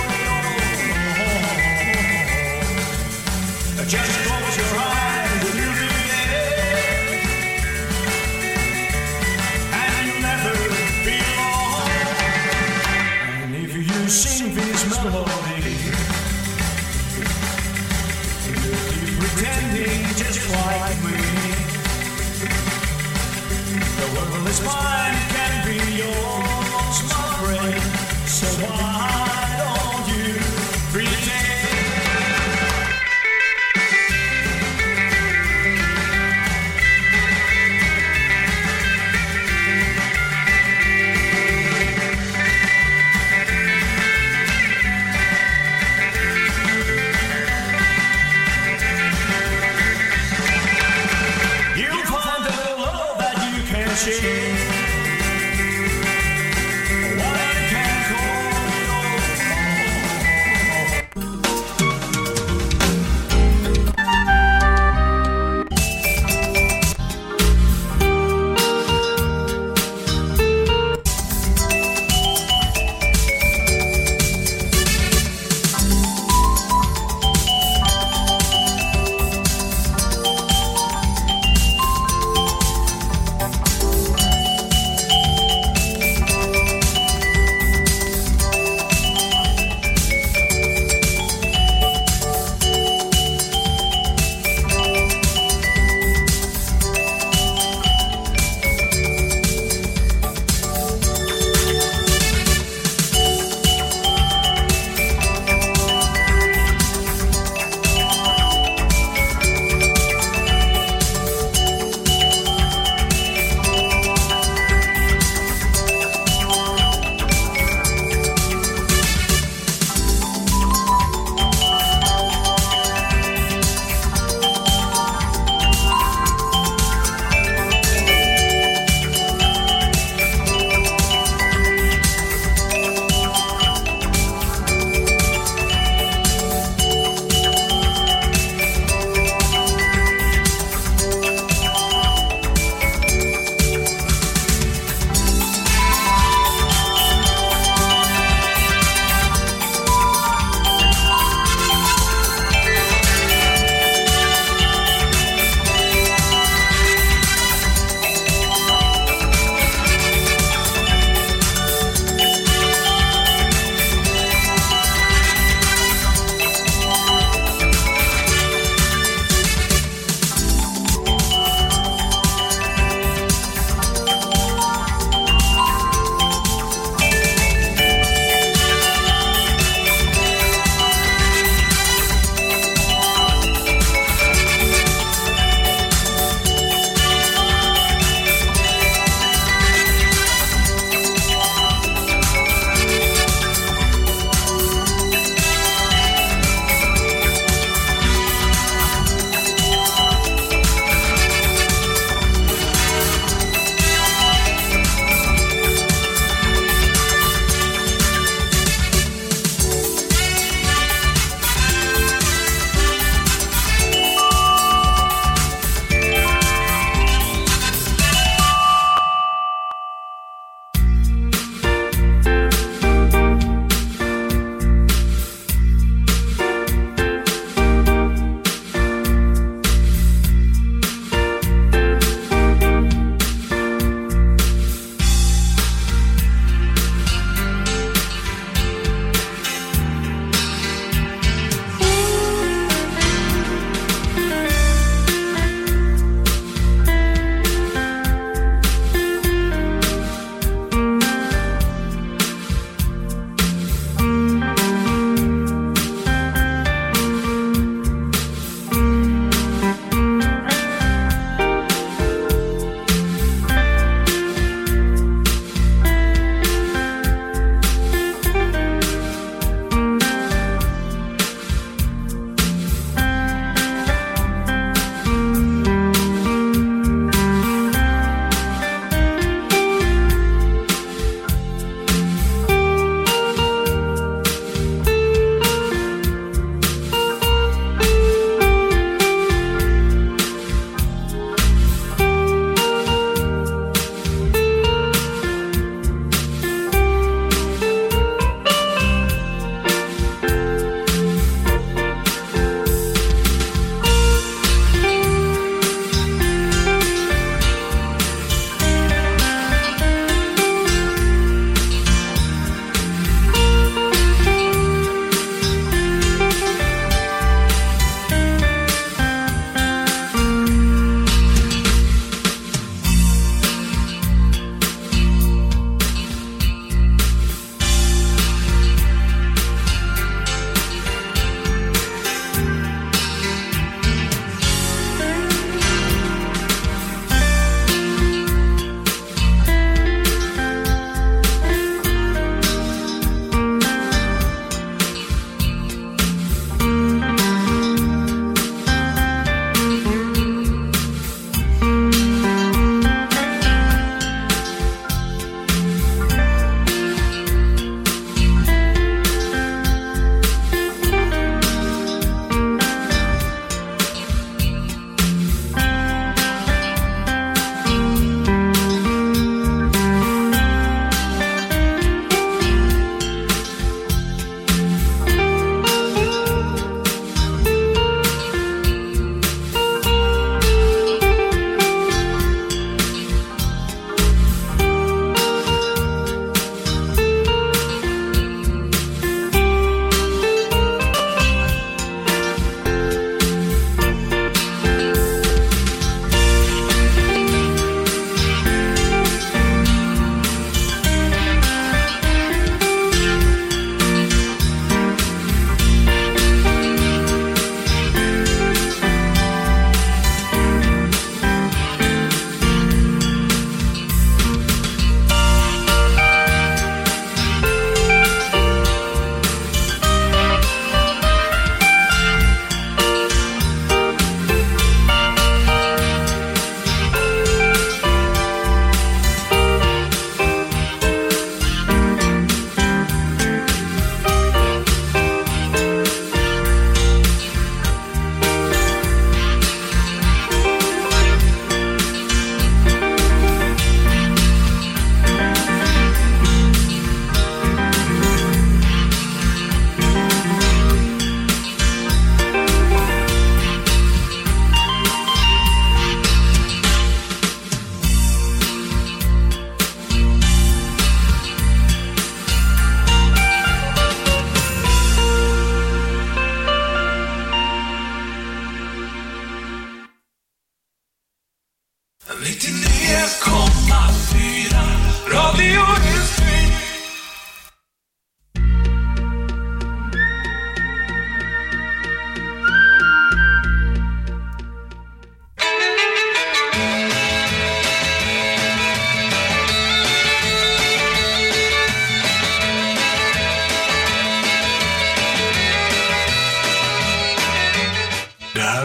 P: your own. Just close your eyes and you'll be there, and you'll never be alone. And if you sing this melody, you'll be pretending just like me. The world is mine, it can be yours, my friend. So why don't you pretend? You'll find a love that you can share,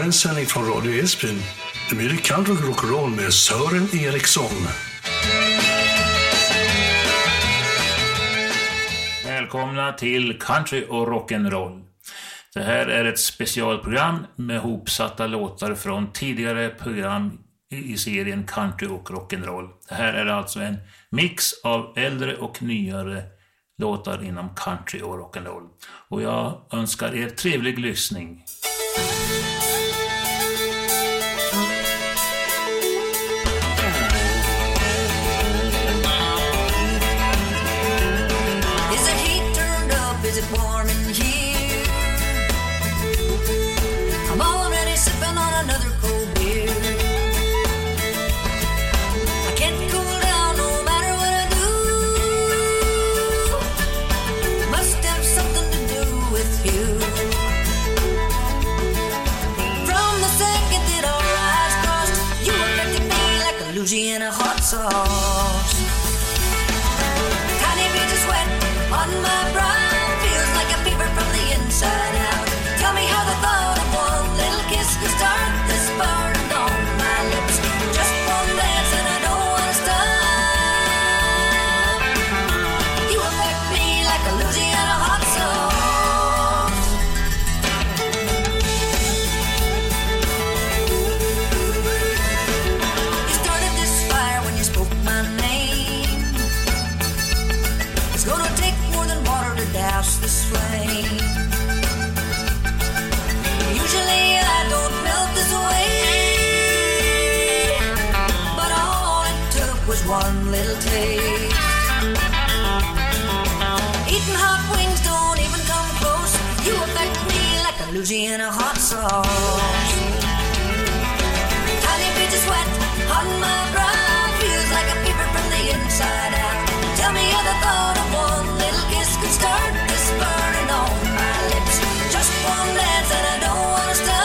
K: här är en sändning från Radio Esbyn. Det blir country rock'n'roll med Sören Eriksson.
L: Välkomna till Country och Rock'n'Roll. Det här är ett specialprogram med hopsatta låtar från tidigare program i serien Country och Rock'n'Roll. Det här är alltså en mix av äldre och nyare låtar inom country och rock'n'roll. Och jag önskar er trevlig lyssning.
M: Is the heat turned up? Is it warm in here? I'm already sipping on another cold beer. I can't cool down no matter what I do. Must have something to do with you. From the second that our eyes crossed, you affected me like a Louisiana hot sauce. Tiny beads of sweat on my brow, feels like a fever from the inside out. Tell me how the thought of one little kiss could start this burning on my lips. Just one glance and I don't want to stop. You affect me like a Louisiana hot sauce. You started this fire when you spoke my name. It's gonna take more than water to douse this flame. Usually I don't melt this way, but all it took was one little taste. Eating hot wings don't even come close. You affect me like a Louisiana hot sauce. Tiny beads of sweat on my brow, feels like a fever from the inside out. Tell me how the thought of one little kiss could start this burning on my lips. Just one glance and I don't want to stop.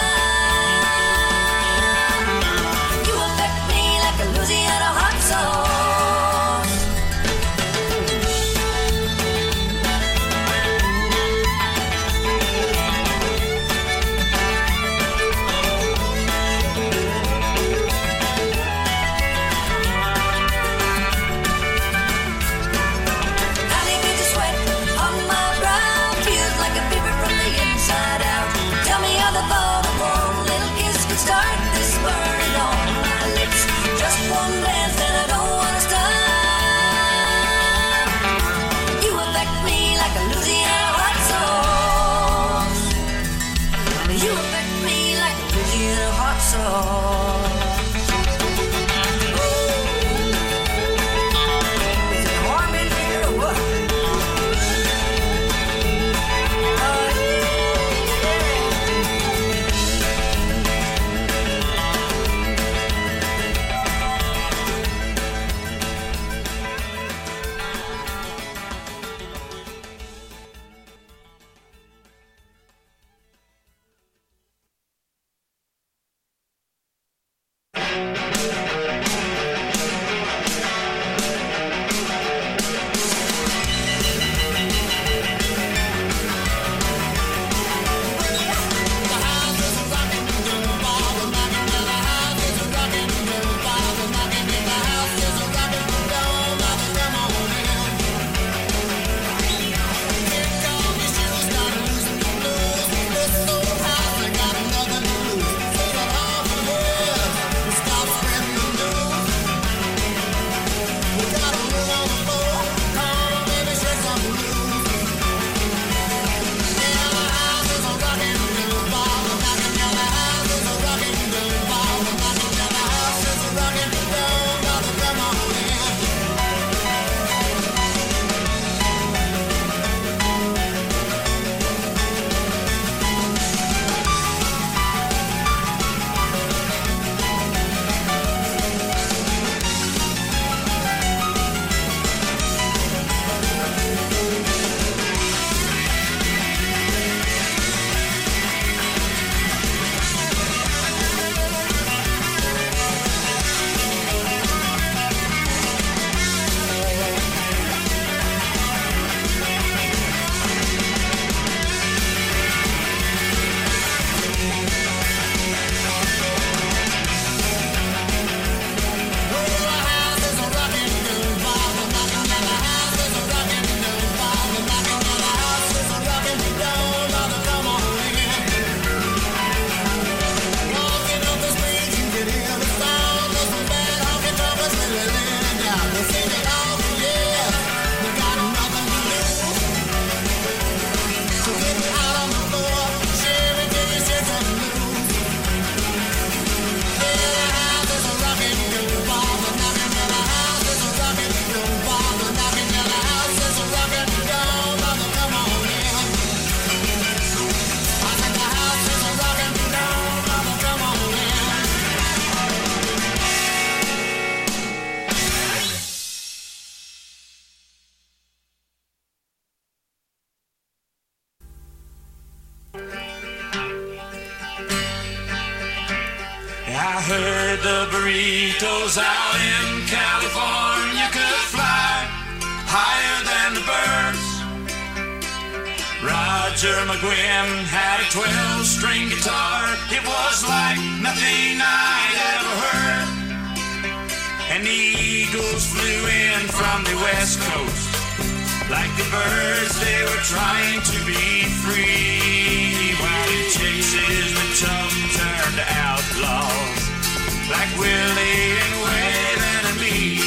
M: You affect me like a Louisiana hot sauce. Tiny beads of sweat on my brow.
J: I heard the burritos out in California could fly higher than the birds. Roger McGuinn had a 12-string guitar. It was like nothing I'd ever heard. And the eagles flew in from the west coast. Like the birds, they were trying to be free. While in Texas, the chum turned outlaws. Like Willie and Waylon and me.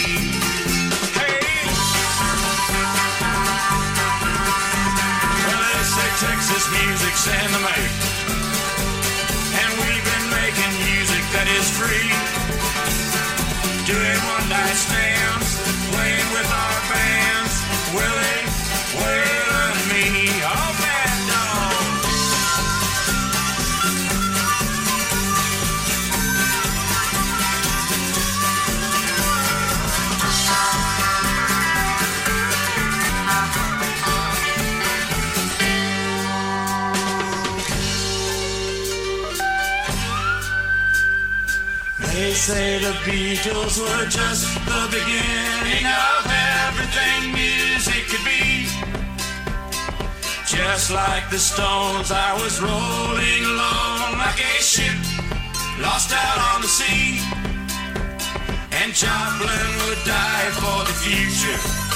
J: Texas music's in the make, and we've been making music that is free. Doing one-night stands, playing with our bands, Willie, Waylon, and me, all bad dogs. They say the Beatles were just the beginning of everything music could be. Just like the Stones, I was rolling along like a ship lost out on the sea. And Joplin would die for the future.